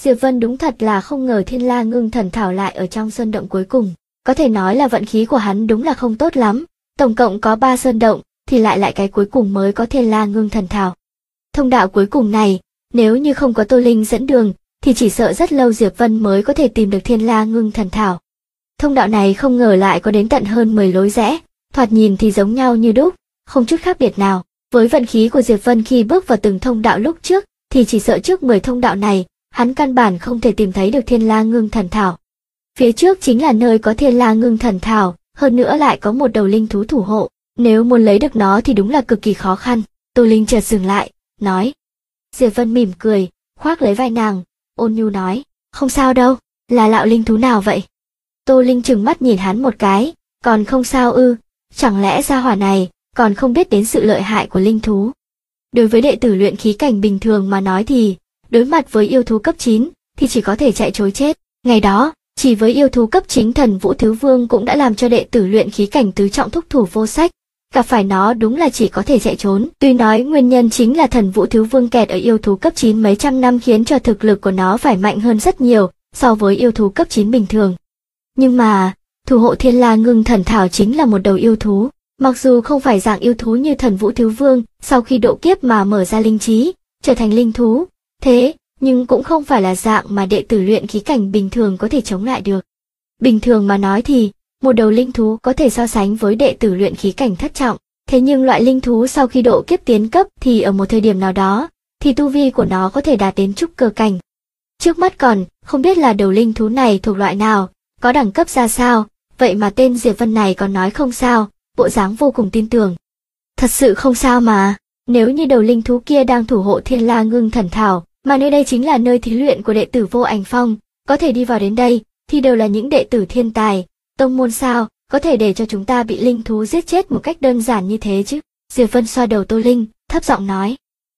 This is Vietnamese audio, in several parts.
Diệp Vân đúng thật là không ngờ Thiên La Ngưng Thần Thảo lại ở trong sơn động cuối cùng. Có thể nói là vận khí của hắn đúng là không tốt lắm. Tổng cộng có 3 sơn động, thì lại cái cuối cùng mới có Thiên La Ngưng Thần Thảo. Thông đạo cuối cùng này, nếu như không có Tô Linh dẫn đường, thì chỉ sợ rất lâu Diệp Vân mới có thể tìm được Thiên La Ngưng Thần Thảo. Thông đạo này không ngờ lại có đến tận hơn 10 lối rẽ, thoạt nhìn thì giống nhau như đúc, không chút khác biệt nào. Với vận khí của Diệp Vân khi bước vào từng thông đạo lúc trước, thì chỉ sợ trước 10 thông đạo này, hắn căn bản không thể tìm thấy được Thiên La Ngưng Thần Thảo. Phía trước chính là nơi có Thiên La Ngưng Thần Thảo, hơn nữa lại có một đầu linh thú thủ hộ. Nếu muốn lấy được nó thì đúng là cực kỳ khó khăn. Tô Linh chợt dừng lại, nói. Diệp Vân mỉm cười, khoác lấy vai nàng, ôn nhu nói, không sao đâu, là lão linh thú nào vậy? Tô Linh trừng mắt nhìn hắn một cái, còn không sao ư, chẳng lẽ gia hỏa này còn không biết đến sự lợi hại của linh thú? Đối với đệ tử luyện khí cảnh bình thường mà nói thì, đối mặt với yêu thú cấp 9, thì chỉ có thể chạy trối chết. Ngày đó, chỉ với yêu thú cấp chính Thần Vũ Thứ Vương cũng đã làm cho đệ tử luyện khí cảnh tứ trọng thúc thủ vô sách. Gặp phải nó đúng là chỉ có thể chạy trốn. Tuy nói nguyên nhân chính là Thần Vũ Thứ Vương kẹt ở yêu thú cấp 9 mấy trăm năm khiến cho thực lực của nó phải mạnh hơn rất nhiều so với yêu thú cấp 9 bình thường. Nhưng mà, thủ hộ Thiên La Ngưng Thần Thảo chính là một đầu yêu thú. Mặc dù không phải dạng yêu thú như Thần Vũ Thứ Vương sau khi độ kiếp mà mở ra linh trí, trở thành linh thú, thế nhưng cũng không phải là dạng mà đệ tử luyện khí cảnh bình thường có thể chống lại được. Bình thường mà nói thì, một đầu linh thú có thể so sánh với đệ tử luyện khí cảnh thất trọng, thế nhưng loại linh thú sau khi độ kiếp tiến cấp thì ở một thời điểm nào đó, thì tu vi của nó có thể đạt đến trúc cơ cảnh. Trước mắt còn không biết là đầu linh thú này thuộc loại nào, có đẳng cấp ra sao, vậy mà tên Diệp Vân này còn nói không sao, bộ dáng vô cùng tin tưởng. Thật sự không sao mà, nếu như đầu linh thú kia đang thủ hộ Thiên La Ngưng Thần Thảo, mà nơi đây chính là nơi thí luyện của đệ tử Vô Ảnh Phong, có thể đi vào đến đây, thì đều là những đệ tử thiên tài, tông môn sao, có thể để cho chúng ta bị linh thú giết chết một cách đơn giản như thế chứ? Diệp Vân xoa đầu Tô Linh, thấp giọng nói.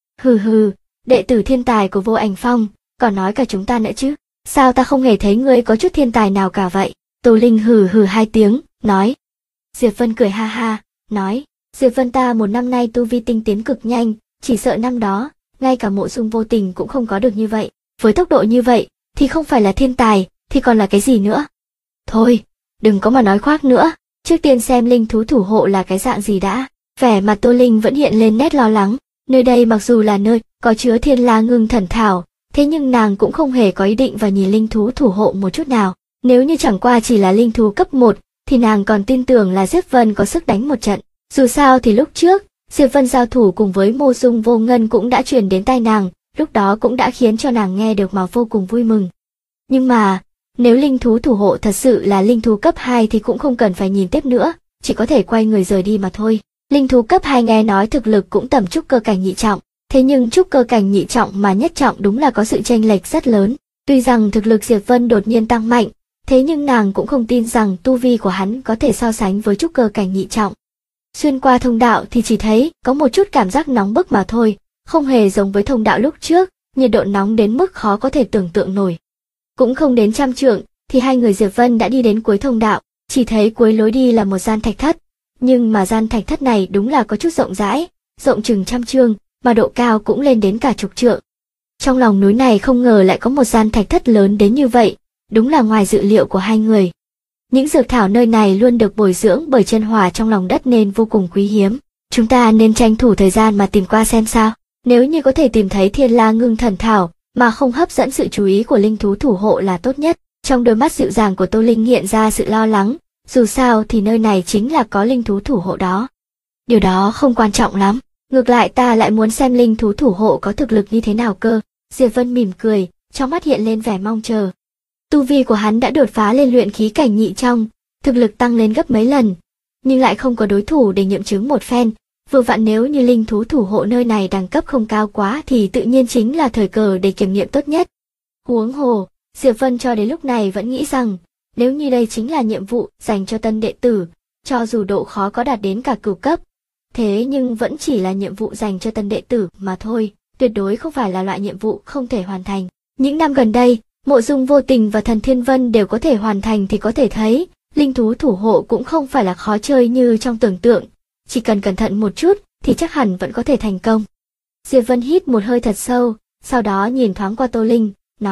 Hừ, đệ tử thiên tài của Vô Ảnh Phong, còn nói cả chúng ta nữa chứ? Sao ta không hề thấy ngươi có chút thiên tài nào cả vậy? Tô Linh hừ 2 tiếng, nói. Diệp Vân cười ha ha, nói. Diệp Vân ta một năm nay tu vi tinh tiến cực nhanh, chỉ sợ năm đó, ngay cả Mộ Dung Vô Tình cũng không có được như vậy. Với tốc độ như vậy, thì không phải là thiên tài, thì còn là cái gì nữa? Thôi, đừng có mà nói khoác nữa, trước tiên xem linh thú thủ hộ là cái dạng gì đã. Vẻ mặt Tô Linh vẫn hiện lên nét lo lắng, nơi đây mặc dù là nơi có chứa Thiên La Ngưng Thần Thảo, thế nhưng nàng cũng không hề có ý định vào nhìn linh thú thủ hộ một chút nào. Nếu như chẳng qua chỉ là linh thú cấp 1, thì nàng còn tin tưởng là Diệp Vân có sức đánh một trận. Dù sao thì lúc trước, Diệp Vân giao thủ cùng với Mộ Dung Vô Ngân cũng đã truyền đến tai nàng, lúc đó cũng đã khiến cho nàng nghe được mà vô cùng vui mừng. Nhưng mà, nếu linh thú thủ hộ thật sự là linh thú cấp 2 thì cũng không cần phải nhìn tiếp nữa, chỉ có thể quay người rời đi mà thôi. Linh thú cấp 2 nghe nói thực lực cũng tầm trúc cơ cảnh nhị trọng, thế nhưng trúc cơ cảnh nhị trọng mà nhất trọng đúng là có sự chênh lệch rất lớn. Tuy rằng thực lực Diệp Vân đột nhiên tăng mạnh, thế nhưng nàng cũng không tin rằng tu vi của hắn có thể so sánh với trúc cơ cảnh nhị trọng. Xuyên qua thông đạo thì chỉ thấy có một chút cảm giác nóng bức mà thôi, không hề giống với thông đạo lúc trước, nhiệt độ nóng đến mức khó có thể tưởng tượng nổi. Cũng không đến trăm trượng, thì hai người Diệp Vân đã đi đến cuối thông đạo, chỉ thấy cuối lối đi là một gian thạch thất, nhưng mà gian thạch thất này đúng là có chút rộng rãi, rộng chừng trăm trượng, mà độ cao cũng lên đến cả chục trượng. Trong lòng núi này không ngờ lại có một gian thạch thất lớn đến như vậy, đúng là ngoài dự liệu của hai người. Những dược thảo nơi này luôn được bồi dưỡng bởi chân hỏa trong lòng đất nên vô cùng quý hiếm. Chúng ta nên tranh thủ thời gian mà tìm qua xem sao. Nếu như có thể tìm thấy Thiên La Ngưng Thần Thảo mà không hấp dẫn sự chú ý của linh thú thủ hộ là tốt nhất. Trong đôi mắt dịu dàng của Tô Linh hiện ra sự lo lắng, dù sao thì nơi này chính là có linh thú thủ hộ đó. Điều đó không quan trọng lắm, ngược lại ta lại muốn xem linh thú thủ hộ có thực lực như thế nào cơ. Diệp Vân mỉm cười, trong mắt hiện lên vẻ mong chờ. Tu vi của hắn đã đột phá lên luyện khí cảnh nhị trong, thực lực tăng lên gấp mấy lần, nhưng lại không có đối thủ để nghiệm chứng một phen. Vừa vặn nếu như linh thú thủ hộ nơi này đẳng cấp không cao quá thì tự nhiên chính là thời cơ để kiểm nghiệm tốt nhất. Huống hồ, Diệp Vân cho đến lúc này vẫn nghĩ rằng, nếu như đây chính là nhiệm vụ dành cho tân đệ tử, cho dù độ khó có đạt đến cả cửu cấp, thế nhưng vẫn chỉ là nhiệm vụ dành cho tân đệ tử mà thôi, tuyệt đối không phải là loại nhiệm vụ không thể hoàn thành. Những năm gần đây, Mộ Dung Vô Tình và Thần Thiên Vân đều có thể hoàn thành thì có thể thấy, linh thú thủ hộ cũng không phải là khó chơi như trong tưởng tượng, chỉ cần cẩn thận một chút thì chắc hẳn vẫn có thể thành công. Diệp Vân hít một hơi thật sâu, sau đó nhìn thoáng qua Tô Linh, nói,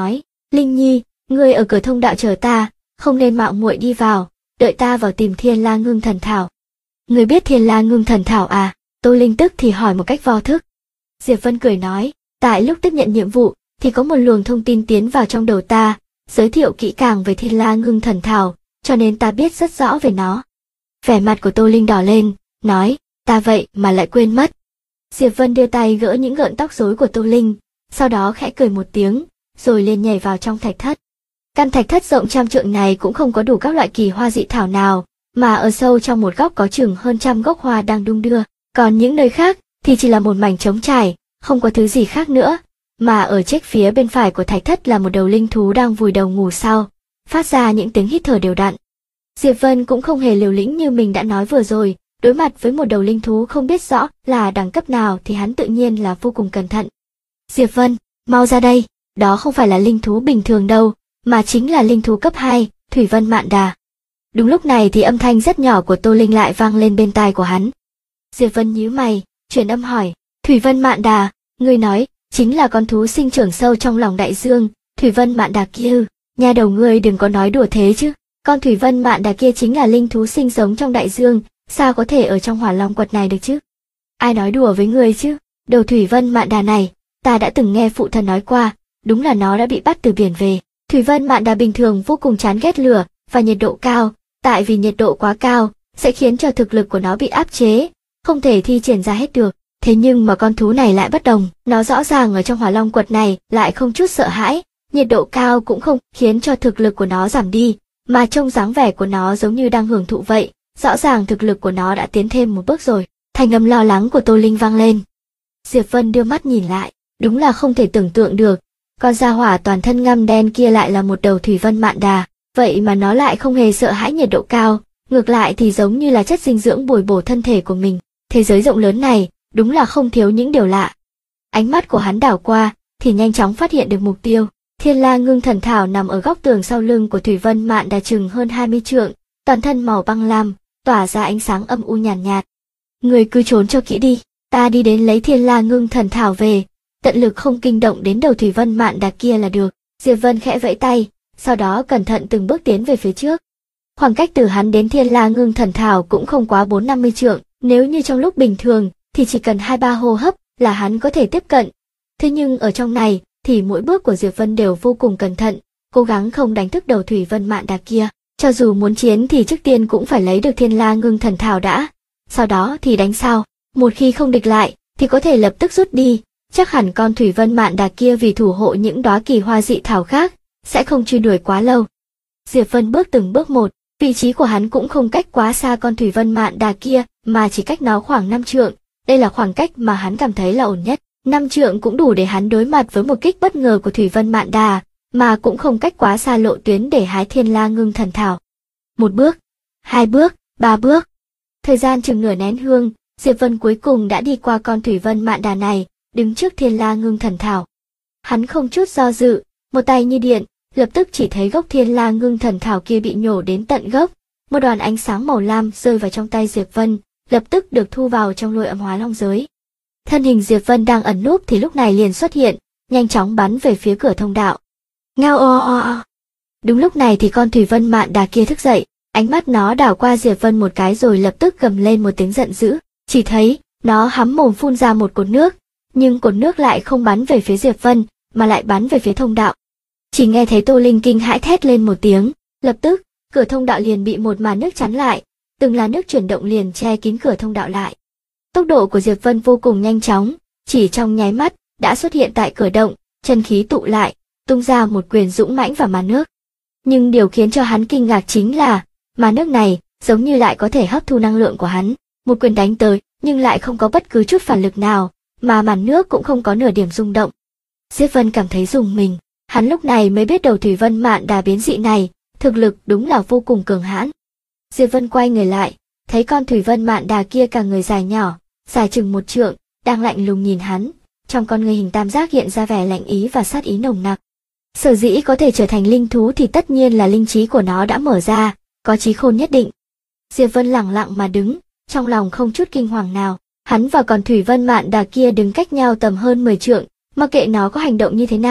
Linh Nhi, ngươi ở cửa thông đạo chờ ta, không nên mạo muội đi vào, đợi ta vào tìm Thiên La Ngưng Thần Thảo. Ngươi biết Thiên La Ngưng Thần Thảo à? Tô Linh tức thì hỏi một cách vô thức. Diệp Vân cười nói, tại lúc tiếp nhận nhiệm vụ, thì có một luồng thông tin tiến vào trong đầu ta, giới thiệu kỹ càng về Thiên La Ngưng Thần Thảo, cho nên ta biết rất rõ về nó. Vẻ mặt của Tô Linh đỏ lên, nói, ta vậy mà lại quên mất. Diệp Vân đưa tay gỡ những gợn tóc rối của Tô Linh, sau đó khẽ cười một tiếng, rồi liền nhảy vào trong thạch thất. Căn thạch thất rộng trăm trượng này cũng không có đủ các loại kỳ hoa dị thảo nào, mà ở sâu trong một góc có chừng hơn trăm gốc hoa đang đung đưa, còn những nơi khác thì chỉ là một mảnh trống trải, không có thứ gì khác nữa. Mà ở trách phía bên phải của thạch thất là một đầu linh thú đang vùi đầu ngủ sau, phát ra những tiếng hít thở đều đặn. Diệp Vân cũng không hề liều lĩnh như mình đã nói vừa rồi, đối mặt với một đầu linh thú không biết rõ là đẳng cấp nào thì hắn tự nhiên là vô cùng cẩn thận. Diệp Vân, mau ra đây, đó không phải là linh thú bình thường đâu, mà chính là linh thú cấp 2, Thủy Vân Mạn Đà. Đúng lúc này thì âm thanh rất nhỏ của Tô Linh lại vang lên bên tai của hắn. Diệp Vân nhíu mày, chuyển âm hỏi, Thủy Vân Mạn Đà, ngươi nói, chính là con thú sinh trưởng sâu trong lòng đại dương, Thủy Vân Mạn Đà kia ư? Nha đầu ngươi đừng có nói đùa thế chứ, con Thủy Vân Mạn Đà kia chính là linh thú sinh sống trong đại dương, sao có thể ở trong Hỏa Long quật này được chứ? Ai nói đùa với ngươi chứ? Đầu Thủy Vân Mạn Đà này, ta đã từng nghe phụ thân nói qua, đúng là nó đã bị bắt từ biển về. Thủy Vân Mạn Đà bình thường vô cùng chán ghét lửa và nhiệt độ cao, tại vì nhiệt độ quá cao sẽ khiến cho thực lực của nó bị áp chế, không thể thi triển ra hết được. Thế nhưng mà con thú này lại bất đồng, nó rõ ràng ở trong Hỏa Long quật này lại không chút sợ hãi, nhiệt độ cao cũng không khiến cho thực lực của nó giảm đi, mà trông dáng vẻ của nó giống như đang hưởng thụ vậy, rõ ràng thực lực của nó đã tiến thêm một bước rồi. Thanh âm lo lắng của Tô Linh vang lên. Diệp Vân đưa mắt nhìn lại, đúng là không thể tưởng tượng được, con gia hỏa toàn thân ngăm đen kia lại là một đầu Thủy Vân Mạn Đà, vậy mà nó lại không hề sợ hãi nhiệt độ cao, ngược lại thì giống như là chất dinh dưỡng bồi bổ thân thể của mình. Thế giới rộng lớn này, đúng là không thiếu những điều lạ. Ánh mắt của hắn đảo qua, thì nhanh chóng phát hiện được mục tiêu. Thiên La Ngưng Thần Thảo nằm ở góc tường sau lưng của Thủy Vân Mạn Đà chừng hơn 20 trượng, toàn thân màu băng lam, tỏa ra ánh sáng âm u nhàn nhạt. Người cứ trốn cho kỹ đi, ta đi đến lấy Thiên La Ngưng Thần Thảo về, tận lực không kinh động đến đầu Thủy Vân Mạn Đà kia là được. Diệp Vân khẽ vẫy tay, sau đó cẩn thận từng bước tiến về phía trước. Khoảng cách từ hắn đến Thiên La Ngưng Thần Thảo cũng không quá 4-50 trượng, nếu như trong lúc bình thường thì chỉ cần 2-3 hô hấp là hắn có thể tiếp cận. Thế nhưng ở trong này thì mỗi bước của Diệp Vân đều vô cùng cẩn thận, cố gắng không đánh thức đầu Thủy Vân Mạn Đà kia. Cho dù muốn chiến thì trước tiên cũng phải lấy được Thiên La Ngưng Thần Thảo đã, sau đó thì đánh sau. Một khi không địch lại thì có thể lập tức rút đi, chắc hẳn con Thủy Vân Mạn Đà kia vì thủ hộ những đóa kỳ hoa dị thảo khác sẽ không truy đuổi quá lâu. Diệp Vân bước từng bước một, vị trí của hắn cũng không cách quá xa con Thủy Vân Mạn Đà kia, mà chỉ cách nó khoảng 5 trượng. Đây là khoảng cách mà hắn cảm thấy là ổn nhất. 5 trượng cũng đủ để hắn đối mặt với một kích bất ngờ của Thủy Vân Mạn Đà, mà cũng không cách quá xa lộ tuyến để hái Thiên La Ngưng Thần Thảo. 1 bước, 2 bước, 3 bước. Thời gian chừng nửa nén hương, Diệp Vân cuối cùng đã đi qua con Thủy Vân Mạn Đà này, đứng trước Thiên La Ngưng Thần Thảo. Hắn không chút do dự, một tay như điện, lập tức chỉ thấy gốc Thiên La Ngưng Thần Thảo kia bị nhổ đến tận gốc. Một đoàn ánh sáng màu lam rơi vào trong tay Diệp Vân, lập tức được thu vào trong lôi âm hóa long giới. Thân hình Diệp Vân đang ẩn núp thì lúc này liền xuất hiện, nhanh chóng bắn về phía cửa thông đạo. Ngao o o o. Đúng lúc này thì con Thủy Vân Mạn Đà kia thức dậy, ánh mắt nó đảo qua Diệp Vân một cái rồi lập tức gầm lên một tiếng giận dữ. Chỉ thấy nó hắm mồm phun ra một cột nước, nhưng cột nước lại không bắn về phía Diệp Vân, mà lại bắn về phía thông đạo. Chỉ nghe thấy Tô Linh kinh hãi thét lên một tiếng, lập tức cửa thông đạo liền bị một màn nước chắn lại, từng là nước chuyển động liền che kín cửa thông đạo lại. Tốc độ của Diệp Vân vô cùng nhanh chóng, chỉ trong nháy mắt đã xuất hiện tại cửa động, chân khí tụ lại, tung ra một quyền dũng mãnh vào màn nước. Nhưng điều khiến cho hắn kinh ngạc chính là màn nước này giống như lại có thể hấp thu năng lượng của hắn. Một quyền đánh tới, nhưng lại không có bất cứ chút phản lực nào, mà màn nước cũng không có nửa điểm rung động. Diệp Vân cảm thấy rùng mình, hắn lúc này mới biết đầu Thủy Vân Mạn Đà biến dị này, thực lực đúng là vô cùng cường hãn. Diệp Vân quay người lại, thấy con Thủy Vân Mạn Đà kia cả người dài nhỏ, dài chừng 1 trượng, đang lạnh lùng nhìn hắn, trong con người hình tam giác hiện ra vẻ lạnh ý và sát ý nồng nặc. Sở dĩ có thể trở thành linh thú thì tất nhiên là linh trí của nó đã mở ra, có trí khôn nhất định. Diệp Vân lẳng lặng mà đứng, trong lòng không chút kinh hoàng nào. Hắn và con Thủy Vân Mạn Đà kia đứng cách nhau tầm hơn 10 trượng, mặc kệ nó có hành động như thế nào,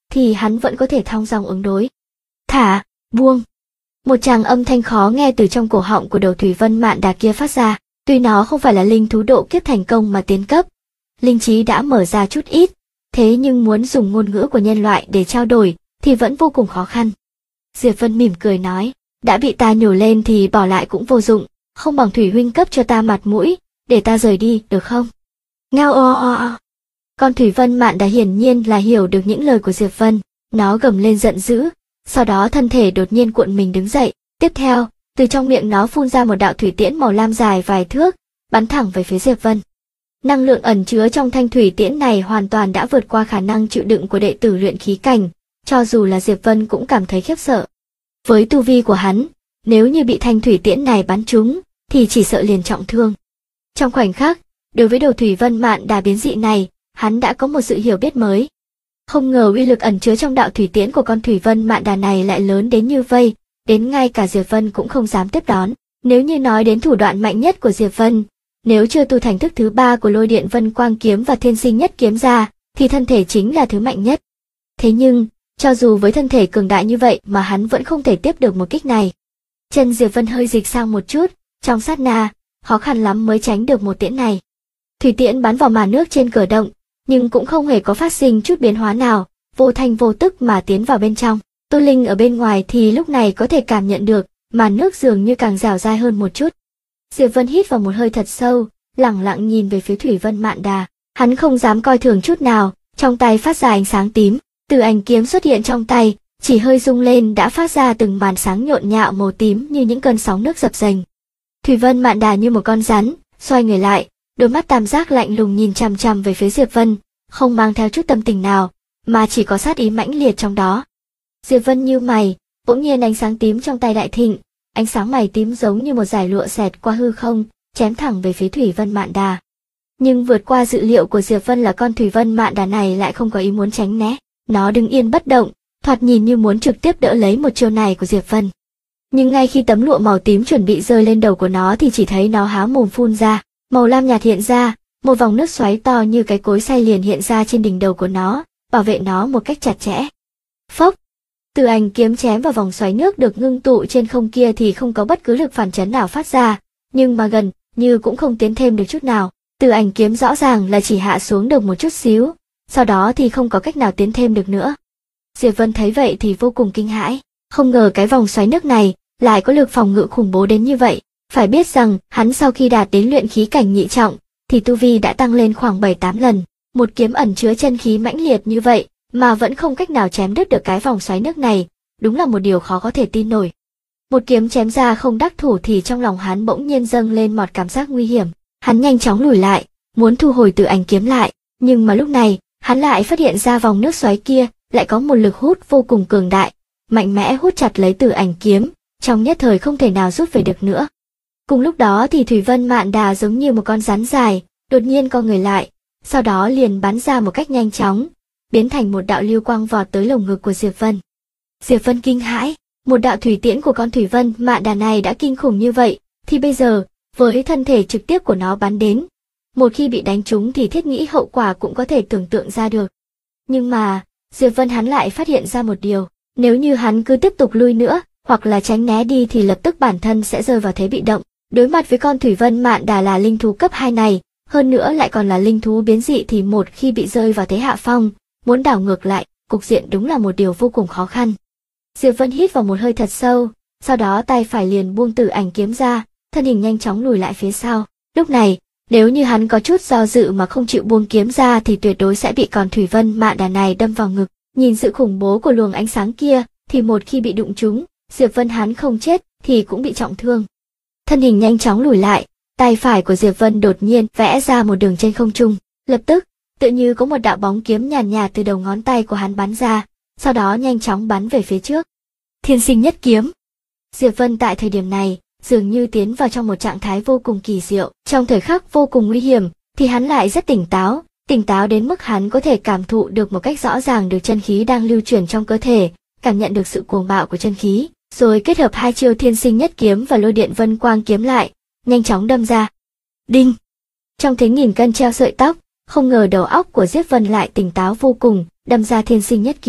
thì hắn vẫn có thể thong dong ứng đối. Thả, buông. Một tràng âm thanh khó nghe từ trong cổ họng của đầu Thủy Vân Mạn Đà kia phát ra, tuy nó không phải là linh thú độ kiếp thành công mà tiến cấp, linh trí đã mở ra chút ít, thế nhưng muốn dùng ngôn ngữ của nhân loại để trao đổi thì vẫn vô cùng khó khăn. Diệp Vân mỉm cười nói, đã bị ta nhổ lên thì bỏ lại cũng vô dụng, không bằng Thủy huynh cấp cho ta mặt mũi, để ta rời đi, được không? Ngao o o o. Con Thủy Vân Mạn Đà hiển nhiên là hiểu được những lời của Diệp Vân, nó gầm lên giận dữ, sau đó thân thể đột nhiên cuộn mình đứng dậy, tiếp theo, từ trong miệng nó phun ra một đạo thủy tiễn màu lam dài vài thước, bắn thẳng về phía Diệp Vân. Năng lượng ẩn chứa trong thanh thủy tiễn này hoàn toàn đã vượt qua khả năng chịu đựng của đệ tử luyện khí cảnh, cho dù là Diệp Vân cũng cảm thấy khiếp sợ. Với tu vi của hắn, nếu như bị thanh thủy tiễn này bắn trúng, thì chỉ sợ liền trọng thương. Trong khoảnh khắc, đối với đầu Thủy Vân Mạn Đà biến dị này, hắn đã có một sự hiểu biết mới. Không ngờ uy lực ẩn chứa trong đạo thủy tiễn của con Thủy Vân Mạn Đà này lại lớn đến như vây, đến ngay cả Diệp Vân cũng không dám tiếp đón. Nếu như nói đến thủ đoạn mạnh nhất của Diệp Vân, nếu chưa tu thành thức thứ 3 của Lôi Điện Vân Quang kiếm và Thiên Sinh Nhất kiếm ra, thì thân thể chính là thứ mạnh nhất. Thế nhưng, cho dù với thân thể cường đại như vậy mà hắn vẫn không thể tiếp được một kích này. Chân Diệp Vân hơi dịch sang một chút, trong sát na, khó khăn lắm mới tránh được một tiễn này. Thủy tiễn bắn vào màn nước trên cửa động, nhưng cũng không hề có phát sinh chút biến hóa nào, vô thanh vô tức mà tiến vào bên trong. Tu Linh ở bên ngoài thì lúc này có thể cảm nhận được, màn nước dường như càng dẻo dai hơn một chút. Diệp Vân hít vào một hơi thật sâu, lẳng lặng nhìn về phía Thủy Vân Mạn Đà, hắn không dám coi thường chút nào, trong tay phát ra ánh sáng tím, Tử Ảnh kiếm xuất hiện trong tay, chỉ hơi rung lên đã phát ra từng màn sáng nhộn nhạo màu tím như những cơn sóng nước dập dềnh. Thủy Vân Mạn Đà như một con rắn, xoay người lại, đôi mắt tam giác lạnh lùng nhìn chằm chằm về phía Diệp Vân, không mang theo chút tâm tình nào, mà chỉ có sát ý mãnh liệt trong đó. Diệp Vân nhíu mày, bỗng nhiên ánh sáng tím trong tay đại thịnh, ánh sáng mày tím giống như một dải lụa xẹt qua hư không, chém thẳng về phía Thủy Vân Mạn Đà. Nhưng vượt qua dự liệu của Diệp Vân là con Thủy Vân Mạn Đà này lại không có ý muốn tránh né, nó đứng yên bất động, thoạt nhìn như muốn trực tiếp đỡ lấy một chiêu này của Diệp Vân. Nhưng ngay khi tấm lụa màu tím chuẩn bị rơi lên đầu của nó thì chỉ thấy nó há mồm phun ra, màu lam nhạt hiện ra, một vòng nước xoáy to như cái cối xay liền hiện ra trên đỉnh đầu của nó, bảo vệ nó một cách chặt chẽ. Phốc! Tử Ảnh kiếm chém vào vòng xoáy nước được ngưng tụ trên không kia thì không có bất cứ lực phản chấn nào phát ra, nhưng mà gần như cũng không tiến thêm được chút nào. Tử Ảnh kiếm rõ ràng là chỉ hạ xuống được một chút xíu, sau đó thì không có cách nào tiến thêm được nữa. Diệp Vân thấy vậy thì vô cùng kinh hãi, không ngờ cái vòng xoáy nước này lại có lực phòng ngự khủng bố đến như vậy. Phải biết rằng hắn sau khi đạt đến luyện khí cảnh nhị trọng thì tu vi đã tăng lên khoảng 7-8 lần, một kiếm ẩn chứa chân khí mãnh liệt như vậy mà vẫn không cách nào chém đứt được cái vòng xoáy nước này, đúng là một điều khó có thể tin nổi. Một kiếm chém ra không đắc thủ thì trong lòng hắn bỗng nhiên dâng lên một cảm giác nguy hiểm, hắn nhanh chóng lùi lại, muốn thu hồi Tử Ảnh kiếm lại, nhưng mà lúc này, hắn lại phát hiện ra vòng nước xoáy kia lại có một lực hút vô cùng cường đại, mạnh mẽ hút chặt lấy Tử Ảnh kiếm, trong nhất thời không thể nào rút về được nữa. Cùng lúc đó thì Thủy Vân Mạn Đà giống như một con rắn dài, đột nhiên co người lại, sau đó liền bắn ra một cách nhanh chóng, biến thành một đạo lưu quang vọt tới lồng ngực của Diệp Vân. Diệp Vân kinh hãi, một đạo thủy tiễn của con Thủy Vân Mạn Đà này đã kinh khủng như vậy, thì bây giờ, với thân thể trực tiếp của nó bắn đến, một khi bị đánh trúng thì thiết nghĩ hậu quả cũng có thể tưởng tượng ra được. Nhưng mà, Diệp Vân hắn lại phát hiện ra một điều, nếu như hắn cứ tiếp tục lui nữa, hoặc là tránh né đi thì lập tức bản thân sẽ rơi vào thế bị động. Đối mặt với con Thủy Vân Mạn Đà là linh thú cấp 2 này, hơn nữa lại còn là linh thú biến dị thì một khi bị rơi vào thế hạ phong, muốn đảo ngược lại, cục diện đúng là một điều vô cùng khó khăn. Diệp Vân hít vào một hơi thật sâu, sau đó tay phải liền buông Tử Ảnh kiếm ra, thân hình nhanh chóng lùi lại phía sau. Lúc này, nếu như hắn có chút do dự mà không chịu buông kiếm ra thì tuyệt đối sẽ bị con Thủy Vân Mạn Đà này đâm vào ngực. Nhìn sự khủng bố của luồng ánh sáng kia, thì một khi bị đụng trúng, Diệp Vân hắn không chết thì cũng bị trọng thương. Thân hình nhanh chóng lùi lại, tay phải của Diệp Vân đột nhiên vẽ ra một đường trên không trung, lập tức, tự như có một đạo bóng kiếm nhàn nhạt từ đầu ngón tay của hắn bắn ra, sau đó nhanh chóng bắn về phía trước. Thiên Sinh Nhất kiếm. Diệp Vân tại thời điểm này, dường như tiến vào trong một trạng thái vô cùng kỳ diệu, trong thời khắc vô cùng nguy hiểm, thì hắn lại rất tỉnh táo đến mức hắn có thể cảm thụ được một cách rõ ràng được chân khí đang lưu chuyển trong cơ thể, cảm nhận được sự cuồng bạo của chân khí, rồi kết hợp hai chiêu Thiên Sinh Nhất kiếm và Lôi Điện Vân Quang kiếm lại, nhanh chóng đâm ra. Đinh! Trong thế nghìn cân treo sợi tóc, không ngờ đầu óc của Diệp Vân lại tỉnh táo vô cùng, đâm ra Thiên Sinh Nhất kiếm.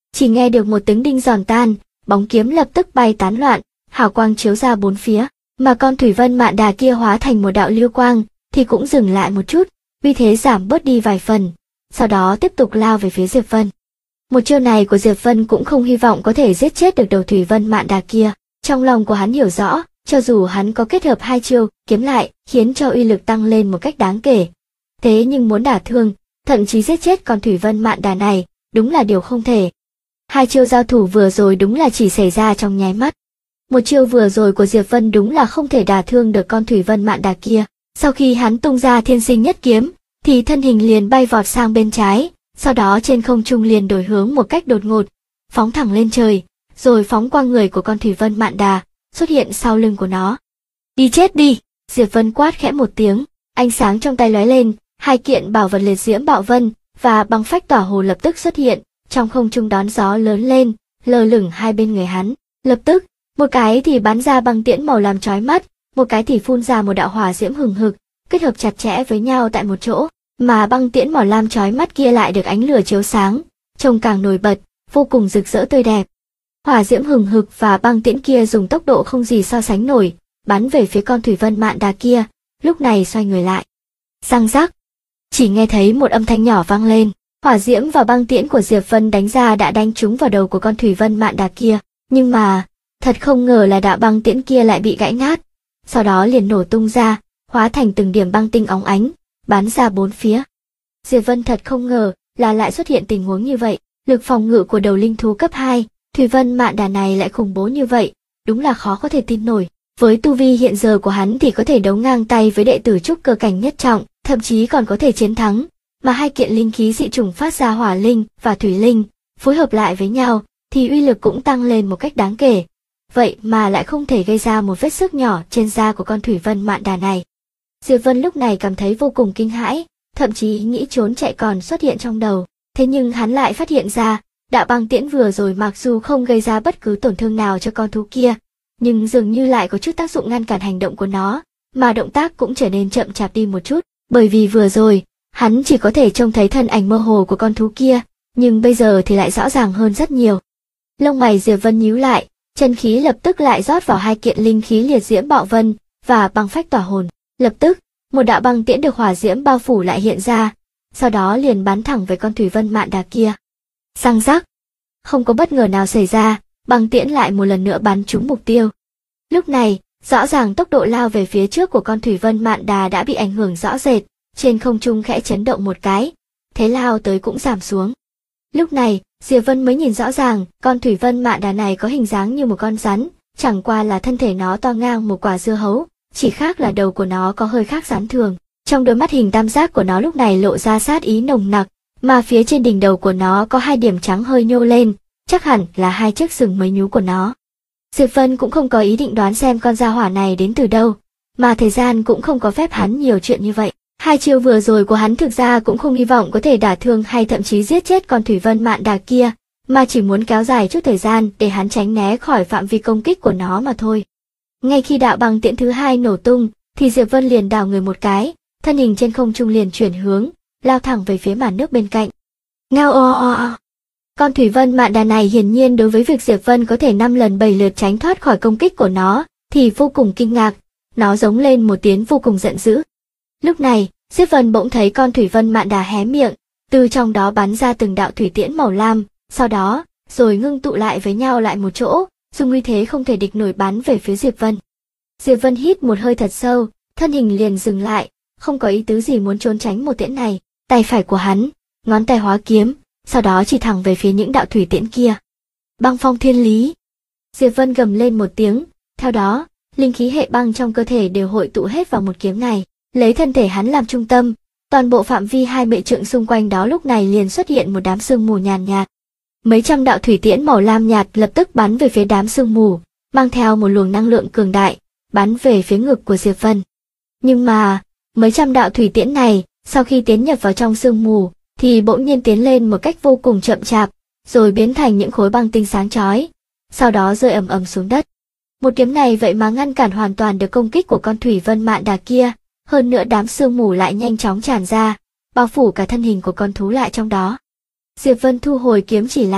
Chỉ nghe được một tiếng đinh giòn tan, bóng kiếm lập tức bay tán loạn, hào quang chiếu ra bốn phía, mà con thủy vân mạn đà kia hóa thành một đạo lưu quang, thì cũng dừng lại một chút, vì thế giảm bớt đi vài phần, sau đó tiếp tục lao về phía Diệp Vân. Một chiêu này của Diệp Vân cũng không hy vọng có thể giết chết được đầu thủy vân mạn đà kia, trong lòng của hắn hiểu rõ, cho dù hắn có kết hợp hai chiêu kiếm lại, khiến cho uy lực tăng lên một cách đáng kể. Thế nhưng muốn đả thương, thậm chí giết chết con thủy vân mạn đà này, đúng là điều không thể. Hai chiêu giao thủ vừa rồi đúng là chỉ xảy ra trong nháy mắt. Một chiêu vừa rồi của Diệp Vân đúng là không thể đả thương được con thủy vân mạn đà kia. Sau khi hắn tung ra thiên sinh nhất kiếm, thì thân hình liền bay vọt sang bên trái, sau đó trên không trung liền đổi hướng một cách đột ngột, phóng thẳng lên trời, rồi phóng qua người của con thủy vân mạn đà, xuất hiện sau lưng của nó. Đi chết đi! Diệp Vân quát khẽ một tiếng, ánh sáng trong tay lóe lên, hai kiện bảo vật liệt diễm bạo vân và băng phách tỏa hồ lập tức xuất hiện, trong không trung đón gió lớn lên, lơ lửng hai bên người hắn. Lập tức, một cái thì bắn ra băng tiễn màu làm chói mắt, một cái thì phun ra một đạo hỏa diễm hừng hực, kết hợp chặt chẽ với nhau tại một chỗ, mà băng tiễn màu lam chói mắt kia lại được ánh lửa chiếu sáng, trông càng nổi bật, vô cùng rực rỡ tươi đẹp. Hỏa diễm hừng hực và băng tiễn kia dùng tốc độ không gì so sánh nổi, bắn về phía con thủy vân mạn đà kia, lúc này xoay người lại. Răng rắc, chỉ nghe thấy một âm thanh nhỏ vang lên, hỏa diễm và băng tiễn của Diệp Vân đánh ra đã đánh trúng vào đầu của con thủy vân mạn đà kia, nhưng mà, thật không ngờ là đạo băng tiễn kia lại bị gãy nát, sau đó liền nổ tung ra, hóa thành từng điểm băng tinh óng ánh, bắn ra bốn phía. Diệp Vân thật không ngờ là lại xuất hiện tình huống như vậy, lực phòng ngự của đầu linh thú cấp 2, thủy vân mạn đà này lại khủng bố như vậy, đúng là khó có thể tin nổi. Với tu vi hiện giờ của hắn thì có thể đấu ngang tay với đệ tử trúc cơ cảnh nhất trọng, thậm chí còn có thể chiến thắng, mà hai kiện linh khí dị chủng phát ra hỏa linh và thủy linh, phối hợp lại với nhau, thì uy lực cũng tăng lên một cách đáng kể. Vậy mà lại không thể gây ra một vết xước nhỏ trên da của con thủy vân mạn đà này. Diệp Vân lúc này cảm thấy vô cùng kinh hãi, thậm chí ý nghĩ trốn chạy còn xuất hiện trong đầu. Thế nhưng hắn lại phát hiện ra, đạo băng tiễn vừa rồi mặc dù không gây ra bất cứ tổn thương nào cho con thú kia, nhưng dường như lại có chút tác dụng ngăn cản hành động của nó, mà động tác cũng trở nên chậm chạp đi một chút, bởi vì vừa rồi, hắn chỉ có thể trông thấy thân ảnh mơ hồ của con thú kia, nhưng bây giờ thì lại rõ ràng hơn rất nhiều. Lông mày Diệp Vân nhíu lại, chân khí lập tức lại rót vào hai kiện linh khí liệt diễm bạo vân và băng phách tỏa hồn. Lập tức, một đạo băng tiễn được hỏa diễm bao phủ lại hiện ra, sau đó liền bắn thẳng về con thủy vân mạn đà kia. Răng rắc, không có bất ngờ nào xảy ra, băng tiễn lại một lần nữa bắn trúng mục tiêu. Lúc này, rõ ràng tốc độ lao về phía trước của con thủy vân mạn đà đã bị ảnh hưởng rõ rệt, trên không trung khẽ chấn động một cái, thế lao tới cũng giảm xuống. Lúc này, Diệp Vân mới nhìn rõ ràng, con thủy vân mạn đà này có hình dáng như một con rắn, chẳng qua là thân thể nó to ngang một quả dưa hấu, chỉ khác là đầu của nó có hơi khác rắn thường. Trong đôi mắt hình tam giác của nó lúc này lộ ra sát ý nồng nặc, mà phía trên đỉnh đầu của nó có hai điểm trắng hơi nhô lên, chắc hẳn là hai chiếc sừng mới nhú của nó. Diệp Vân cũng không có ý định đoán xem con gia hỏa này đến từ đâu, mà thời gian cũng không có phép hắn nhiều chuyện như vậy. Hai chiêu vừa rồi của hắn thực ra cũng không hy vọng có thể đả thương hay thậm chí giết chết con thủy vân mạn đà kia, mà chỉ muốn kéo dài chút thời gian để hắn tránh né khỏi phạm vi công kích của nó mà thôi. Ngay khi đạo băng tiễn thứ hai nổ tung, thì Diệp Vân liền đảo người một cái, thân hình trên không trung liền chuyển hướng, lao thẳng về phía màn nước bên cạnh. Ngao o o o. Con thủy vân mạn đà này hiển nhiên đối với việc Diệp Vân có thể 5 lần 7 lượt tránh thoát khỏi công kích của nó, thì vô cùng kinh ngạc, nó giống lên một tiếng vô cùng giận dữ. Lúc này, Diệp Vân bỗng thấy con thủy vân mạn đà hé miệng, từ trong đó bắn ra từng đạo thủy tiễn màu lam, sau đó, rồi ngưng tụ lại với nhau lại một chỗ, dùng uy thế không thể địch nổi bắn về phía Diệp Vân. Diệp Vân hít một hơi thật sâu, thân hình liền dừng lại, không có ý tứ gì muốn trốn tránh một tiễn này, tay phải của hắn, ngón tay hóa kiếm, sau đó chỉ thẳng về phía những đạo thủy tiễn kia. Băng phong thiên lý. Diệp Vân gầm lên một tiếng, theo đó, linh khí hệ băng trong cơ thể đều hội tụ hết vào một kiếm này, lấy thân thể hắn làm trung tâm, toàn bộ phạm vi 20 trượng xung quanh đó lúc này liền xuất hiện một đám sương mù nhàn nhạt. Mấy trăm đạo thủy tiễn màu lam nhạt lập tức bắn về phía đám sương mù, mang theo một luồng năng lượng cường đại, bắn về phía ngực của Diệp Vân. Nhưng mà, mấy trăm đạo thủy tiễn này, sau khi tiến nhập vào trong sương mù, thì bỗng nhiên tiến lên một cách vô cùng chậm chạp, rồi biến thành những khối băng tinh sáng chói, sau đó rơi ầm ầm xuống đất. Một kiếm này vậy mà ngăn cản hoàn toàn được công kích của con thủy vân mạn đà kia, hơn nữa đám sương mù lại nhanh chóng tràn ra, bao phủ cả thân hình của con thú lại trong đó. Diệp Vân thu hồi kiếm chỉ lại,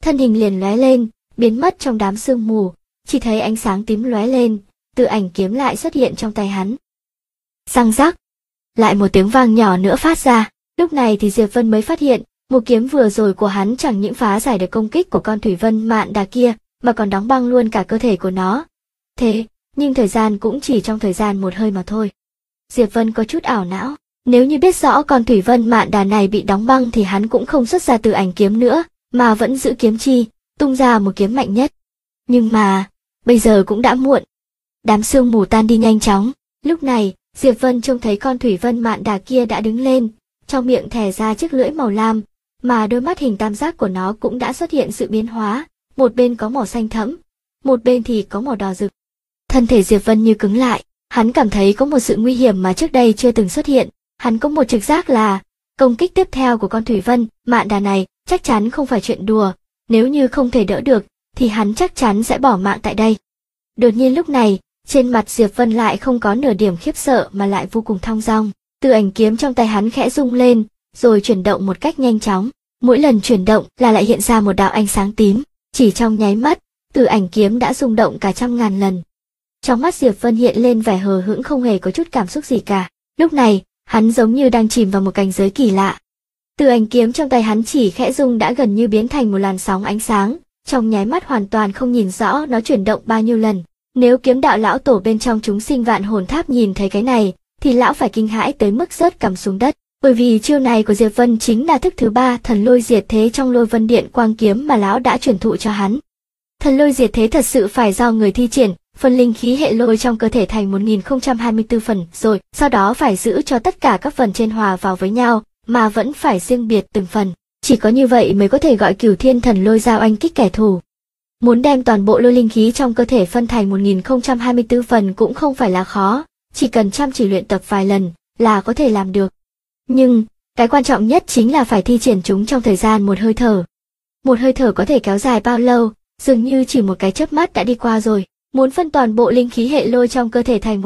thân hình liền lóe lên, biến mất trong đám sương mù, chỉ thấy ánh sáng tím lóe lên, Từ Ảnh kiếm lại xuất hiện trong tay hắn. Răng rắc, lại một tiếng vang nhỏ nữa phát ra, lúc này thì Diệp Vân mới phát hiện, một kiếm vừa rồi của hắn chẳng những phá giải được công kích của con thủy vân mạn đà kia, mà còn đóng băng luôn cả cơ thể của nó. Thế, nhưng thời gian cũng chỉ trong thời gian một hơi mà thôi. Diệp Vân có chút ảo não, nếu như biết rõ con thủy vân mạn đà này bị đóng băng thì hắn cũng không xuất ra Từ Ảnh kiếm nữa, mà vẫn giữ kiếm chi, tung ra một kiếm mạnh nhất. Nhưng mà, bây giờ cũng đã muộn. Đám sương mù tan đi nhanh chóng, lúc này, Diệp Vân trông thấy con thủy vân mạn đà kia đã đứng lên, trong miệng thè ra chiếc lưỡi màu lam, mà đôi mắt hình tam giác của nó cũng đã xuất hiện sự biến hóa, một bên có màu xanh thẫm, một bên thì có màu đỏ rực. Thân thể Diệp Vân như cứng lại, hắn cảm thấy có một sự nguy hiểm mà trước đây chưa từng xuất hiện, hắn có một trực giác là công kích tiếp theo của con thủy vân mạn đà này chắc chắn không phải chuyện đùa, nếu như không thể đỡ được thì hắn chắc chắn sẽ bỏ mạng tại đây. Đột nhiên lúc này, trên mặt Diệp Vân lại không có nửa điểm khiếp sợ mà lại vô cùng thong dong, Từ Ảnh kiếm trong tay hắn khẽ rung lên, rồi chuyển động một cách nhanh chóng, mỗi lần chuyển động là lại hiện ra một đạo ánh sáng tím, chỉ trong nháy mắt, Từ Ảnh kiếm đã rung động cả trăm ngàn lần. Trong mắt Diệp Vân hiện lên vẻ hờ hững không hề có chút cảm xúc gì cả, lúc này, hắn giống như đang chìm vào một cảnh giới kỳ lạ. Từ Ảnh kiếm trong tay hắn chỉ khẽ rung đã gần như biến thành một làn sóng ánh sáng, trong nháy mắt hoàn toàn không nhìn rõ nó chuyển động bao nhiêu lần. Nếu Kiếm đạo lão tổ bên trong chúng sinh vạn hồn tháp nhìn thấy cái này, thì lão phải kinh hãi tới mức rớt cằm xuống đất, bởi vì chiêu này của Diệp Vân chính là thức thứ 3 thần lôi diệt thế trong Lôi Vân Điện Quang kiếm mà lão đã truyền thụ cho hắn. Thần lôi diệt thế thật sự phải do người thi triển, phân linh khí hệ lôi trong cơ thể thành 1024 phần rồi, sau đó phải giữ cho tất cả các phần trên hòa vào với nhau, mà vẫn phải riêng biệt từng phần. Chỉ có như vậy mới có thể gọi Cửu Thiên Thần Lôi giao oanh kích kẻ thù. Muốn đem toàn bộ lôi linh khí trong cơ thể phân thành 1024 phần cũng không phải là khó, chỉ cần chăm chỉ luyện tập vài lần là có thể làm được. Nhưng, cái quan trọng nhất chính là phải thi triển chúng trong thời gian một hơi thở. Một hơi thở có thể kéo dài bao lâu, dường như chỉ một cái chớp mắt đã đi qua rồi. Muốn phân toàn bộ linh khí hệ lôi trong cơ thể thành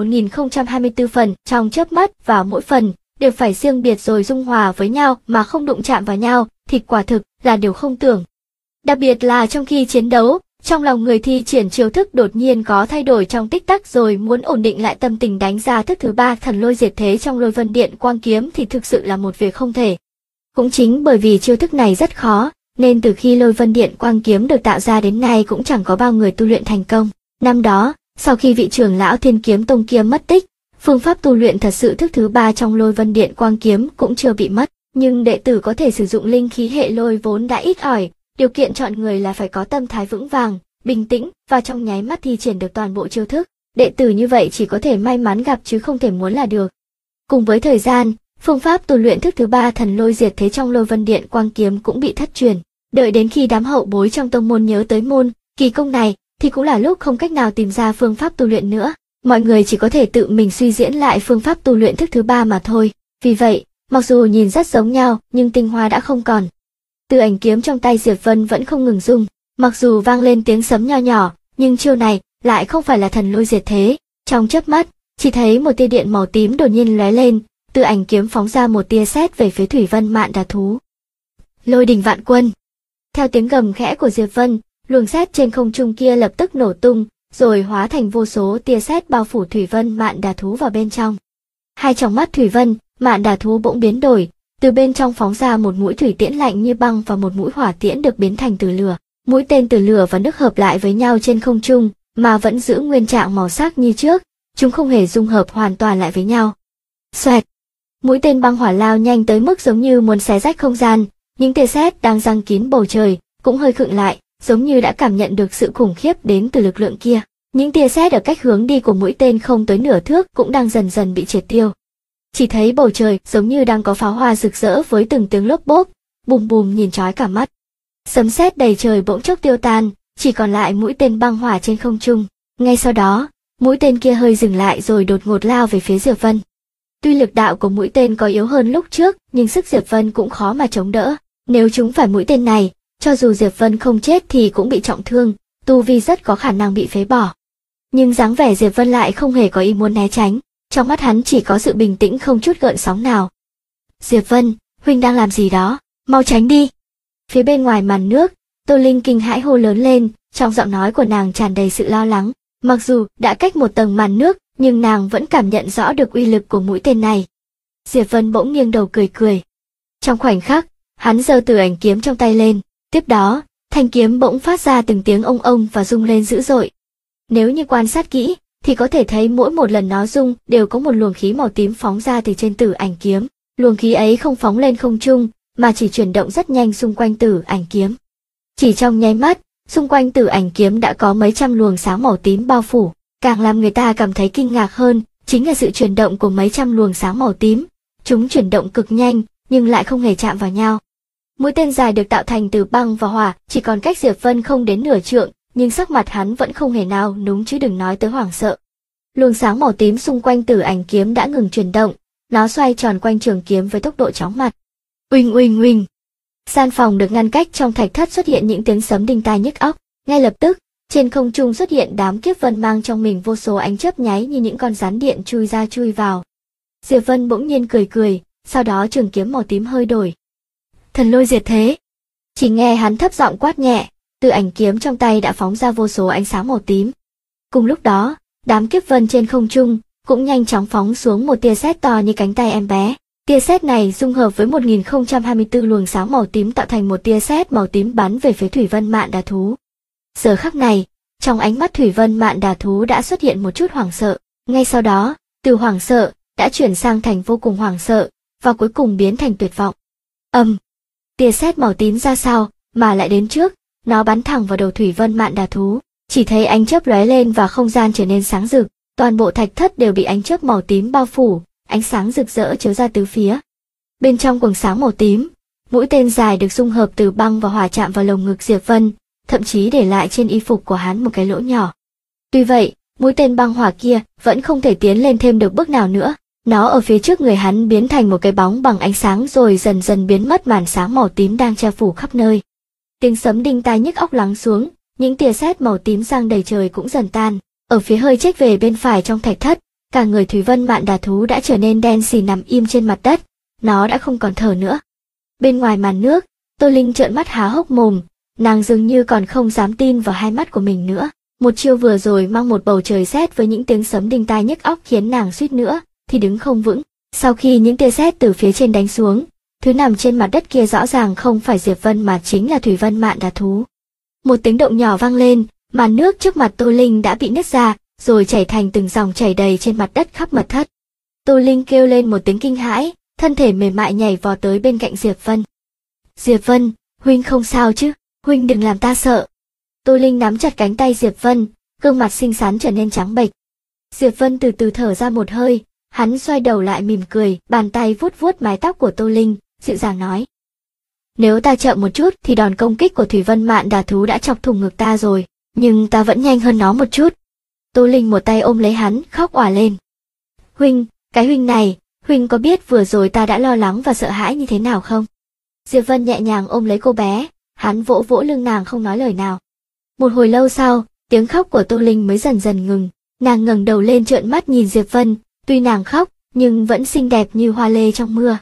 1024 phần trong chớp mắt vào mỗi phần, đều phải riêng biệt rồi dung hòa với nhau mà không đụng chạm vào nhau, thì quả thực là điều không tưởng. Đặc biệt là trong khi chiến đấu, trong lòng người thi triển chiêu thức đột nhiên có thay đổi trong tích tắc rồi muốn ổn định lại tâm tình đánh ra thức thứ 3 thần lôi diệt thế trong Lôi Vân Điện Quang kiếm thì thực sự là một việc không thể. Cũng chính bởi vì chiêu thức này rất khó, nên từ khi Lôi Vân Điện Quang kiếm được tạo ra đến nay cũng chẳng có bao người tu luyện thành công. Năm đó, sau khi vị trưởng lão Thiên Kiếm Tông kia mất tích, phương pháp tu luyện thật sự thức thứ 3 trong Lôi Vân Điện Quang kiếm cũng chưa bị mất, nhưng đệ tử có thể sử dụng linh khí hệ lôi vốn đã ít ỏi, điều kiện chọn người là phải có tâm thái vững vàng, bình tĩnh và trong nháy mắt thi triển được toàn bộ chiêu thức. Đệ tử như vậy chỉ có thể may mắn gặp chứ không thể muốn là được. Cùng với thời gian, phương pháp tu luyện thức thứ 3 thần lôi diệt thế trong Lôi Vân Điện Quang kiếm cũng bị thất truyền. Đợi đến khi đám hậu bối trong tông môn nhớ tới môn kỳ công này, thì cũng là lúc không cách nào tìm ra phương pháp tu luyện nữa. Mọi người chỉ có thể tự mình suy diễn lại phương pháp tu luyện thức thứ 3 mà thôi. Vì vậy, mặc dù nhìn rất giống nhau, nhưng tinh hoa đã không còn. Từ Ảnh kiếm trong tay Diệp Vân vẫn không ngừng rung, mặc dù vang lên tiếng sấm nho nhỏ, nhưng chiêu này lại không phải là thần lôi diệt thế. Trong chớp mắt, chỉ thấy một tia điện màu tím đột nhiên lóe lên, Từ Ảnh kiếm phóng ra một tia sét về phía thủy vân mạn đà thú. Lôi đình vạn quân. Theo tiếng gầm khẽ của Diệp Vân, luồng sét trên không trung kia lập tức nổ tung, rồi hóa thành vô số tia sét bao phủ thủy vân mạn đà thú vào bên trong. Hai tròng mắt thủy vân mạn đà thú bỗng biến đổi, từ bên trong phóng ra một mũi thủy tiễn lạnh như băng và một mũi hỏa tiễn được biến thành từ lửa. Mũi tên từ lửa và nước hợp lại với nhau trên không trung, mà vẫn giữ nguyên trạng màu sắc như trước, chúng không hề dung hợp hoàn toàn lại với nhau. Xoẹt! Mũi tên băng hỏa lao nhanh tới mức giống như muốn xé rách không gian, những tia sét đang giăng kín bầu trời cũng hơi khựng lại, giống như đã cảm nhận được sự khủng khiếp đến từ lực lượng kia. Những tia sét ở cách hướng đi của mũi tên không tới nửa thước cũng đang dần dần bị triệt tiêu. Chỉ thấy bầu trời giống như đang có pháo hoa rực rỡ với từng tiếng lốp bốp, bùm bùm nhìn chói cả mắt. Sấm sét đầy trời bỗng chốc tiêu tan, chỉ còn lại mũi tên băng hỏa trên không trung. Ngay sau đó, mũi tên kia hơi dừng lại rồi đột ngột lao về phía Diệp Vân. Tuy lực đạo của mũi tên có yếu hơn lúc trước, nhưng sức Diệp Vân cũng khó mà chống đỡ. Nếu trúng phải mũi tên này, cho dù Diệp Vân không chết thì cũng bị trọng thương, tu vi rất có khả năng bị phế bỏ. Nhưng dáng vẻ Diệp Vân lại không hề có ý muốn né tránh, trong mắt hắn chỉ có sự bình tĩnh không chút gợn sóng nào. Diệp Vân, huynh đang làm gì đó, mau tránh đi. Phía bên ngoài màn nước, Tô Linh kinh hãi hô lớn lên, trong giọng nói của nàng tràn đầy sự lo lắng. Mặc dù đã cách một tầng màn nước, nhưng nàng vẫn cảm nhận rõ được uy lực của mũi tên này. Diệp Vân bỗng nghiêng đầu cười cười. Trong khoảnh khắc, hắn giơ Tử Ảnh kiếm trong tay lên, tiếp đó, thanh kiếm bỗng phát ra từng tiếng ông và rung lên dữ dội. Nếu như quan sát kỹ, thì có thể thấy mỗi một lần nó rung đều có một luồng khí màu tím phóng ra từ trên Tử Ảnh kiếm. Luồng khí ấy không phóng lên không trung, mà chỉ chuyển động rất nhanh xung quanh Tử Ảnh kiếm. Chỉ trong nháy mắt, xung quanh Tử Ảnh kiếm đã có mấy trăm luồng sáng màu tím bao phủ. Càng làm người ta cảm thấy kinh ngạc hơn, chính là sự chuyển động của mấy trăm luồng sáng màu tím. Chúng chuyển động cực nhanh, nhưng lại không hề chạm vào nhau. Mũi tên dài được tạo thành từ băng và hỏa, chỉ còn cách Diệp Vân không đến nửa trượng, nhưng sắc mặt hắn vẫn không hề nào núng chứ đừng nói tới hoảng sợ. Luồng sáng màu tím xung quanh Tử Ảnh kiếm đã ngừng chuyển động, nó xoay tròn quanh trường kiếm với tốc độ chóng mặt. Uỳnh uỳnh uỳnh. Gian phòng được ngăn cách trong thạch thất xuất hiện những tiếng sấm đinh tai nhức óc, ngay lập tức, trên không trung xuất hiện đám kiếp vân mang trong mình vô số ánh chớp nháy như những con rắn điện chui ra chui vào. Diệp Vân bỗng nhiên cười cười, sau đó trường kiếm màu tím hơi đổi. Thần lôi diệt thế. Chỉ nghe hắn thấp giọng quát nhẹ, Tử Ảnh kiếm trong tay đã phóng ra vô số ánh sáng màu tím. Cùng lúc đó, đám kiếp vân trên không trung cũng nhanh chóng phóng xuống một tia sét to như cánh tay em bé. Tia sét này dung hợp với 1024 luồng sáng màu tím tạo thành một tia sét màu tím bắn về phía Thủy Vân Mạn Đà thú. Giờ khắc này, trong ánh mắt Thủy Vân Mạn Đà thú đã xuất hiện một chút hoảng sợ, ngay sau đó, từ hoảng sợ đã chuyển sang thành vô cùng hoảng sợ, và cuối cùng biến thành tuyệt vọng. Tia sét màu tím ra sao mà lại đến trước, nó bắn thẳng vào đầu Thủy Vân Mạn Đà thú, chỉ thấy ánh chớp lóe lên và không gian trở nên sáng rực, toàn bộ thạch thất đều bị ánh chớp màu tím bao phủ, ánh sáng rực rỡ chiếu ra tứ phía. Bên trong quầng sáng màu tím, mũi tên dài được dung hợp từ băng và hỏa chạm vào lồng ngực Diệp Vân, thậm chí để lại trên y phục của hắn một cái lỗ nhỏ. Tuy vậy, mũi tên băng hỏa kia vẫn không thể tiến lên thêm được bước nào nữa. Nó ở phía trước người hắn biến thành một cái bóng bằng ánh sáng rồi dần dần biến mất màn sáng màu tím đang che phủ khắp nơi. Tiếng sấm đinh tai nhức óc lắng xuống, những tia sét màu tím giăng đầy trời cũng dần tan. Ở phía hơi chếch về bên phải trong thạch thất, cả người Thủy Vân Mạn Đà thú đã trở nên đen xì nằm im trên mặt đất, nó đã không còn thở nữa. Bên ngoài màn nước, Tô Linh trợn mắt há hốc mồm, nàng dường như còn không dám tin vào hai mắt của mình nữa. Một chiêu vừa rồi mang một bầu trời sét với những tiếng sấm đinh tai nhức óc khiến nàng suýt nữa thì đứng không vững. Sau khi những tia sét từ phía trên đánh xuống, thứ nằm trên mặt đất kia rõ ràng không phải Diệp Vân mà chính là Thủy Vân Mạn Đà thú. Một tiếng động nhỏ vang lên, màn nước trước mặt Tô Linh đã bị nứt ra, rồi chảy thành từng dòng chảy đầy trên mặt đất khắp mật thất. Tô Linh kêu lên một tiếng kinh hãi, thân thể mềm mại nhảy vò tới bên cạnh Diệp Vân. Diệp Vân, huynh không sao chứ, huynh đừng làm ta sợ. Tô Linh nắm chặt cánh tay Diệp Vân, gương mặt xinh xắn trở nên trắng bệch. Diệp Vân từ từ thở ra một hơi, hắn xoay đầu lại mỉm cười, bàn tay vuốt vuốt mái tóc của Tô Linh, dịu dàng nói. Nếu ta chậm một chút thì đòn công kích của Thủy Vân Mạn Đà thú đã chọc thủng ngực ta rồi, nhưng ta vẫn nhanh hơn nó một chút. Tô Linh một tay ôm lấy hắn, khóc òa lên. Huynh, cái huynh này, huynh có biết vừa rồi ta đã lo lắng và sợ hãi như thế nào không? Diệp Vân nhẹ nhàng ôm lấy cô bé, hắn vỗ vỗ lưng nàng không nói lời nào. Một hồi lâu sau, tiếng khóc của Tô Linh mới dần dần ngừng, nàng ngẩng đầu lên trợn mắt nhìn Diệp Vân, tuy nàng khóc, nhưng vẫn xinh đẹp như hoa lê trong mưa.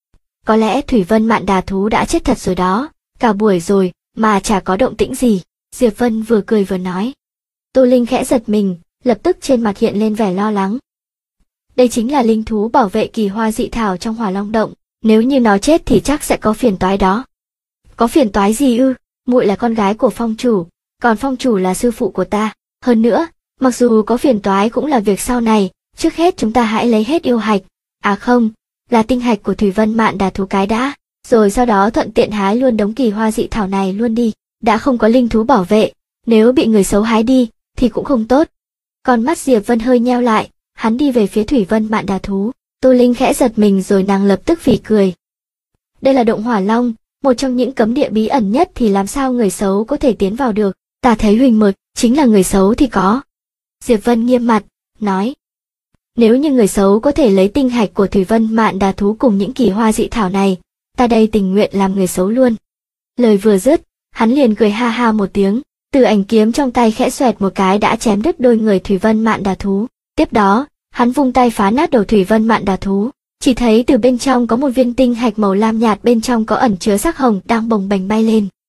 Có lẽ Thủy Vân Mạn Đà thú đã chết thật rồi đó, cả buổi rồi, mà chả có động tĩnh gì, Diệp Vân vừa cười vừa nói. Tô Linh khẽ giật mình, lập tức trên mặt hiện lên vẻ lo lắng. Đây chính là linh thú bảo vệ kỳ hoa dị thảo trong Hỏa Long động, nếu như nó chết thì chắc sẽ có phiền toái đó. Có phiền toái gì ư? Muội là con gái của phong chủ, còn phong chủ là sư phụ của ta. Hơn nữa, mặc dù có phiền toái cũng là việc sau này, trước hết chúng ta hãy lấy hết yêu hạch, à không, là tinh hạch của Thủy Vân Mạn Đà thú cái đã, rồi sau đó thuận tiện hái luôn đống kỳ hoa dị thảo này luôn đi, đã không có linh thú bảo vệ, nếu bị người xấu hái đi, thì cũng không tốt. Con mắt Diệp Vân hơi nheo lại, hắn đi về phía Thủy Vân Mạn Đà thú, Tô Linh khẽ giật mình rồi nàng lập tức phì cười. Đây là động Hỏa Long, một trong những cấm địa bí ẩn nhất thì làm sao người xấu có thể tiến vào được, ta thấy Huỳnh Mực chính là người xấu thì có. Diệp Vân nghiêm mặt, nói. Nếu như người xấu có thể lấy tinh hạch của Thủy Vân Mạn Đà thú cùng những kỳ hoa dị thảo này, ta đây tình nguyện làm người xấu luôn. Lời vừa dứt, hắn liền cười ha ha một tiếng, Tử Ảnh kiếm trong tay khẽ xoẹt một cái đã chém đứt đôi người Thủy Vân Mạn Đà thú. Tiếp đó, hắn vung tay phá nát đầu Thủy Vân Mạn Đà thú, chỉ thấy từ bên trong có một viên tinh hạch màu lam nhạt, bên trong có ẩn chứa sắc hồng đang bồng bềnh bay lên.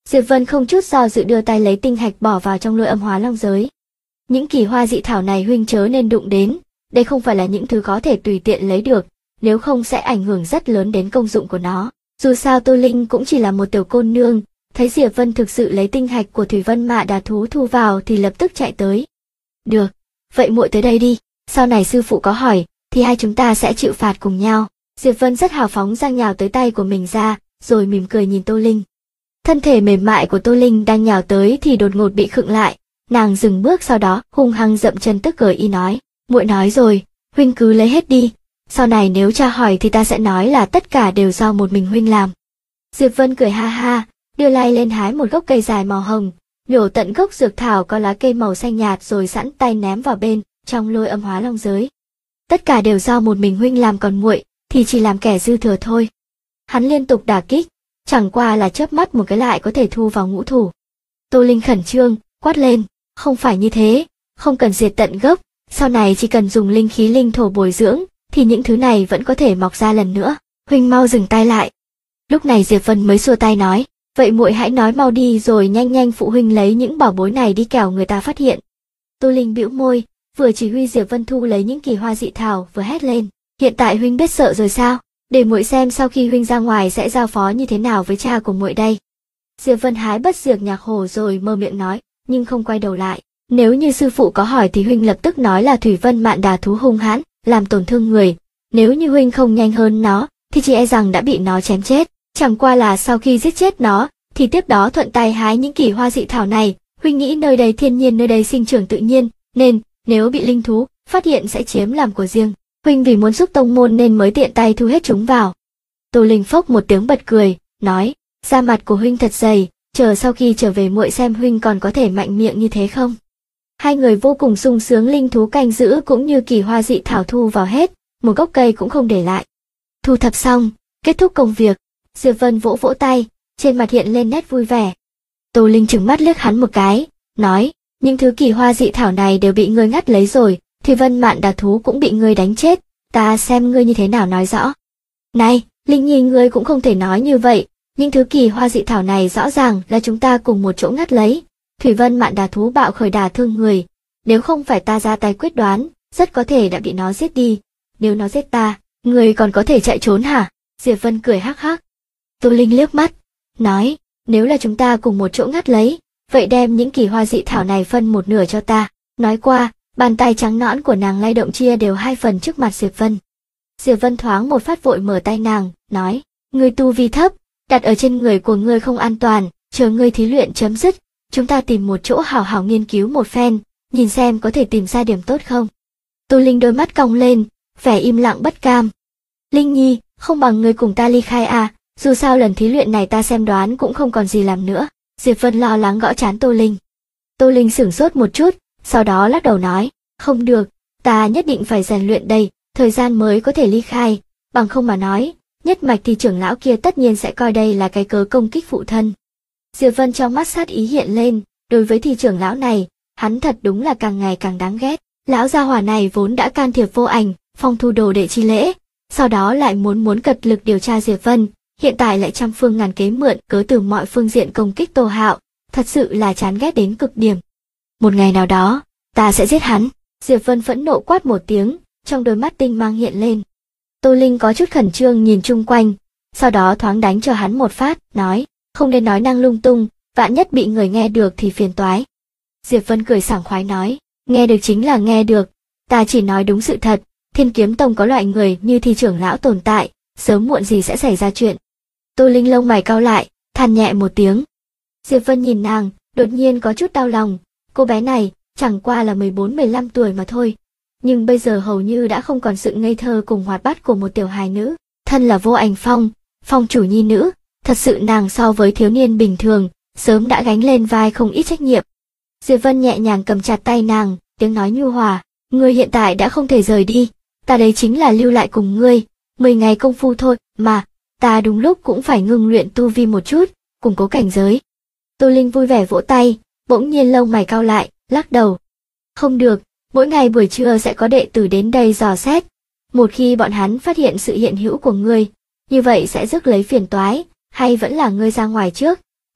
Diệp Vân không chút do dự đưa tay lấy tinh hạch bỏ vào trong lôi âm hóa long giới. Những kỳ hoa dị thảo này huynh chớ nên đụng đến, đây không phải là những thứ có thể tùy tiện lấy được, nếu không sẽ ảnh hưởng rất lớn đến công dụng của nó. Dù sao Tô Linh cũng chỉ là một tiểu cô nương, thấy Diệp Vân thực sự lấy tinh hạch của Thủy Vân Mạ Đà thú thu vào thì lập tức chạy tới. Được, vậy muội tới đây đi, sau này sư phụ có hỏi, thì hai chúng ta sẽ chịu phạt cùng nhau. Diệp Vân rất hào phóng giang nhào tới tay của mình ra, rồi mỉm cười nhìn Tô Linh. Thân thể mềm mại của Tô Linh đang nhào tới thì đột ngột bị khựng lại, nàng dừng bước sau đó hung hăng dậm chân tức cười y nói, muội nói rồi, huynh cứ lấy hết đi, sau này nếu cha hỏi thì ta sẽ nói là tất cả đều do một mình huynh làm. Diệp Vân cười ha ha, đưa tay lên hái một gốc cây dài màu hồng, nhổ tận gốc dược thảo có lá cây màu xanh nhạt rồi sẵn tay ném vào bên trong lôi âm hóa long giới. Tất cả đều do một mình huynh làm, còn muội thì chỉ làm kẻ dư thừa thôi. Hắn liên tục đả kích, chẳng qua là chớp mắt một cái lại có thể thu vào ngũ thủ. Tô Linh khẩn trương, quát lên, không phải như thế, không cần diệt tận gốc, sau này chỉ cần dùng linh khí linh thổ bồi dưỡng, thì những thứ này vẫn có thể mọc ra lần nữa, huynh mau dừng tay lại. Lúc này Diệp Vân mới xua tay nói, vậy muội hãy nói mau đi rồi nhanh nhanh phụ huynh lấy những bảo bối này đi kẻo người ta phát hiện. Tô Linh bĩu môi, vừa chỉ huy Diệp Vân thu lấy những kỳ hoa dị thảo vừa hét lên, hiện tại huynh biết sợ rồi sao? Để muội xem sau khi huynh ra ngoài sẽ giao phó như thế nào với cha của muội đây. Diệp Vân hái bất diệt nhạc hổ rồi mơ miệng nói, nhưng không quay đầu lại. Nếu như sư phụ có hỏi thì huynh lập tức nói là Thủy Vân Mạn Đà thú hung hãn, làm tổn thương người. Nếu như huynh không nhanh hơn nó, thì chỉ e rằng đã bị nó chém chết. Chẳng qua là sau khi giết chết nó, thì tiếp đó thuận tay hái những kỳ hoa dị thảo này. Huynh nghĩ nơi đây thiên nhiên, nơi đây sinh trưởng tự nhiên, nên nếu bị linh thú phát hiện sẽ chiếm làm của riêng. Huynh vì muốn giúp tông môn nên mới tiện tay thu hết chúng vào. Tô Linh phốc một tiếng bật cười, nói, da mặt của huynh thật dày, chờ sau khi trở về muội xem huynh còn có thể mạnh miệng như thế không. Hai người vô cùng sung sướng, linh thú canh giữ cũng như kỳ hoa dị thảo thu vào hết, một gốc cây cũng không để lại. Thu thập xong, kết thúc công việc, Diệp Vân vỗ vỗ tay, trên mặt hiện lên nét vui vẻ. Tô Linh trừng mắt liếc hắn một cái, nói, những thứ kỳ hoa dị thảo này đều bị ngươi ngắt lấy rồi, Thủy Vân Mạn Đà thú cũng bị ngươi đánh chết, ta xem ngươi như thế nào nói rõ. Này, Linh Nhi, ngươi cũng không thể nói như vậy, những thứ kỳ hoa dị thảo này rõ ràng là chúng ta cùng một chỗ ngắt lấy. Thủy Vân Mạn Đà thú bạo khởi đả thương người, nếu không phải ta ra tay quyết đoán, rất có thể đã bị nó giết đi. Nếu nó giết ta, ngươi còn có thể chạy trốn hả? Diệp Vân cười hắc hắc. Tô Linh liếc mắt, nói, nếu là chúng ta cùng một chỗ ngắt lấy, vậy đem những kỳ hoa dị thảo này phân một nửa cho ta. Nói qua, bàn tay trắng nõn của nàng lay động chia đều 2 phần trước mặt Diệp Vân. Diệp Vân thoáng một phát vội mở tay nàng, nói, ngươi tu vi thấp, đặt ở trên người của ngươi không an toàn, chờ ngươi thí luyện chấm dứt, chúng ta tìm một chỗ hảo hảo nghiên cứu một phen, nhìn xem có thể tìm ra điểm tốt không. Tô Linh đôi mắt cong lên, vẻ im lặng bất cam. Linh Nhi, không bằng ngươi cùng ta ly khai à, dù sao lần thí luyện này ta xem đoán cũng không còn gì làm nữa. Diệp Vân lo lắng gõ trán Tô Linh. Tô Linh sửng sốt một chút, sau đó lắc đầu nói, không được, ta nhất định phải rèn luyện đây, thời gian mới có thể ly khai, bằng không mà nói, nhất mạch thì trưởng lão kia tất nhiên sẽ coi đây là cái cớ công kích phụ thân. Diệp Vân trong mắt sát ý hiện lên, đối với thì trưởng lão này, hắn thật đúng là càng ngày càng đáng ghét. Lão gia hỏa này vốn đã can thiệp vô ảnh, phong thu đồ đệ chi lễ, sau đó lại muốn cật lực điều tra Diệp Vân, hiện tại lại trăm phương ngàn kế mượn cớ từ mọi phương diện công kích Tô Hạo, thật sự là chán ghét đến cực điểm. Một ngày nào đó, ta sẽ giết hắn. Diệp Vân phẫn nộ quát một tiếng, trong đôi mắt tinh mang hiện lên. Tô Linh có chút khẩn trương nhìn chung quanh, sau đó thoáng đánh cho hắn một phát, nói, không nên nói năng lung tung, vạn nhất bị người nghe được thì phiền toái. Diệp Vân cười sảng khoái nói, nghe được chính là nghe được, ta chỉ nói đúng sự thật, Thiên Kiếm Tông có loại người như thì trưởng lão tồn tại, sớm muộn gì sẽ xảy ra chuyện. Tô Linh lông mày cau lại, than nhẹ một tiếng. Diệp Vân nhìn nàng, đột nhiên có chút đau lòng, cô bé này chẳng qua là 14-15 tuổi mà thôi, nhưng bây giờ hầu như đã không còn sự ngây thơ cùng hoạt bát của một tiểu hài nữ. Thân là Vô Ảnh Phong, phong chủ nhi nữ, thật sự nàng so với thiếu niên bình thường, sớm đã gánh lên vai không ít trách nhiệm. Diệp Vân nhẹ nhàng cầm chặt tay nàng, tiếng nói nhu hòa, ngươi hiện tại đã không thể rời đi, ta đấy chính là lưu lại cùng ngươi, 10 ngày công phu thôi, mà, ta đúng lúc cũng phải ngưng luyện tu vi một chút, củng cố cảnh giới. Tô Linh vui vẻ vỗ tay, bỗng nhiên lông mày cau lại, lắc đầu. Không được, mỗi ngày buổi trưa sẽ có đệ tử đến đây dò xét. Một khi bọn hắn phát hiện sự hiện hữu của ngươi, như vậy sẽ rước lấy phiền toái, hay vẫn là ngươi ra ngoài trước,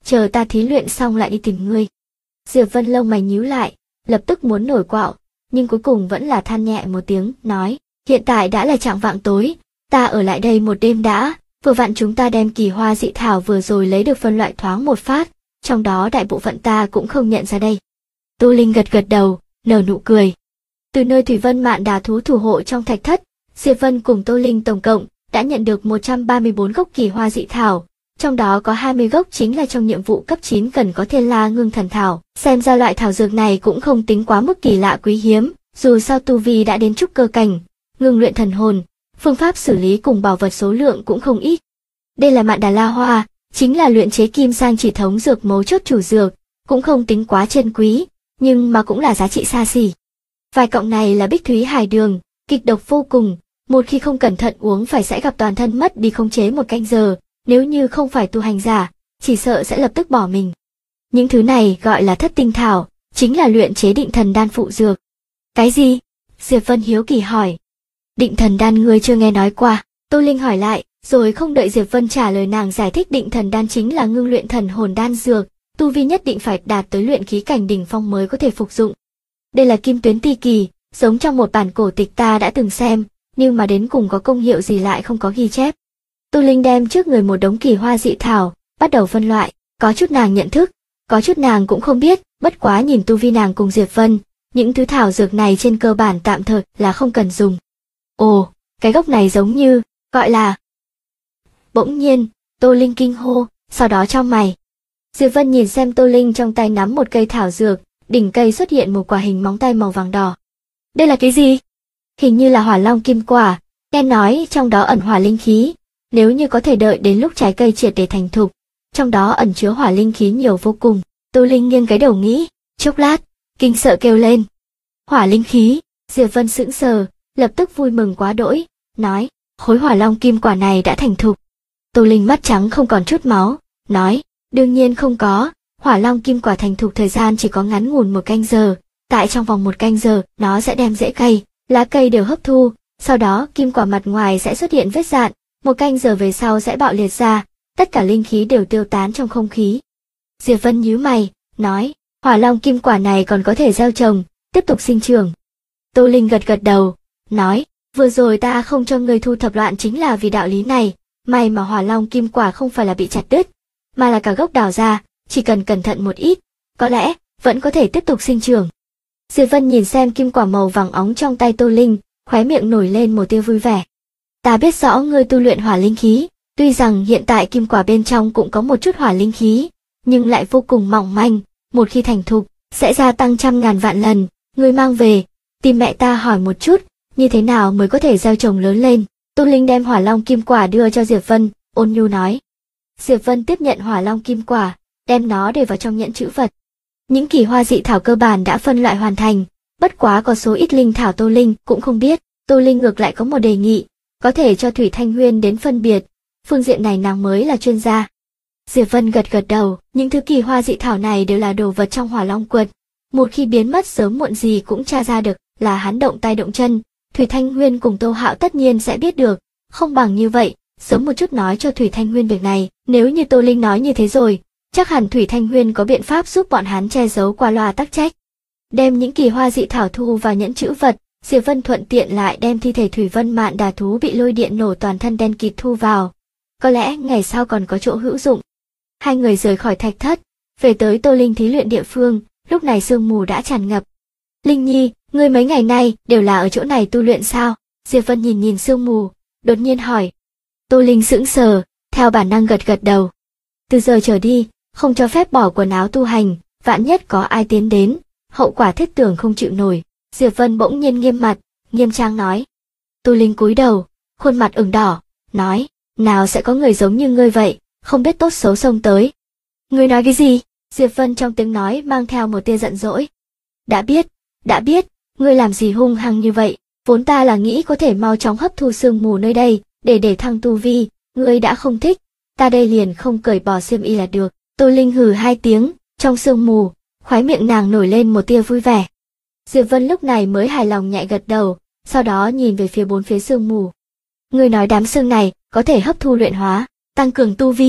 chờ ta thí luyện xong lại đi tìm ngươi. Diệp Vân lông mày nhíu lại, lập tức muốn nổi quạo, nhưng cuối cùng vẫn là than nhẹ một tiếng, nói, hiện tại đã là chạng vạng tối, ta ở lại đây một đêm đã, vừa vặn chúng ta đem kỳ hoa dị thảo vừa rồi lấy được phân loại thoáng một phát, trong đó đại bộ phận ta cũng không nhận ra đây. Tô Linh gật gật đầu, nở nụ cười. Từ nơi Thủy Vân Mạn Đà thú thủ hộ trong thạch thất, Diệp Vân cùng Tô Linh tổng cộng đã nhận được 134 gốc kỳ hoa dị thảo, trong đó có 20 gốc chính là trong nhiệm vụ cấp 9 cần có Thiên La Ngưng Thần Thảo. Xem ra loại thảo dược này cũng không tính quá mức kỳ lạ quý hiếm, dù sao tu vi đã đến trúc cơ cảnh, ngưng luyện thần hồn, phương pháp xử lý cùng bảo vật số lượng cũng không ít. Đây là Mạn Đà La Hoa, chính là luyện chế kim sang chỉ thống dược mấu chốt chủ dược, cũng không tính quá chân quý, nhưng mà cũng là giá trị xa xỉ. Vài cọng này là Bích Thúy Hải Đường, kịch độc vô cùng, một khi không cẩn thận uống phải sẽ gặp toàn thân mất đi khống chế một canh giờ, nếu như không phải tu hành giả, chỉ sợ sẽ lập tức bỏ mình. Những thứ này gọi là thất tinh thảo, chính là luyện chế định thần đan phụ dược. Cái gì? Diệp Vân hiếu kỳ hỏi. Định thần đan ngươi chưa nghe nói qua? Tô Linh hỏi lại, rồi không đợi Diệp Vân trả lời nàng giải thích định thần đan chính là ngưng luyện thần hồn đan dược, tu vi nhất định phải đạt tới luyện khí cảnh đỉnh phong mới có thể phục dụng. Đây là kim tuyến ti kỳ, giống trong một bản cổ tịch ta đã từng xem, nhưng mà đến cùng có công hiệu gì lại không có ghi chép. Tô Linh đem trước người một đống kỳ hoa dị thảo, bắt đầu phân loại, có chút nàng nhận thức, có chút nàng cũng không biết, bất quá nhìn tu vi nàng cùng Diệp Vân, những thứ thảo dược này trên cơ bản tạm thời là không cần dùng. Ồ, cái gốc này giống như, gọi là... Bỗng nhiên, Tô Linh kinh hô, sau đó trong mày. Diệp Vân nhìn xem Tô Linh trong tay nắm một cây thảo dược, đỉnh cây xuất hiện một quả hình móng tay màu vàng đỏ. Đây là cái gì? Hình như là hỏa long kim quả, nghe nói trong đó ẩn hỏa linh khí, nếu như có thể đợi đến lúc trái cây triệt để thành thục, trong đó ẩn chứa hỏa linh khí nhiều vô cùng. Tô Linh nghiêng cái đầu nghĩ, chốc lát, kinh sợ kêu lên. Hỏa linh khí, Diệp Vân sững sờ, lập tức vui mừng quá đỗi, nói, khối hỏa long kim quả này đã thành thục. Tô Linh mắt trắng không còn chút máu, nói, đương nhiên không có, hỏa long kim quả thành thục thời gian chỉ có ngắn ngủn một canh giờ, tại trong vòng một canh giờ nó sẽ đem rễ cây, lá cây đều hấp thu, sau đó kim quả mặt ngoài sẽ xuất hiện vết rạn, một canh giờ về sau sẽ bạo liệt ra, tất cả linh khí đều tiêu tán trong không khí. Diệp Vân nhíu mày, nói, hỏa long kim quả này còn có thể gieo trồng, tiếp tục sinh trưởng. Tô Linh gật gật đầu, nói, vừa rồi ta không cho ngươi thu thập loạn chính là vì đạo lý này, may mà hỏa long kim quả không phải là bị chặt đứt, mà là cả gốc đào ra, chỉ cần cẩn thận một ít, có lẽ vẫn có thể tiếp tục sinh trưởng. Diệp Vân nhìn xem kim quả màu vàng óng trong tay Tô Linh, khóe miệng nổi lên một tia vui vẻ. Ta biết rõ ngươi tu luyện hỏa linh khí, tuy rằng hiện tại kim quả bên trong cũng có một chút hỏa linh khí, nhưng lại vô cùng mỏng manh, một khi thành thục, sẽ gia tăng trăm ngàn vạn lần, ngươi mang về, tìm mẹ ta hỏi một chút, như thế nào mới có thể gieo trồng lớn lên. Tô Linh đem hỏa long kim quả đưa cho Diệp Vân, ôn nhu nói. Diệp Vân tiếp nhận hỏa long kim quả, đem nó để vào trong nhẫn trữ vật. Những kỳ hoa dị thảo cơ bản đã phân loại hoàn thành, bất quá có số ít linh thảo Tô Linh cũng không biết. Tô Linh ngược lại có một đề nghị, có thể cho Thủy Thanh Huyên đến phân biệt, phương diện này nàng mới là chuyên gia. Diệp Vân gật gật đầu, những thứ kỳ hoa dị thảo này đều là đồ vật trong hỏa long quật, một khi biến mất sớm muộn gì cũng tra ra được là hắn động tay động chân, Thủy Thanh Huyên cùng Tô Hạo tất nhiên sẽ biết được, không bằng như vậy, sớm một chút nói cho Thủy Thanh Huyên việc này, nếu như Tô Linh nói như thế rồi, chắc hẳn Thủy Thanh Huyên có biện pháp giúp bọn hắn che giấu qua loa tắc trách. Đem những kỳ hoa dị thảo thu vào nhẫn trữ vật, Diệp Vân thuận tiện lại đem thi thể Thủy Vân Mạn Đà thú bị lôi điện nổ toàn thân đen kịt thu vào, có lẽ ngày sau còn có chỗ hữu dụng. Hai người rời khỏi thạch thất, về tới Tô Linh thí luyện địa phương, lúc này sương mù đã tràn ngập. Linh Nhi, ngươi mấy ngày nay đều là ở chỗ này tu luyện sao? Diệp Vân nhìn nhìn sương mù, đột nhiên hỏi. Tô Linh sững sờ, theo bản năng gật gật đầu. Từ giờ trở đi, không cho phép bỏ quần áo tu hành, vạn nhất có ai tiến đến, hậu quả thiết tưởng không chịu nổi. Diệp Vân bỗng nhiên nghiêm mặt, nghiêm trang nói. Tô Linh cúi đầu, khuôn mặt ửng đỏ, nói, nào sẽ có người giống như ngươi vậy, không biết tốt xấu xông tới. Ngươi nói cái gì? Diệp Vân trong tiếng nói mang theo một tia giận dỗi. Đã biết, ngươi làm gì hung hăng như vậy, vốn ta là nghĩ có thể mau chóng hấp thu sương mù nơi đây, để thăng tu vi, ngươi đã không thích, ta đây liền không cởi bỏ xiêm y là được. Tô Linh hừ hai tiếng, trong sương mù, khóe miệng nàng nổi lên một tia vui vẻ. Diệp Vân lúc này mới hài lòng nhẹ gật đầu, sau đó nhìn về phía bốn phía sương mù. Ngươi nói đám sương này có thể hấp thu luyện hóa, tăng cường tu vi,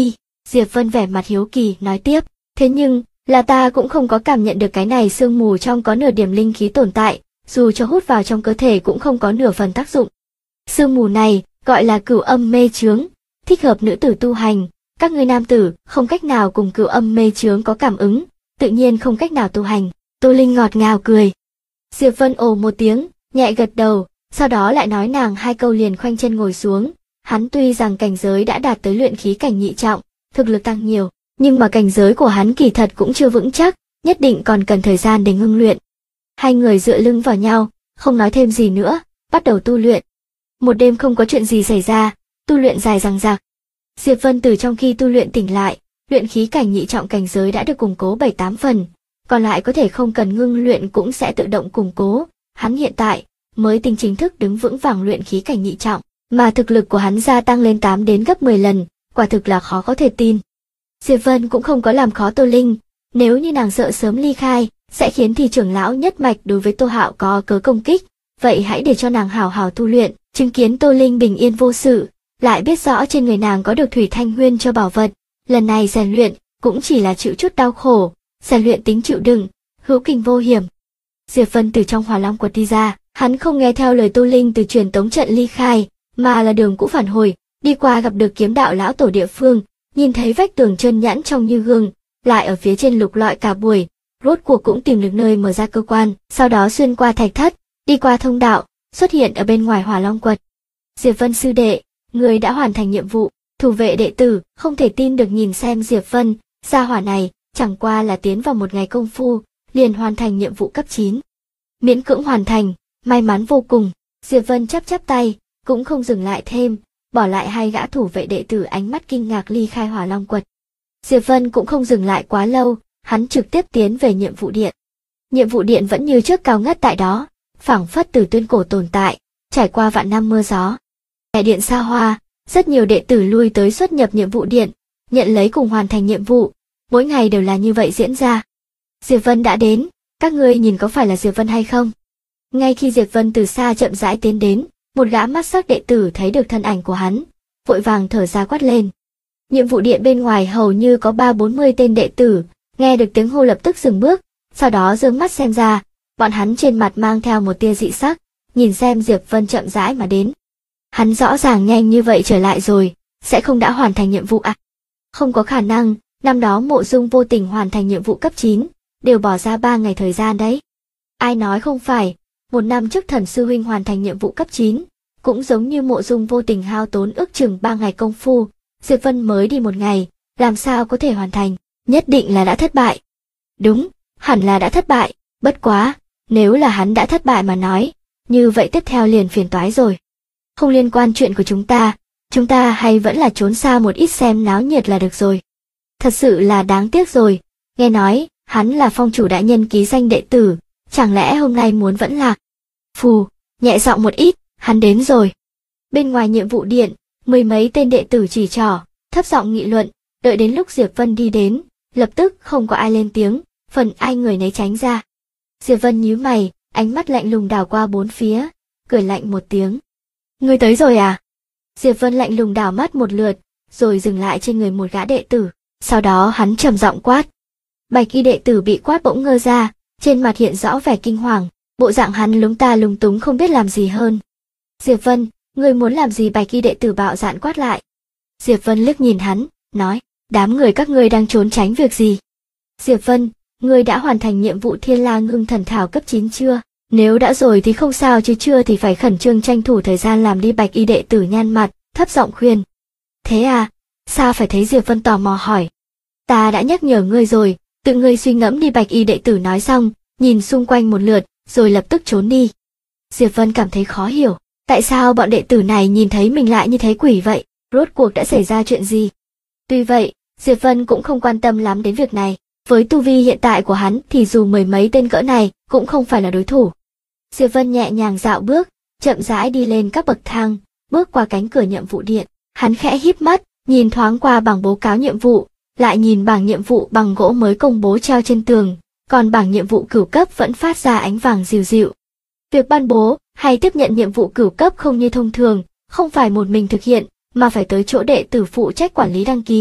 Diệp Vân vẻ mặt hiếu kỳ nói tiếp, thế nhưng, là ta cũng không có cảm nhận được cái này sương mù trong có nửa điểm linh khí tồn tại, dù cho hút vào trong cơ thể cũng không có nửa phần tác dụng. Sương mù này, gọi là cửu âm mê chướng, thích hợp nữ tử tu hành, các ngươi nam tử không cách nào cùng cửu âm mê chướng có cảm ứng, tự nhiên không cách nào tu hành. Tô Linh ngọt ngào cười. Diệp Vân ồ một tiếng, nhẹ gật đầu, sau đó lại nói nàng hai câu liền khoanh chân ngồi xuống. Hắn tuy rằng cảnh giới đã đạt tới luyện khí cảnh nhị trọng, thực lực tăng nhiều, nhưng mà cảnh giới của hắn kỳ thật cũng chưa vững chắc, nhất định còn cần thời gian để ngưng luyện. Hai người dựa lưng vào nhau, không nói thêm gì nữa, bắt đầu tu luyện. Một đêm không có chuyện gì xảy ra, tu luyện dài dằng dặc. Diệp Vân từ trong khi tu luyện tỉnh lại, luyện khí cảnh nhị trọng cảnh giới đã được củng cố 7-8 phần, còn lại có thể không cần ngưng luyện cũng sẽ tự động củng cố. Hắn hiện tại mới chính thức đứng vững vàng luyện khí cảnh nhị trọng, mà thực lực của hắn gia tăng lên 8 đến gấp 10 lần, quả thực là khó có thể tin. Diệp Vân cũng không có làm khó Tô Linh, nếu như nàng sợ sớm ly khai, sẽ khiến thì trưởng lão nhất mạch đối với Tô Hạo có cớ công kích, vậy hãy để cho nàng hào hào tu luyện, chứng kiến Tô Linh bình yên vô sự, lại biết rõ trên người nàng có được Thủy Thanh Huyên cho bảo vật, lần này rèn luyện cũng chỉ là chịu chút đau khổ, rèn luyện tính chịu đựng, hữu kinh vô hiểm. Diệp Vân từ trong Hỏa Long quật đi ra, hắn không nghe theo lời Tô Linh từ truyền tống trận ly khai, mà là đường cũ phản hồi, đi qua gặp được kiếm đạo lão tổ địa phương, nhìn thấy vách tường trơn nhẵn trong như gương, lại ở phía trên lục lọi cả buổi, rốt cuộc cũng tìm được nơi mở ra cơ quan, sau đó xuyên qua thạch thất, đi qua thông đạo, xuất hiện ở bên ngoài Hỏa Long quật. Diệp Vân sư đệ, người đã hoàn thành nhiệm vụ. Thủ vệ đệ tử không thể tin được nhìn xem Diệp Vân, gia hỏa này chẳng qua là tiến vào một ngày công phu, liền hoàn thành nhiệm vụ cấp 9. Miễn cưỡng hoàn thành, may mắn vô cùng. Diệp Vân chắp chắp tay, cũng không dừng lại thêm, bỏ lại hai gã thủ vệ đệ tử ánh mắt kinh ngạc ly khai Hỏa Long quật. Diệp Vân cũng không dừng lại quá lâu, hắn trực tiếp tiến về nhiệm vụ điện. Nhiệm vụ điện vẫn như trước cao ngất tại đó, phảng phất từ tuyên cổ tồn tại, trải qua vạn năm mưa gió. Đại điện xa hoa, rất nhiều đệ tử lui tới xuất nhập nhiệm vụ điện, nhận lấy cùng hoàn thành nhiệm vụ, mỗi ngày đều là như vậy diễn ra. Diệp Vân đã đến, các ngươi nhìn có phải là Diệp Vân hay không? Ngay khi Diệp Vân từ xa chậm rãi tiến đến, một gã mắt sắc đệ tử thấy được thân ảnh của hắn, vội vàng thở ra quát lên. Nhiệm vụ điện bên ngoài hầu như có 30-40 tên đệ tử, nghe được tiếng hô lập tức dừng bước, sau đó giương mắt xem ra, bọn hắn trên mặt mang theo một tia dị sắc, nhìn xem Diệp Vân chậm rãi mà đến. Hắn rõ ràng nhanh như vậy trở lại rồi, sẽ không đã hoàn thành nhiệm vụ à? Không có khả năng, năm đó Mộ Dung vô tình hoàn thành nhiệm vụ cấp 9, đều bỏ ra 3 ngày thời gian đấy. Ai nói không phải, một năm trước Thần sư huynh hoàn thành nhiệm vụ cấp 9, cũng giống như Mộ Dung vô tình hao tốn ước chừng 3 ngày công phu, Diệp Vân mới đi một ngày, làm sao có thể hoàn thành, nhất định là đã thất bại. Đúng, hẳn là đã thất bại, bất quá, nếu là hắn đã thất bại mà nói, như vậy tiếp theo liền phiền toái rồi. Không liên quan chuyện của chúng ta hay vẫn là trốn xa một ít xem náo nhiệt là được rồi. Thật sự là đáng tiếc rồi, nghe nói, hắn là phong chủ đại nhân ký danh đệ tử, chẳng lẽ hôm nay muốn vẫn lạc. Phù, nhẹ giọng một ít, hắn đến rồi. Bên ngoài nhiệm vụ điện, 10 mấy tên đệ tử chỉ trỏ, thấp giọng nghị luận, đợi đến lúc Diệp Vân đi đến, lập tức không có ai lên tiếng, phần ai người nấy tránh ra. Diệp Vân nhíu mày, ánh mắt lạnh lùng đảo qua bốn phía, cười lạnh một tiếng. Ngươi tới rồi à? Diệp Vân lạnh lùng đảo mắt một lượt, rồi dừng lại trên người một gã đệ tử, sau đó hắn trầm giọng quát. Bạch y đệ tử bị quát bỗng ngơ ra, trên mặt hiện rõ vẻ kinh hoàng, bộ dạng hắn lúng ta lúng túng không biết làm gì hơn. Diệp Vân, ngươi muốn làm gì? Bạch y đệ tử bạo dạn quát lại. Diệp Vân liếc nhìn hắn, nói, đám người các ngươi đang trốn tránh việc gì? Diệp Vân, ngươi đã hoàn thành nhiệm vụ Thiên La Ngưng Thần Thảo cấp 9 chưa? Nếu đã rồi thì không sao, chứ chưa thì phải khẩn trương tranh thủ thời gian làm đi. Bạch y đệ tử nhăn mặt, thấp giọng khuyên. Thế à? Sao phải thấy? Diệp Vân tò mò hỏi. Ta đã nhắc nhở ngươi rồi, tự ngươi suy ngẫm đi. Bạch y đệ tử nói xong, nhìn xung quanh một lượt, rồi lập tức trốn đi. Diệp Vân cảm thấy khó hiểu, tại sao bọn đệ tử này nhìn thấy mình lại như thấy quỷ vậy, rốt cuộc đã xảy ra chuyện gì? Tuy vậy, Diệp Vân cũng không quan tâm lắm đến việc này, với tu vi hiện tại của hắn thì dù 10 mấy tên cỡ này cũng không phải là đối thủ. Diệp Vân nhẹ nhàng dạo bước, chậm rãi đi lên các bậc thang, bước qua cánh cửa nhiệm vụ điện, hắn khẽ híp mắt, nhìn thoáng qua bảng báo cáo nhiệm vụ, lại nhìn bảng nhiệm vụ bằng gỗ mới công bố treo trên tường, còn bảng nhiệm vụ cửu cấp vẫn phát ra ánh vàng dịu dịu. Việc ban bố hay tiếp nhận nhiệm vụ cửu cấp không như thông thường, không phải một mình thực hiện, mà phải tới chỗ đệ tử phụ trách quản lý đăng ký.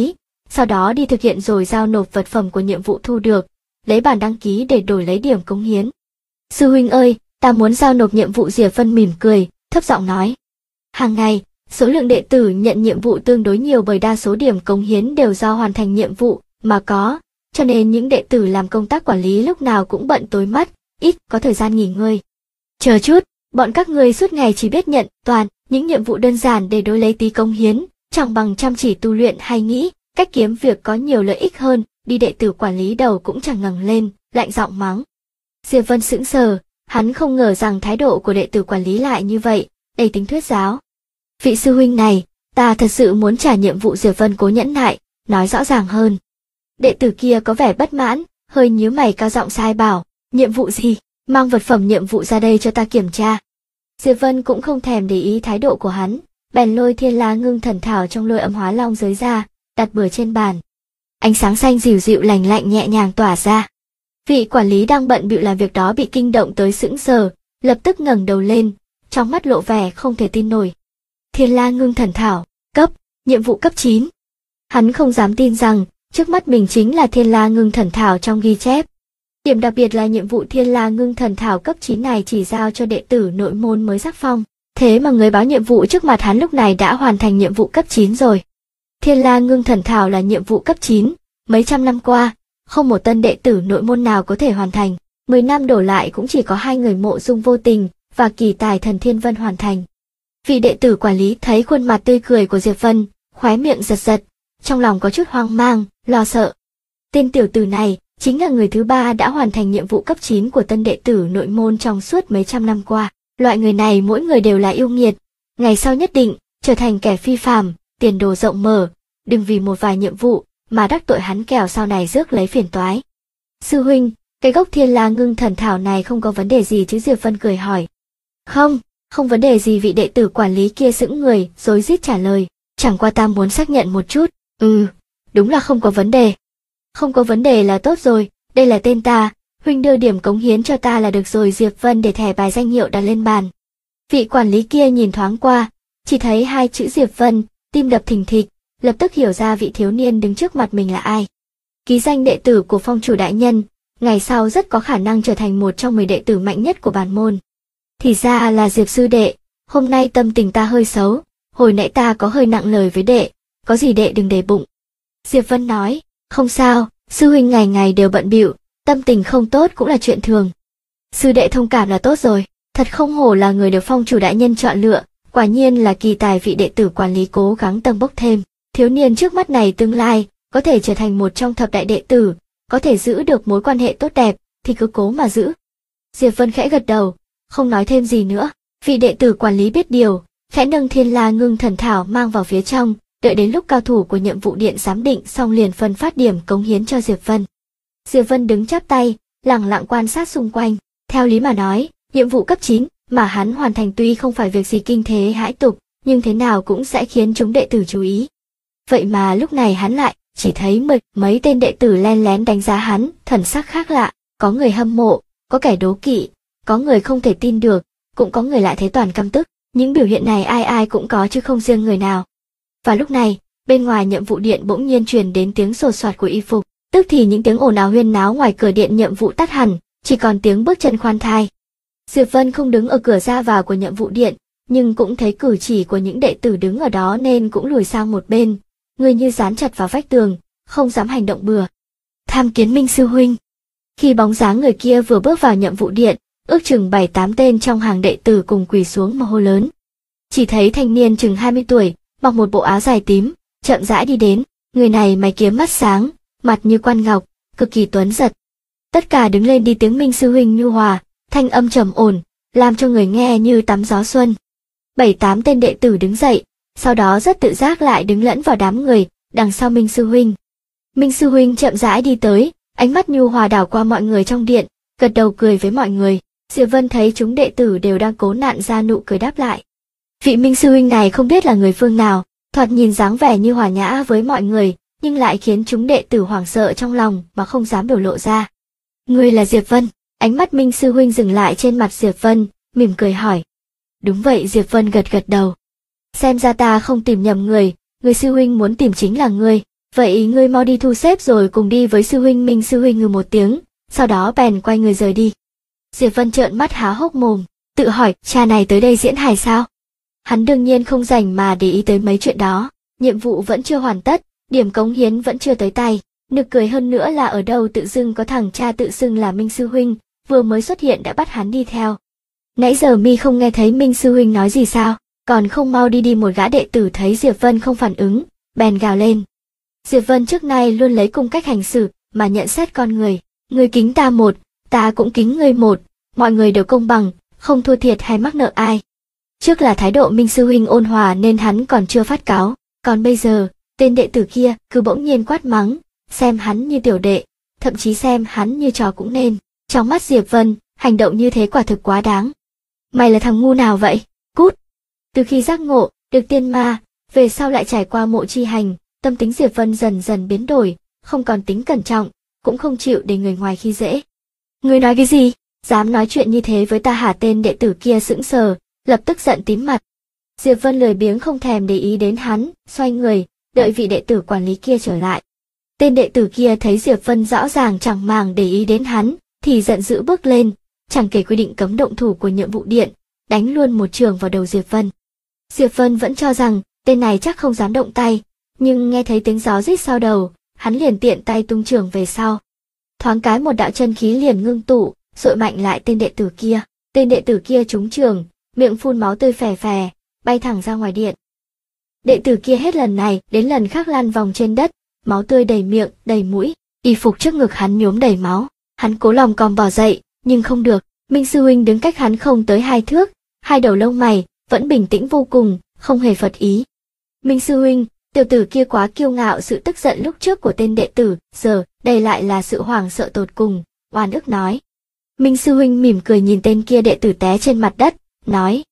sau đó đi thực hiện rồi giao nộp vật phẩm của nhiệm vụ thu được, lấy bản đăng ký để đổi lấy điểm cống hiến. Sư huynh ơi, ta muốn giao nộp nhiệm vụ. Diệp Vân mỉm cười, thấp giọng nói. Hàng ngày, số lượng đệ tử nhận nhiệm vụ tương đối nhiều bởi đa số điểm cống hiến đều do hoàn thành nhiệm vụ mà có, cho nên những đệ tử làm công tác quản lý lúc nào cũng bận tối mắt, ít có thời gian nghỉ ngơi. Chờ chút, bọn các ngươi suốt ngày chỉ biết nhận toàn những nhiệm vụ đơn giản để đổi lấy tí cống hiến, chẳng bằng chăm chỉ tu luyện hay nghĩ cách kiếm việc có nhiều lợi ích hơn. Đi đệ tử quản lý đầu cũng chẳng ngẩng lên, lạnh giọng mắng. Diệp Vân sững sờ, hắn không ngờ rằng thái độ của đệ tử quản lý lại như vậy, đầy tính thuyết giáo. Vị sư huynh này, ta thật sự muốn trả nhiệm vụ. Diệp Vân cố nhẫn nại, nói rõ ràng hơn. Đệ tử kia có vẻ bất mãn, hơi nhíu mày cao giọng sai bảo, nhiệm vụ gì, mang vật phẩm nhiệm vụ ra đây cho ta kiểm tra. Diệp Vân cũng không thèm để ý thái độ của hắn, bèn lôi Thiên La Ngưng Thần Thảo trong Lôi Âm Hóa Long giới ra, đặt bừa trên bàn. Ánh sáng xanh dịu dịu lành lạnh nhẹ nhàng tỏa ra. Vị quản lý đang bận bịu làm việc đó bị kinh động tới sững sờ, lập tức ngẩng đầu lên, trong mắt lộ vẻ không thể tin nổi. Thiên La Ngưng Thần Thảo, nhiệm vụ cấp 9. Hắn không dám tin rằng trước mắt mình chính là Thiên La Ngưng Thần Thảo trong ghi chép. Điểm đặc biệt là nhiệm vụ Thiên La Ngưng Thần Thảo cấp 9 này chỉ giao cho đệ tử nội môn mới sắc phong. Thế mà người báo nhiệm vụ trước mặt hắn lúc này đã hoàn thành nhiệm vụ cấp 9 rồi. Thiên La Ngưng Thần Thảo là nhiệm vụ cấp 9, mấy trăm năm qua, không một tân đệ tử nội môn nào có thể hoàn thành. 10 năm đổ lại cũng chỉ có 2 người Mộ Dung Vô Tình và Kỳ Tài Thần Thiên Vân hoàn thành. Vị đệ tử quản lý thấy khuôn mặt tươi cười của Diệp Vân, khóe miệng giật giật, trong lòng có chút hoang mang, lo sợ. Tên tiểu tử này chính là người thứ 3 đã hoàn thành nhiệm vụ cấp 9 của tân đệ tử nội môn trong suốt mấy trăm năm qua. Loại người này mỗi người đều là yêu nghiệt, ngày sau nhất định trở thành kẻ phi phàm, tiền đồ rộng mở, đừng vì một vài nhiệm vụ mà đắc tội hắn kẻo sau này rước lấy phiền toái. Sư huynh, cái gốc Thiên La Ngưng Thần Thảo này không có vấn đề gì chứ? Diệp Vân cười hỏi. Không vấn đề gì. Vị đệ tử quản lý kia sững người, rối rít trả lời, chẳng qua ta muốn xác nhận một chút. Đúng là không có vấn đề. Không có vấn đề là tốt rồi, đây là tên ta, huynh đưa điểm cống hiến cho ta là được rồi. Diệp Vân để thẻ bài danh hiệu đặt lên bàn. Vị quản lý kia nhìn thoáng qua, chỉ thấy 2 chữ Diệp Vân, tim đập thình thịch, lập tức hiểu ra vị thiếu niên đứng trước mặt mình là ai. Ký danh đệ tử của phong chủ đại nhân, ngày sau rất có khả năng trở thành một trong 10 đệ tử mạnh nhất của bản môn. Thì ra là Diệp sư đệ, hôm nay tâm tình ta hơi xấu, hồi nãy ta có hơi nặng lời với đệ, có gì đệ đừng để bụng. Diệp Vân nói, không sao, sư huynh ngày ngày đều bận bịu, tâm tình không tốt cũng là chuyện thường. Sư đệ thông cảm là tốt rồi, thật không hổ là người được phong chủ đại nhân chọn lựa, quả nhiên là kỳ tài. Vị đệ tử quản lý cố gắng tâng bốc thêm, thiếu niên trước mắt này tương lai có thể trở thành một trong thập đại đệ tử, có thể giữ được mối quan hệ tốt đẹp thì cứ cố mà giữ. Diệp Vân khẽ gật đầu, không nói thêm gì nữa. Vị đệ tử quản lý biết điều, khẽ nâng Thiên La Ngưng Thần Thảo mang vào phía trong, đợi đến lúc cao thủ của nhiệm vụ điện giám định xong liền phân phát điểm cống hiến cho Diệp Vân. Diệp Vân đứng chắp tay, lặng lặng quan sát xung quanh. Theo lý mà nói, nhiệm vụ cấp 9 mà hắn hoàn thành tuy không phải việc gì kinh thế hãi tục, nhưng thế nào cũng sẽ khiến chúng đệ tử chú ý. Vậy mà lúc này hắn lại chỉ thấy mấy tên đệ tử len lén đánh giá hắn, thần sắc khác lạ, có người hâm mộ, có kẻ đố kỵ, có người không thể tin được, cũng có người lại thấy toàn căm tức. Những biểu hiện này ai ai cũng có chứ không riêng người nào. Và lúc này, bên ngoài nhiệm vụ điện bỗng nhiên truyền đến tiếng sột soạt của y phục, tức thì những tiếng ồn ào huyên náo ngoài cửa điện nhiệm vụ tắt hẳn, chỉ còn tiếng bước chân khoan thai. Diệp Vân không đứng ở cửa ra vào của nhiệm vụ điện, nhưng cũng thấy cử chỉ của những đệ tử đứng ở đó nên cũng lùi sang một bên, người như dán chặt vào vách tường, không dám hành động bừa. Tham kiến Minh sư huynh. Khi bóng dáng người kia vừa bước vào nhiệm vụ điện, ước chừng 7-8 tên trong hàng đệ tử cùng quỳ xuống mà hô lớn. Chỉ thấy thanh niên chừng 20 tuổi, mặc một bộ áo dài tím, chậm rãi đi đến, người này mày kiếm mắt sáng, mặt như quan ngọc, cực kỳ tuấn giật. Tất cả đứng lên đi, tiếng Minh sư huynh nhu hòa, thanh âm trầm ổn, làm cho người nghe như tắm gió xuân. 7-8 tên đệ tử đứng dậy, sau đó rất tự giác lại đứng lẫn vào đám người đằng sau Minh sư huynh. Minh sư huynh chậm rãi đi tới, ánh mắt nhu hòa đảo qua mọi người trong điện, gật đầu cười với mọi người. Diệp Vân thấy chúng đệ tử đều đang cố nặn ra nụ cười đáp lại. Vị Minh sư huynh này không biết là người phương nào, thoạt nhìn dáng vẻ như hòa nhã với mọi người, nhưng lại khiến chúng đệ tử hoảng sợ trong lòng mà không dám biểu lộ ra. Ngươi là Diệp Vân? Ánh mắt Minh sư huynh dừng lại trên mặt Diệp Vân, mỉm cười hỏi. Đúng vậy. Diệp Vân gật gật đầu. Xem ra ta không tìm nhầm người sư huynh muốn tìm chính là ngươi. Vậy ngươi mau đi thu xếp rồi cùng đi với sư huynh. Minh sư huynh ngừ một tiếng, sau đó bèn quay người rời đi. Diệp Vân trợn mắt há hốc mồm, tự hỏi, cha này tới đây diễn hài sao? Hắn đương nhiên không rảnh mà để ý tới mấy chuyện đó, nhiệm vụ vẫn chưa hoàn tất, điểm cống hiến vẫn chưa tới tay. Nực cười hơn nữa là ở đâu tự dưng có thằng cha tự xưng là Minh sư huynh, vừa mới xuất hiện đã bắt hắn đi theo. Nãy giờ mi không nghe thấy Minh sư huynh nói gì sao? Còn không mau đi đi. Một gã đệ tử thấy Diệp Vân không phản ứng, bèn gào lên. Diệp Vân trước nay luôn lấy cung cách hành xử mà nhận xét con người. Ngươi kính ta một, ta cũng kính ngươi một, mọi người đều công bằng, không thua thiệt hay mắc nợ ai. Trước là thái độ Minh sư huynh ôn hòa nên hắn còn chưa phát cáu, còn bây giờ, tên đệ tử kia cứ bỗng nhiên quát mắng, xem hắn như tiểu đệ, thậm chí xem hắn như trò cũng nên. Trong mắt Diệp Vân, hành động như thế quả thực quá đáng. Mày là thằng ngu nào vậy? Cút! Từ khi giác ngộ, được tiên ma, về sau lại trải qua mộ chi hành, tâm tính Diệp Vân dần dần biến đổi, không còn tính cẩn trọng, cũng không chịu để người ngoài khi dễ. Ngươi nói cái gì? Dám nói chuyện như thế với ta hả? Tên đệ tử kia sững sờ, lập tức giận tím mặt. Diệp Vân lười biếng không thèm để ý đến hắn, xoay người, đợi vị đệ tử quản lý kia trở lại. Tên đệ tử kia thấy Diệp Vân rõ ràng chẳng màng để ý đến hắn, thì giận dữ bước lên, chẳng kể quy định cấm động thủ của nhiệm vụ điện, đánh luôn một trường vào đầu Diệp Vân. Diệp Vân vẫn cho rằng tên này chắc không dám động tay, nhưng nghe thấy tiếng gió rít sau đầu, hắn liền tiện tay tung trường về sau. Thoáng cái một đạo chân khí liền ngưng tụ, dội mạnh lại tên đệ tử kia. Tên đệ tử kia trúng trường, miệng phun máu tươi phè phè, bay thẳng ra ngoài điện. Đệ tử kia hết lần này đến lần khác lăn vòng trên đất, máu tươi đầy miệng, đầy mũi, y phục trước ngực hắn nhuốm đầy máu. Hắn cố lòng còm bò dậy, nhưng không được. Minh sư huynh đứng cách hắn không tới 2 thước, hai đầu lông mày vẫn bình tĩnh vô cùng, không hề phật ý. Minh sư huynh, tiểu tử kia quá kiêu ngạo. Sự tức giận lúc trước của tên đệ tử, giờ đây lại là sự hoảng sợ tột cùng, oan ức nói. Minh sư huynh mỉm cười nhìn tên kia đệ tử té trên mặt đất, nói,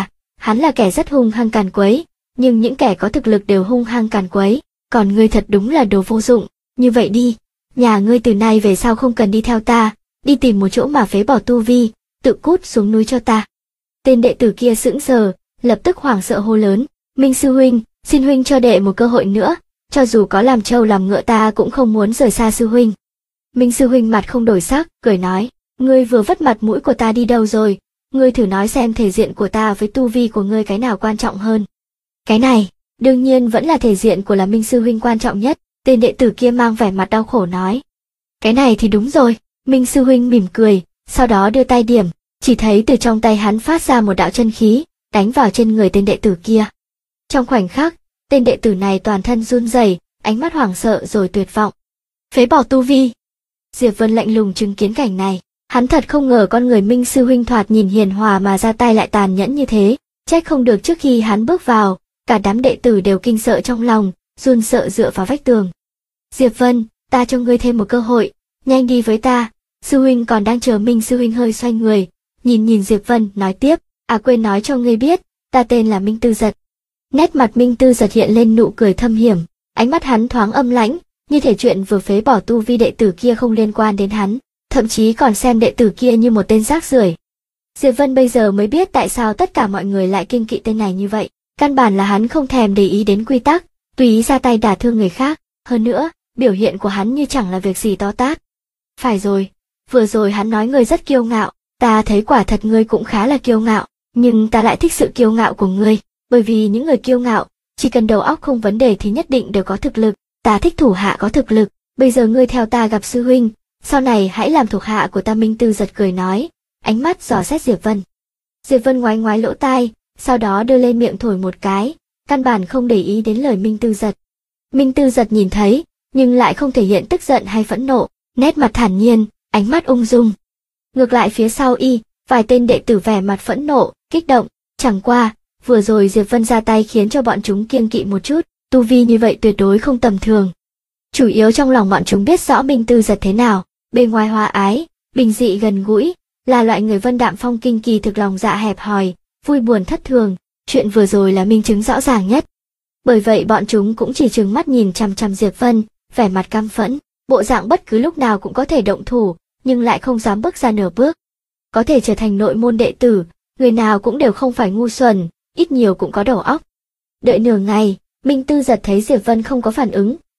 hắn là kẻ rất hung hăng càn quấy, nhưng những kẻ có thực lực đều hung hăng càn quấy, còn ngươi thật đúng là đồ vô dụng. Như vậy đi, nhà ngươi từ nay về sau không cần đi theo ta, đi tìm một chỗ mà phế bỏ tu vi, tự cút xuống núi cho ta. Tên đệ tử kia sững sờ, lập tức hoảng sợ hô lớn, Minh sư huynh, xin huynh cho đệ một cơ hội nữa, cho dù có làm trâu làm ngựa ta cũng không muốn rời xa sư huynh. Minh sư huynh mặt không đổi sắc, cười nói, ngươi vừa vất mặt mũi của ta đi đâu rồi, ngươi thử nói xem thể diện của ta với tu vi của ngươi cái nào quan trọng hơn. Cái này, đương nhiên vẫn là thể diện của là Minh sư huynh quan trọng nhất. Tên đệ tử kia mang vẻ mặt đau khổ nói. Cái này thì đúng rồi. Minh sư huynh mỉm cười, sau đó đưa tay điểm, chỉ thấy từ trong tay hắn phát ra một đạo chân khí, đánh vào trên người tên đệ tử kia. Trong khoảnh khắc, tên đệ tử này toàn thân run rẩy, ánh mắt hoảng sợ rồi tuyệt vọng. Phế bỏ tu vi. Diệp Vân lạnh lùng chứng kiến cảnh này, hắn thật không ngờ con người Minh sư huynh thoạt nhìn hiền hòa mà ra tay lại tàn nhẫn như thế, trách không được trước khi hắn bước vào, cả đám đệ tử đều kinh sợ trong lòng, run sợ dựa vào vách tường. Diệp Vân, ta cho ngươi thêm một cơ hội, nhanh đi với ta, sư huynh còn đang chờ. Minh sư huynh hơi xoay người, nhìn Diệp Vân, nói tiếp, quên nói cho ngươi biết, ta tên là Minh Tư Giật. Nét mặt Minh Tư Giật hiện lên nụ cười thâm hiểm, ánh mắt hắn thoáng âm lãnh, như thể chuyện vừa phế bỏ tu vi đệ tử kia không liên quan đến hắn, thậm chí còn xem đệ tử kia như một tên rác rưởi. Diệp Vân bây giờ mới biết tại sao tất cả mọi người lại kinh kỵ tên này như vậy, căn bản là hắn không thèm để ý đến quy tắc, tùy ý ra tay đả thương người khác, hơn nữa, biểu hiện của hắn như chẳng là việc gì to tát. Phải rồi, vừa rồi hắn nói ngươi rất kiêu ngạo, ta thấy quả thật ngươi cũng khá là kiêu ngạo, nhưng ta lại thích sự kiêu ngạo của ngươi, bởi vì những người kiêu ngạo, chỉ cần đầu óc không vấn đề thì nhất định đều có thực lực, ta thích thủ hạ có thực lực, bây giờ ngươi theo ta gặp sư huynh, sau này hãy làm thuộc hạ của ta. Minh Tư Giật cười nói, ánh mắt dò xét Diệp Vân. Diệp Vân ngoái ngoái lỗ tai, sau đó đưa lên miệng thổi một cái, căn bản không để ý đến lời Minh Tư Giật. Minh Tư Giật nhìn thấy, nhưng lại không thể hiện tức giận hay phẫn nộ, nét mặt thản nhiên, ánh mắt ung dung. Ngược lại phía sau y, vài tên đệ tử vẻ mặt phẫn nộ, kích động, chẳng qua, vừa rồi Diệp Vân ra tay khiến cho bọn chúng kiêng kỵ một chút, tu vi như vậy tuyệt đối không tầm thường. Chủ yếu trong lòng bọn chúng biết rõ Minh Tư Giật thế nào, bề ngoài hòa ái, bình dị gần gũi, là loại người vân đạm phong kinh, kỳ thực lòng dạ hẹp hòi, vui buồn thất thường, chuyện vừa rồi là minh chứng rõ ràng nhất. Bởi vậy bọn chúng cũng chỉ trừng mắt nhìn chằm chằm Diệp Vân, vẻ mặt căm phẫn, bộ dạng bất cứ lúc nào cũng có thể động thủ, nhưng lại không dám bước ra nửa bước. Có thể trở thành nội môn đệ tử, người nào cũng đều không phải ngu xuẩn, ít nhiều cũng có đầu óc. Đợi nửa ngày, Minh Tư Giật thấy Diệp Vân không có phản ứng,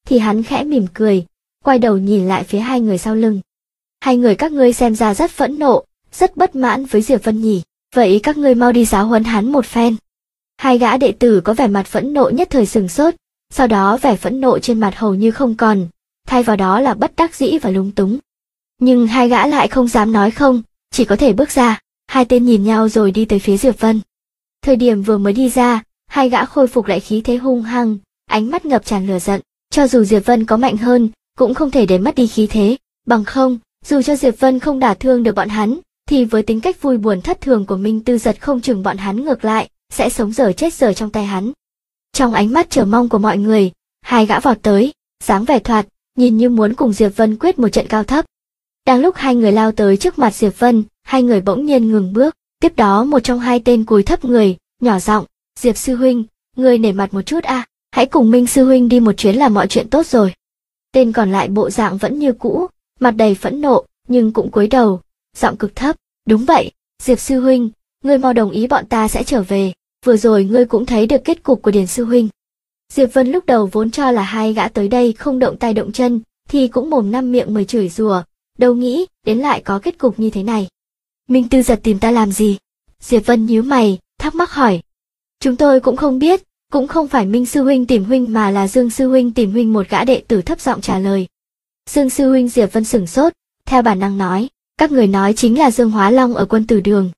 thì hắn khẽ mỉm cười, quay đầu nhìn lại phía hai người sau lưng. Hai người các ngươi xem ra rất phẫn nộ, rất bất mãn với Diệp Vân nhỉ, vậy các ngươi mau đi giáo huấn hắn một phen. Hai gã đệ tử có vẻ mặt phẫn nộ nhất thời sừng sốt, sau đó vẻ phẫn nộ trên mặt hầu như không còn, thay vào đó là bất đắc dĩ và lúng túng. Nhưng hai gã lại không dám nói không, chỉ có thể bước ra, hai tên nhìn nhau rồi đi tới phía Diệp Vân. Thời điểm vừa mới đi ra, hai gã khôi phục lại khí thế hung hăng, ánh mắt ngập tràn lửa giận, cho dù Diệp Vân có mạnh hơn, cũng không thể để mất đi khí thế, bằng không, dù cho Diệp Vân không đả thương được bọn hắn, thì với tính cách vui buồn thất thường của Minh Tư Giật không chừng bọn hắn ngược lại, sẽ sống dở chết dở trong tay hắn. Trong ánh mắt chờ mong của mọi người, hai gã vọt tới, dáng vẻ thoạt, nhìn như muốn cùng Diệp Vân quyết một trận cao thấp. Đang lúc hai người lao tới trước mặt Diệp Vân, hai người bỗng nhiên ngừng bước, tiếp đó một trong hai tên cúi thấp người, nhỏ giọng, Diệp sư huynh, ngươi nể mặt một chút a, hãy cùng Minh sư huynh đi một chuyến là mọi chuyện tốt rồi. Tên còn lại bộ dạng vẫn như cũ, mặt đầy phẫn nộ, nhưng cũng cúi đầu, giọng cực thấp, đúng vậy, Diệp sư huynh, ngươi mau đồng ý bọn ta sẽ trở về, vừa rồi ngươi cũng thấy được kết cục của Điền sư huynh. Diệp Vân lúc đầu vốn cho là hai gã tới đây không động tay động chân, thì cũng mồm năm miệng mười chửi rủa, đâu nghĩ đến lại có kết cục như thế này. Minh Tư Giật tìm ta làm gì? Diệp Vân nhíu mày, thắc mắc hỏi. Chúng tôi cũng không biết, cũng không phải Minh sư huynh tìm huynh mà là Dương sư huynh tìm huynh, một gã đệ tử thấp giọng trả lời. Dương sư huynh? Diệp Vân sửng sốt, theo bản năng nói, các người nói chính là Dương Hóa Long ở Quân Tử Đường.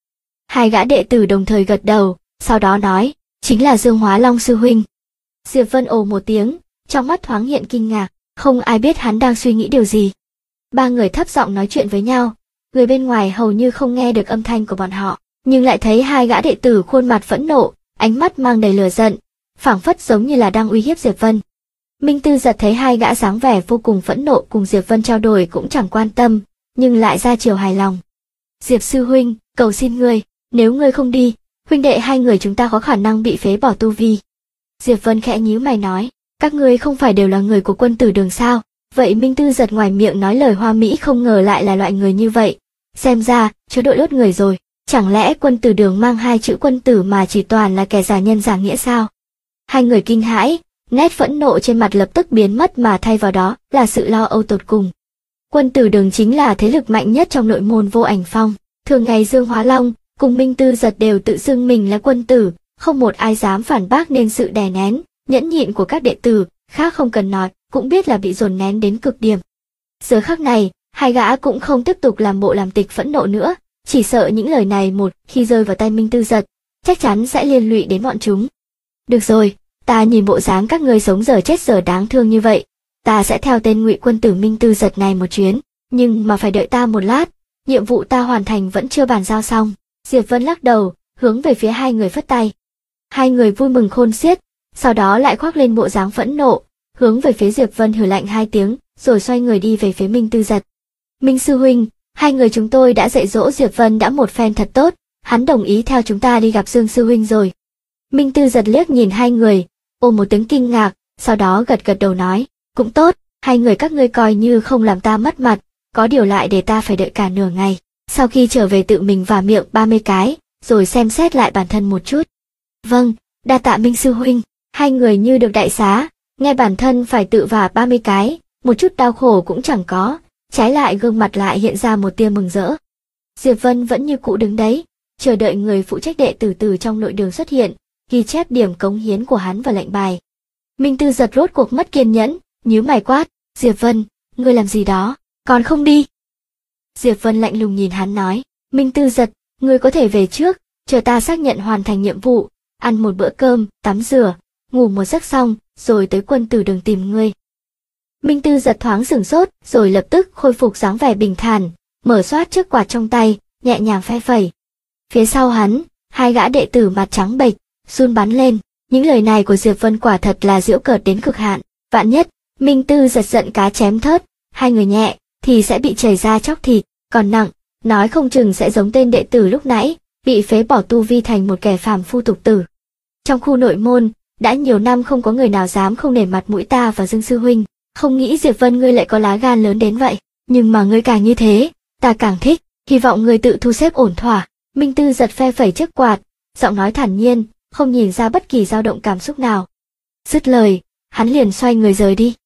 Hai gã đệ tử đồng thời gật đầu, sau đó nói, chính là Dương Hóa Long sư huynh. Diệp Vân ồ một tiếng, trong mắt thoáng hiện kinh ngạc, không ai biết hắn đang suy nghĩ điều gì. Ba người thấp giọng nói chuyện với nhau, người bên ngoài hầu như không nghe được âm thanh của bọn họ, nhưng lại thấy hai gã đệ tử khuôn mặt phẫn nộ, ánh mắt mang đầy lửa giận, phảng phất giống như là đang uy hiếp Diệp Vân. Minh Tư Giật thấy hai gã dáng vẻ vô cùng phẫn nộ cùng Diệp Vân trao đổi cũng chẳng quan tâm, nhưng lại ra chiều hài lòng. Diệp sư huynh, cầu xin ngươi, nếu ngươi không đi, huynh đệ hai người chúng ta có khả năng bị phế bỏ tu vi. Diệp Vân khẽ nhíu mày nói, các ngươi không phải đều là người của Quân Tử Đường sao? Vậy Minh Tư Giật ngoài miệng nói lời hoa mỹ không ngờ lại là loại người như vậy. Xem ra, chớ đội lốt người rồi, chẳng lẽ Quân Tử Đường mang hai chữ quân tử mà chỉ toàn là kẻ giả nhân giả nghĩa sao? Hai người kinh hãi, nét phẫn nộ trên mặt lập tức biến mất mà thay vào đó là sự lo âu tột cùng. Quân Tử Đường chính là thế lực mạnh nhất trong nội môn Vô Ảnh Phong, thường ngày Dương Hóa Long cùng Minh Tư Giật đều tự xưng mình là quân tử, không một ai dám phản bác, nên sự đè nén, nhẫn nhịn của các đệ tử khác không cần nói, cũng biết là bị dồn nén đến cực điểm. Giờ khắc này, hai gã cũng không tiếp tục làm bộ làm tịch phẫn nộ nữa, chỉ sợ những lời này một khi rơi vào tay Minh Tư Giật, chắc chắn sẽ liên lụy đến bọn chúng. Được rồi, ta nhìn bộ dáng các ngươi sống dở chết dở đáng thương như vậy, ta sẽ theo tên ngụy quân tử Minh Tư Giật này một chuyến, nhưng mà phải đợi ta một lát, nhiệm vụ ta hoàn thành vẫn chưa bàn giao xong. Diệp Vân lắc đầu, hướng về phía hai người phất tay. Hai người vui mừng khôn xiết, sau đó lại khoác lên bộ dáng phẫn nộ, hướng về phía Diệp Vân hừ lạnh hai tiếng, rồi xoay người đi về phía Minh Tư Giật. Minh sư huynh, hai người chúng tôi đã dạy dỗ Diệp Vân đã một phen thật tốt, hắn đồng ý theo chúng ta đi gặp Dương sư huynh rồi. Minh Tư Giật liếc nhìn hai người, ôm một tiếng kinh ngạc, sau đó gật gật đầu nói, cũng tốt, hai người các ngươi coi như không làm ta mất mặt, có điều lại để ta phải đợi cả nửa ngày, sau khi trở về tự mình vả miệng 30 cái, rồi xem xét lại bản thân một chút. Vâng, đa tạ Minh sư huynh. Hai người như được đại xá, nghe bản thân phải tự vả 30 cái, một chút đau khổ cũng chẳng có, trái lại gương mặt lại hiện ra một tia mừng rỡ. Diệp Vân vẫn như cũ đứng đấy, chờ đợi người phụ trách đệ tử từ trong nội đường xuất hiện, ghi chép điểm cống hiến của hắn vào lệnh bài. Minh Tư Giật rốt cuộc mất kiên nhẫn, nhíu mày quát, Diệp Vân, ngươi làm gì đó, còn không đi? Diệp Vân lạnh lùng nhìn hắn nói, Minh Tư Giật, ngươi có thể về trước, chờ ta xác nhận hoàn thành nhiệm vụ, ăn một bữa cơm, tắm rửa, ngủ một giấc xong, rồi tới Quân Tử Đường tìm ngươi. Minh Tư Giật thoáng sửng sốt, rồi lập tức khôi phục dáng vẻ bình thản, mở xoát chiếc quạt trong tay, nhẹ nhàng phe phẩy. Phía sau hắn, hai gã đệ tử mặt trắng bệch, run bắn lên, những lời này của Diệp Vân quả thật là giễu cợt đến cực hạn, vạn nhất, Minh Tư Giật giận cá chém thớt, hai người nhẹ, thì sẽ bị chảy ra chóc thịt, còn nặng, nói không chừng sẽ giống tên đệ tử lúc nãy, bị phế bỏ tu vi thành một kẻ phàm phu tục tử. Trong khu nội môn, đã nhiều năm không có người nào dám không nể mặt mũi ta và Dương sư huynh, không nghĩ Diệp Vân ngươi lại có lá gan lớn đến vậy, nhưng mà ngươi càng như thế, ta càng thích, hy vọng ngươi tự thu xếp ổn thỏa. Minh Tư Giật phe phẩy chiếc quạt, giọng nói thản nhiên, không nhìn ra bất kỳ dao động cảm xúc nào. Dứt lời, hắn liền xoay người rời đi.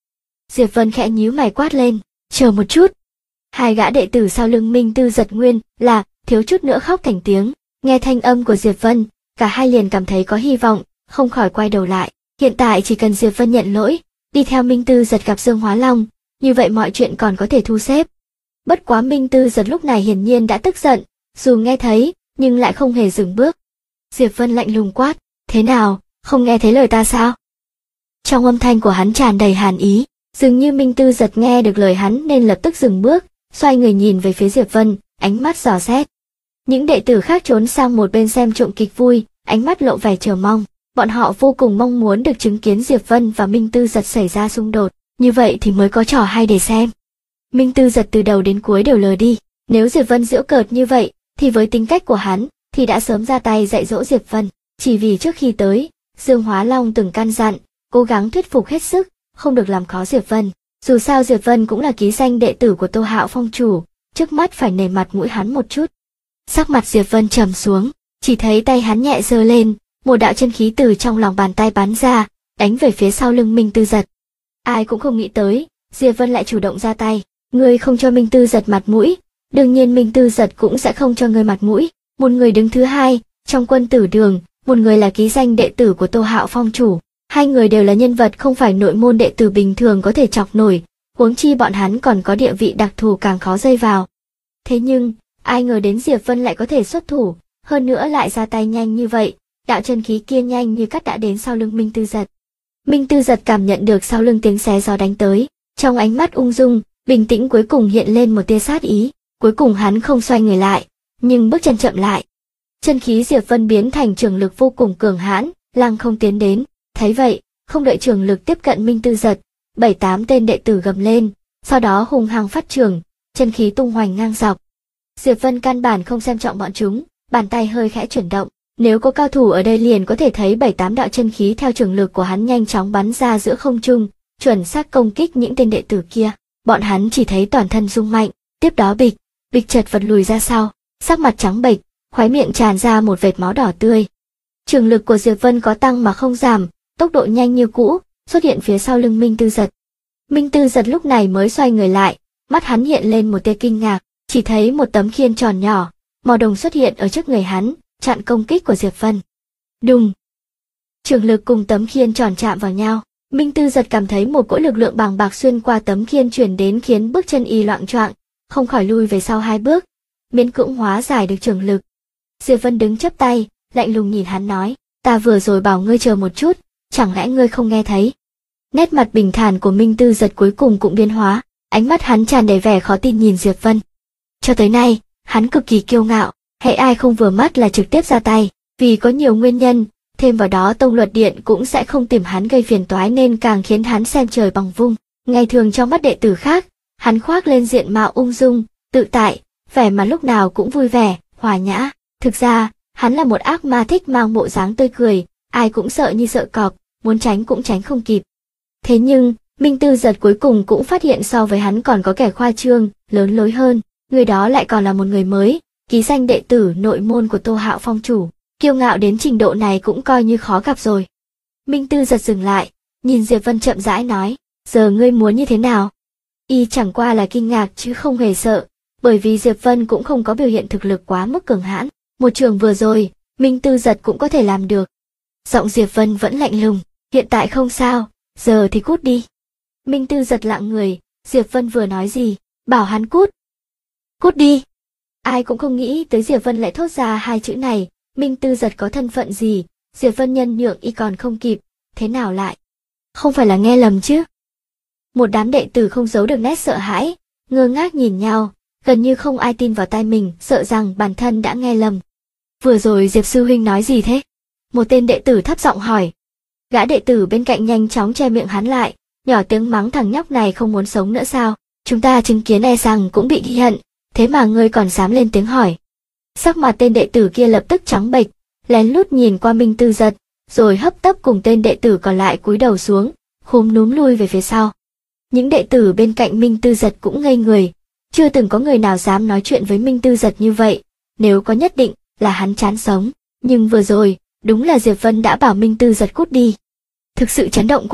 Diệp Vân khẽ nhíu mày quát lên, chờ một chút. Hai gã đệ tử sau lưng Minh Tư Giật nguyên là thiếu chút nữa khóc thành tiếng. Nghe thanh âm của Diệp Vân, cả hai liền cảm thấy có hy vọng, không khỏi quay đầu lại. Hiện tại chỉ cần Diệp Vân nhận lỗi, đi theo Minh Tư Giật gặp Dương Hóa Long, như vậy mọi chuyện còn có thể thu xếp. Bất quá Minh Tư Giật lúc này hiển nhiên đã tức giận, dù nghe thấy, nhưng lại không hề dừng bước. Diệp Vân lạnh lùng quát, thế nào, không nghe thấy lời ta sao? Trong âm thanh của hắn tràn đầy hàn ý, dường như Minh Tư Giật nghe được lời hắn nên lập tức dừng bước, xoay người nhìn về phía Diệp Vân, ánh mắt dò xét. Những đệ tử khác trốn sang một bên xem trộm kịch vui, ánh mắt lộ vẻ chờ mong. Bọn họ vô cùng mong muốn được chứng kiến Diệp Vân và Minh Tư Giật xảy ra xung đột, như vậy thì mới có trò hay để xem. Minh Tư Giật từ đầu đến cuối đều lờ đi, nếu Diệp Vân giễu cợt như vậy, thì với tính cách của hắn, thì đã sớm ra tay dạy dỗ Diệp Vân. Chỉ vì trước khi tới, Dương Hóa Long từng căn dặn, cố gắng thuyết phục hết sức, không được làm khó Diệp Vân. Dù sao Diệp Vân cũng là ký danh đệ tử của Tô Hạo Phong chủ, trước mắt phải nể mặt mũi hắn một chút. Sắc mặt Diệp Vân trầm xuống, chỉ thấy tay hắn nhẹ giơ lên, một đạo chân khí từ trong lòng bàn tay bắn ra, đánh về phía sau lưng Minh Tư Giật. Ai cũng không nghĩ tới, Diệp Vân lại chủ động ra tay. Ngươi không cho Minh Tư Giật mặt mũi, đương nhiên Minh Tư Giật cũng sẽ không cho ngươi mặt mũi. Một người đứng thứ hai, trong Quân Tử Đường, một người là ký danh đệ tử của Tô Hạo Phong chủ. Hai người đều là nhân vật không phải nội môn đệ tử bình thường có thể chọc nổi, huống chi bọn hắn còn có địa vị đặc thù càng khó dây vào. Thế nhưng, ai ngờ đến Diệp Vân lại có thể xuất thủ, hơn nữa lại ra tay nhanh như vậy, đạo chân khí kia nhanh như cắt đã đến sau lưng Minh Tư Giật. Minh Tư Giật cảm nhận được sau lưng tiếng xé gió đánh tới, trong ánh mắt ung dung, bình tĩnh cuối cùng hiện lên một tia sát ý, cuối cùng hắn không xoay người lại, nhưng bước chân chậm lại. Chân khí Diệp Vân biến thành trường lực vô cùng cường hãn, lăng không tiến đến, thấy vậy, không đợi trường lực tiếp cận Minh Tư Giật, 7-8 tên đệ tử gầm lên, sau đó hung hăng phát trường, chân khí tung hoành ngang dọc. Diệp Vân căn bản không xem trọng bọn chúng, bàn tay hơi khẽ chuyển động, nếu có cao thủ ở đây liền có thể thấy 7-8 đạo chân khí theo trường lực của hắn nhanh chóng bắn ra giữa không trung, chuẩn xác công kích những tên đệ tử kia. Bọn hắn chỉ thấy toàn thân rung mạnh, tiếp đó bịch, bịch chật vật lùi ra sau, sắc mặt trắng bệch, khóe miệng tràn ra một vệt máu đỏ tươi. Trường lực của Diệp Vân có tăng mà không giảm, tốc độ nhanh như cũ, xuất hiện phía sau lưng Minh Tư Giật. Minh Tư Giật lúc này mới xoay người lại, mắt hắn hiện lên một tia kinh ngạc, chỉ thấy một tấm khiên tròn nhỏ, màu đồng xuất hiện ở trước người hắn, chặn công kích của Diệp Vân. Đùng! Trường lực cùng tấm khiên tròn chạm vào nhau, Minh Tư Giật cảm thấy một cỗ lực lượng bàng bạc xuyên qua tấm khiên truyền đến khiến bước chân y loạng choạng, không khỏi lui về sau 2 bước, miễn cưỡng hóa giải được trường lực. Diệp Vân đứng chắp tay, lạnh lùng nhìn hắn nói, ta vừa rồi bảo ngươi chờ một chút, chẳng lẽ ngươi không nghe thấy? Nét mặt bình thản của Minh Tư Giật cuối cùng cũng biến hóa, ánh mắt hắn tràn đầy vẻ khó tin nhìn Diệp Vân. Cho tới nay, hắn cực kỳ kiêu ngạo, hễ ai không vừa mắt là trực tiếp ra tay, vì có nhiều nguyên nhân, thêm vào đó Tông Luật Điện cũng sẽ không tìm hắn gây phiền toái nên càng khiến hắn xem trời bằng vung. Ngày thường trong mắt đệ tử khác, hắn khoác lên diện mạo ung dung, tự tại, vẻ mà lúc nào cũng vui vẻ, hòa nhã. Thực ra, hắn là một ác ma thích mang bộ dáng tươi cười, ai cũng sợ như sợ cọp, muốn tránh cũng tránh không kịp. Thế nhưng, Minh Tư Giật cuối cùng cũng phát hiện so với hắn còn có kẻ khoa trương, lớn lối hơn, người đó lại còn là một người mới, ký danh đệ tử nội môn của Tô Hạo Phong chủ, kiêu ngạo đến trình độ này cũng coi như khó gặp rồi. Minh Tư Giật dừng lại, nhìn Diệp Vân chậm rãi nói, giờ ngươi muốn như thế nào? Y chẳng qua là kinh ngạc chứ không hề sợ, bởi vì Diệp Vân cũng không có biểu hiện thực lực quá mức cường hãn. Một trường vừa rồi, Minh Tư Giật cũng có thể làm được. Giọng Diệp Vân vẫn lạnh lùng, hiện tại không sao, giờ thì cút đi. Minh Tư Giật lặng người, Diệp Vân vừa nói gì, bảo hắn cút. Cút đi. Ai cũng không nghĩ tới Diệp Vân lại thốt ra 2 chữ này, Minh Tư Giật có thân phận gì, Diệp Vân nhân nhượng y còn không kịp, thế nào lại? Không phải là nghe lầm chứ? Một đám đệ tử không giấu được nét sợ hãi, ngơ ngác nhìn nhau, gần như không ai tin vào tai mình, sợ rằng bản thân đã nghe lầm. Vừa rồi Diệp sư huynh nói gì thế? Một tên đệ tử thấp giọng hỏi. Gã đệ tử bên cạnh nhanh chóng che miệng hắn lại, nhỏ tiếng mắng thằng nhóc này không muốn sống nữa sao? Chúng ta chứng kiến e rằng cũng bị ghi hận, thế mà ngươi còn dám lên tiếng hỏi. Sắc mặt tên đệ tử kia lập tức trắng bệch, lén lút nhìn qua Minh Tư Giật, rồi hấp tấp cùng tên đệ tử còn lại cúi đầu xuống, khúm núm lui về phía sau. Những đệ tử bên cạnh Minh Tư Giật cũng ngây người, chưa từng có người nào dám nói chuyện với Minh Tư Giật như vậy, nếu có nhất định là hắn chán sống, nhưng vừa rồi, đúng là Diệp Vân đã bảo Minh Tư Giật cút đi. Thực sự chấn động quá,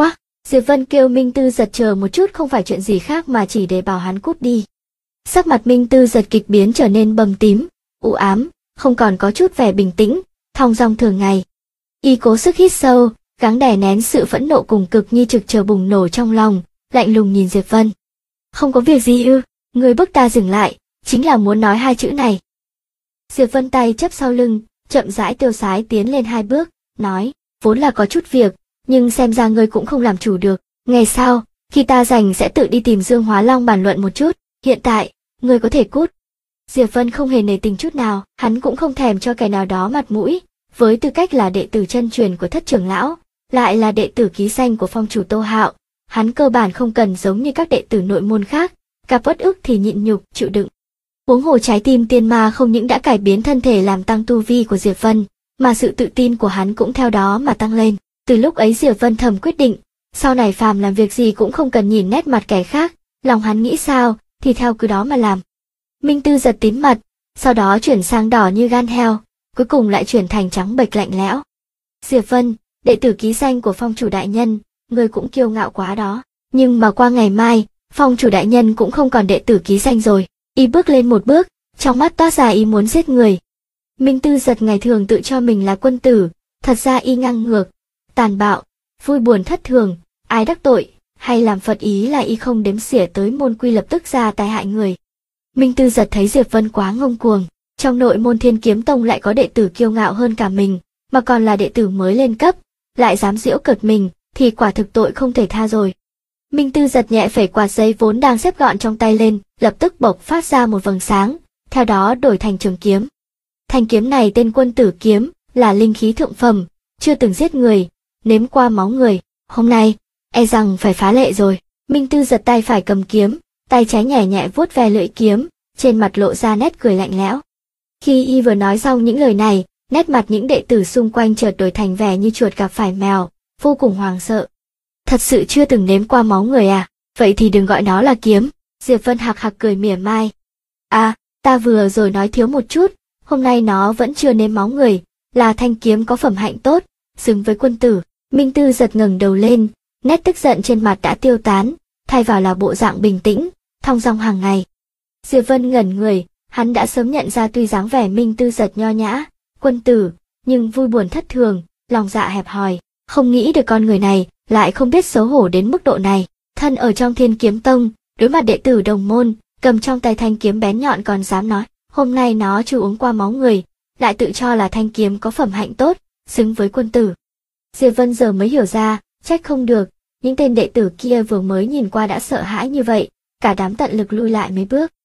Diệp Vân kêu Minh Tư Giật chờ một chút, không phải chuyện gì khác mà chỉ để bảo hắn cút đi. Sắc mặt Minh Tư Giật kịch biến trở nên bầm tím, u ám, không còn có chút vẻ bình tĩnh, thong dong thường ngày. Y cố sức hít sâu, gắng đè nén sự phẫn nộ cùng cực như trực chờ bùng nổ trong lòng, lạnh lùng nhìn Diệp Vân. Không có việc gì ư? Người bức ta dừng lại, chính là muốn nói hai chữ này. Diệp Vân tay chắp sau lưng, chậm rãi tiêu sái tiến lên 2 bước, nói, vốn là có chút việc, nhưng xem ra ngươi cũng không làm chủ được. Ngày sau, khi ta rảnh sẽ tự đi tìm Dương Hóa Long bàn luận một chút, hiện tại, ngươi có thể cút. Diệp Vân không hề nể tình chút nào, hắn cũng không thèm cho kẻ nào đó mặt mũi, với tư cách là đệ tử chân truyền của Thất trưởng lão, lại là đệ tử ký danh của phong chủ Tô Hạo, hắn cơ bản không cần giống như các đệ tử nội môn khác, gặp uất ức thì nhịn nhục, chịu đựng. Huống hồ trái tim tiên ma không những đã cải biến thân thể làm tăng tu vi của Diệp Vân, mà sự tự tin của hắn cũng theo đó mà tăng lên. Từ lúc ấy Diệp Vân thầm quyết định, sau này phàm làm việc gì cũng không cần nhìn nét mặt kẻ khác, lòng hắn nghĩ sao thì theo cứ đó mà làm. Minh Tư Giật tím mặt, sau đó chuyển sang đỏ như gan heo, cuối cùng lại chuyển thành trắng bệch lạnh lẽo. Diệp Vân, đệ tử ký danh của phong chủ đại nhân, ngươi cũng kiêu ngạo quá đó. Nhưng mà qua ngày mai, phong chủ đại nhân cũng không còn đệ tử ký danh rồi. Y bước lên một bước, trong mắt toát ra ý muốn giết người. Minh Tư Giật ngày thường tự cho mình là quân tử, thật ra y ngang ngược, tàn bạo, vui buồn thất thường, ai đắc tội, hay làm phật ý là y không đếm xỉa tới môn quy lập tức ra tay hại người. Minh Tư Giật thấy Diệp Vân quá ngông cuồng, trong nội môn Thiên Kiếm Tông lại có đệ tử kiêu ngạo hơn cả mình, mà còn là đệ tử mới lên cấp, lại dám giễu cợt mình, thì quả thực tội không thể tha rồi. Minh Tư Giật nhẹ phẩy quạt giấy vốn đang xếp gọn trong tay lên, lập tức bộc phát ra một vầng sáng, theo đó đổi thành trường kiếm. Thanh kiếm này tên Quân Tử Kiếm, là linh khí thượng phẩm, chưa từng giết người, nếm qua máu người, hôm nay, e rằng phải phá lệ rồi. Minh Tư Giật tay phải cầm kiếm, tay trái nhẹ nhẹ vuốt ve lưỡi kiếm, trên mặt lộ ra nét cười lạnh lẽo. Khi y vừa nói xong những lời này, nét mặt những đệ tử xung quanh chợt đổi thành vẻ như chuột gặp phải mèo, vô cùng hoảng sợ. Thật sự chưa từng nếm qua máu người à? Vậy thì đừng gọi nó là kiếm. Diệp Vân hạc hạc cười mỉa mai. À, ta vừa rồi nói thiếu một chút, hôm nay nó vẫn chưa nếm máu người, là thanh kiếm có phẩm hạnh tốt, xứng với quân tử. Minh Tư Giật ngẩng đầu lên, nét tức giận trên mặt đã tiêu tán, thay vào là bộ dạng bình tĩnh, thong dong hàng ngày. Diệp Vân ngẩn người, hắn đã sớm nhận ra tuy dáng vẻ Minh Tư Giật nho nhã, quân tử, nhưng vui buồn thất thường, lòng dạ hẹp hòi, không nghĩ được con người này lại không biết xấu hổ đến mức độ này. Thân ở trong Thiên Kiếm Tông, đối mặt đệ tử đồng môn, cầm trong tay thanh kiếm bén nhọn còn dám nói, hôm nay nó chưa uống qua máu người, lại tự cho là thanh kiếm có phẩm hạnh tốt, xứng với quân tử. Diệp Vân giờ mới hiểu ra, trách không được, những tên đệ tử kia vừa mới nhìn qua đã sợ hãi như vậy, cả đám tận lực lui lại mấy bước.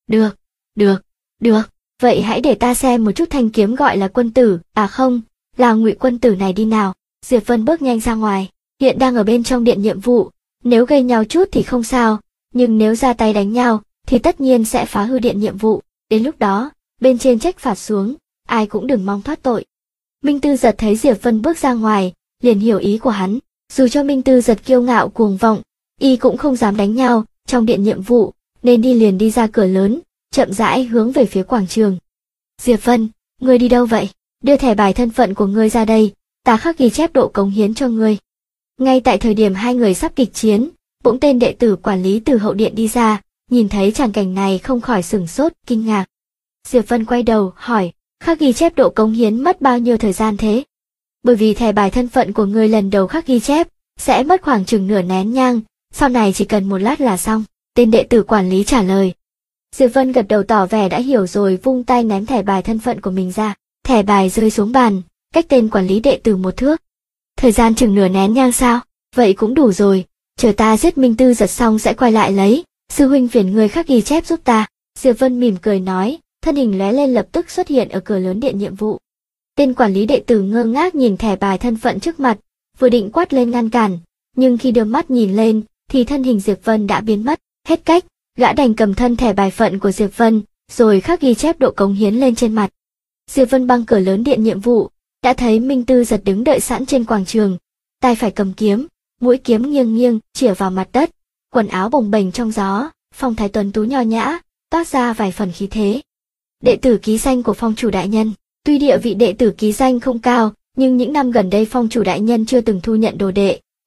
Được, vậy hãy để ta xem một chút thanh kiếm gọi là quân tử, à không, là Ngụy quân tử này đi nào. Diệp Vân bước nhanh ra ngoài, hiện đang ở bên trong điện nhiệm vụ, nếu gây nhau chút thì không sao, nhưng nếu ra tay đánh nhau, thì tất nhiên sẽ phá hư điện nhiệm vụ, đến lúc đó, bên trên trách phạt xuống, ai cũng đừng mong thoát tội. Minh Tư Giật thấy Diệp Vân bước ra ngoài, liền hiểu ý của hắn, dù cho Minh Tư Giật kiêu ngạo cuồng vọng, y cũng không dám đánh nhau trong điện nhiệm vụ, nên liền đi ra cửa lớn, chậm rãi hướng về phía quảng trường. Diệp Vân, ngươi đi đâu vậy? Đưa thẻ bài thân phận của ngươi ra đây, ta khắc ghi chép độ cống hiến cho ngươi. Ngay tại thời điểm hai người sắp kịch chiến, bỗng tên đệ tử quản lý từ hậu điện đi ra, nhìn thấy tràng cảnh này không khỏi sửng sốt, kinh ngạc. Diệp Vân quay đầu, hỏi, khắc ghi chép độ cống hiến mất bao nhiêu thời gian thế? Bởi vì thẻ bài thân phận của ngươi lần đầu khắc ghi chép, sẽ mất khoảng chừng nửa nén nhang, sau này chỉ cần một lát là xong, tên đệ tử quản lý trả lời. Diệp Vân gật đầu tỏ vẻ đã hiểu rồi, vung tay ném thẻ bài thân phận của mình ra, thẻ bài rơi xuống bàn, cách tên quản lý đệ tử 1 thước. Thời gian chừng nửa nén nhang sao? Vậy cũng đủ rồi, chờ ta giết Minh Tư Giật xong sẽ quay lại lấy, sư huynh phiền người khắc ghi chép giúp ta. Diệp Vân mỉm cười nói, thân hình lóe lên lập tức xuất hiện ở cửa lớn điện nhiệm vụ. Tên quản lý đệ tử ngơ ngác nhìn thẻ bài thân phận trước mặt, vừa định quát lên ngăn cản, nhưng khi đưa mắt nhìn lên, thì thân hình Diệp Vân đã biến mất, hết cách, gã đành cầm thân thẻ bài phận của Diệp Vân, rồi khắc ghi chép độ cống hiến lên trên mặt. Diệp Vân băng cửa lớn điện nhiệm vụ, đã thấy Minh Tư Giật đứng đợi sẵn trên quảng trường, tay phải cầm kiếm, mũi kiếm nghiêng nghiêng chĩa vào mặt đất, quần áo bồng bềnh trong gió, phong thái tuấn tú nho nhã, toát ra vài phần khí thế. Đệ tử ký danh của phong chủ đại nhân. Tuy địa vị đệ tử ký danh không cao, nhưng những năm gần đây phong chủ đại nhân chưa từng thu nhận đồ đệ,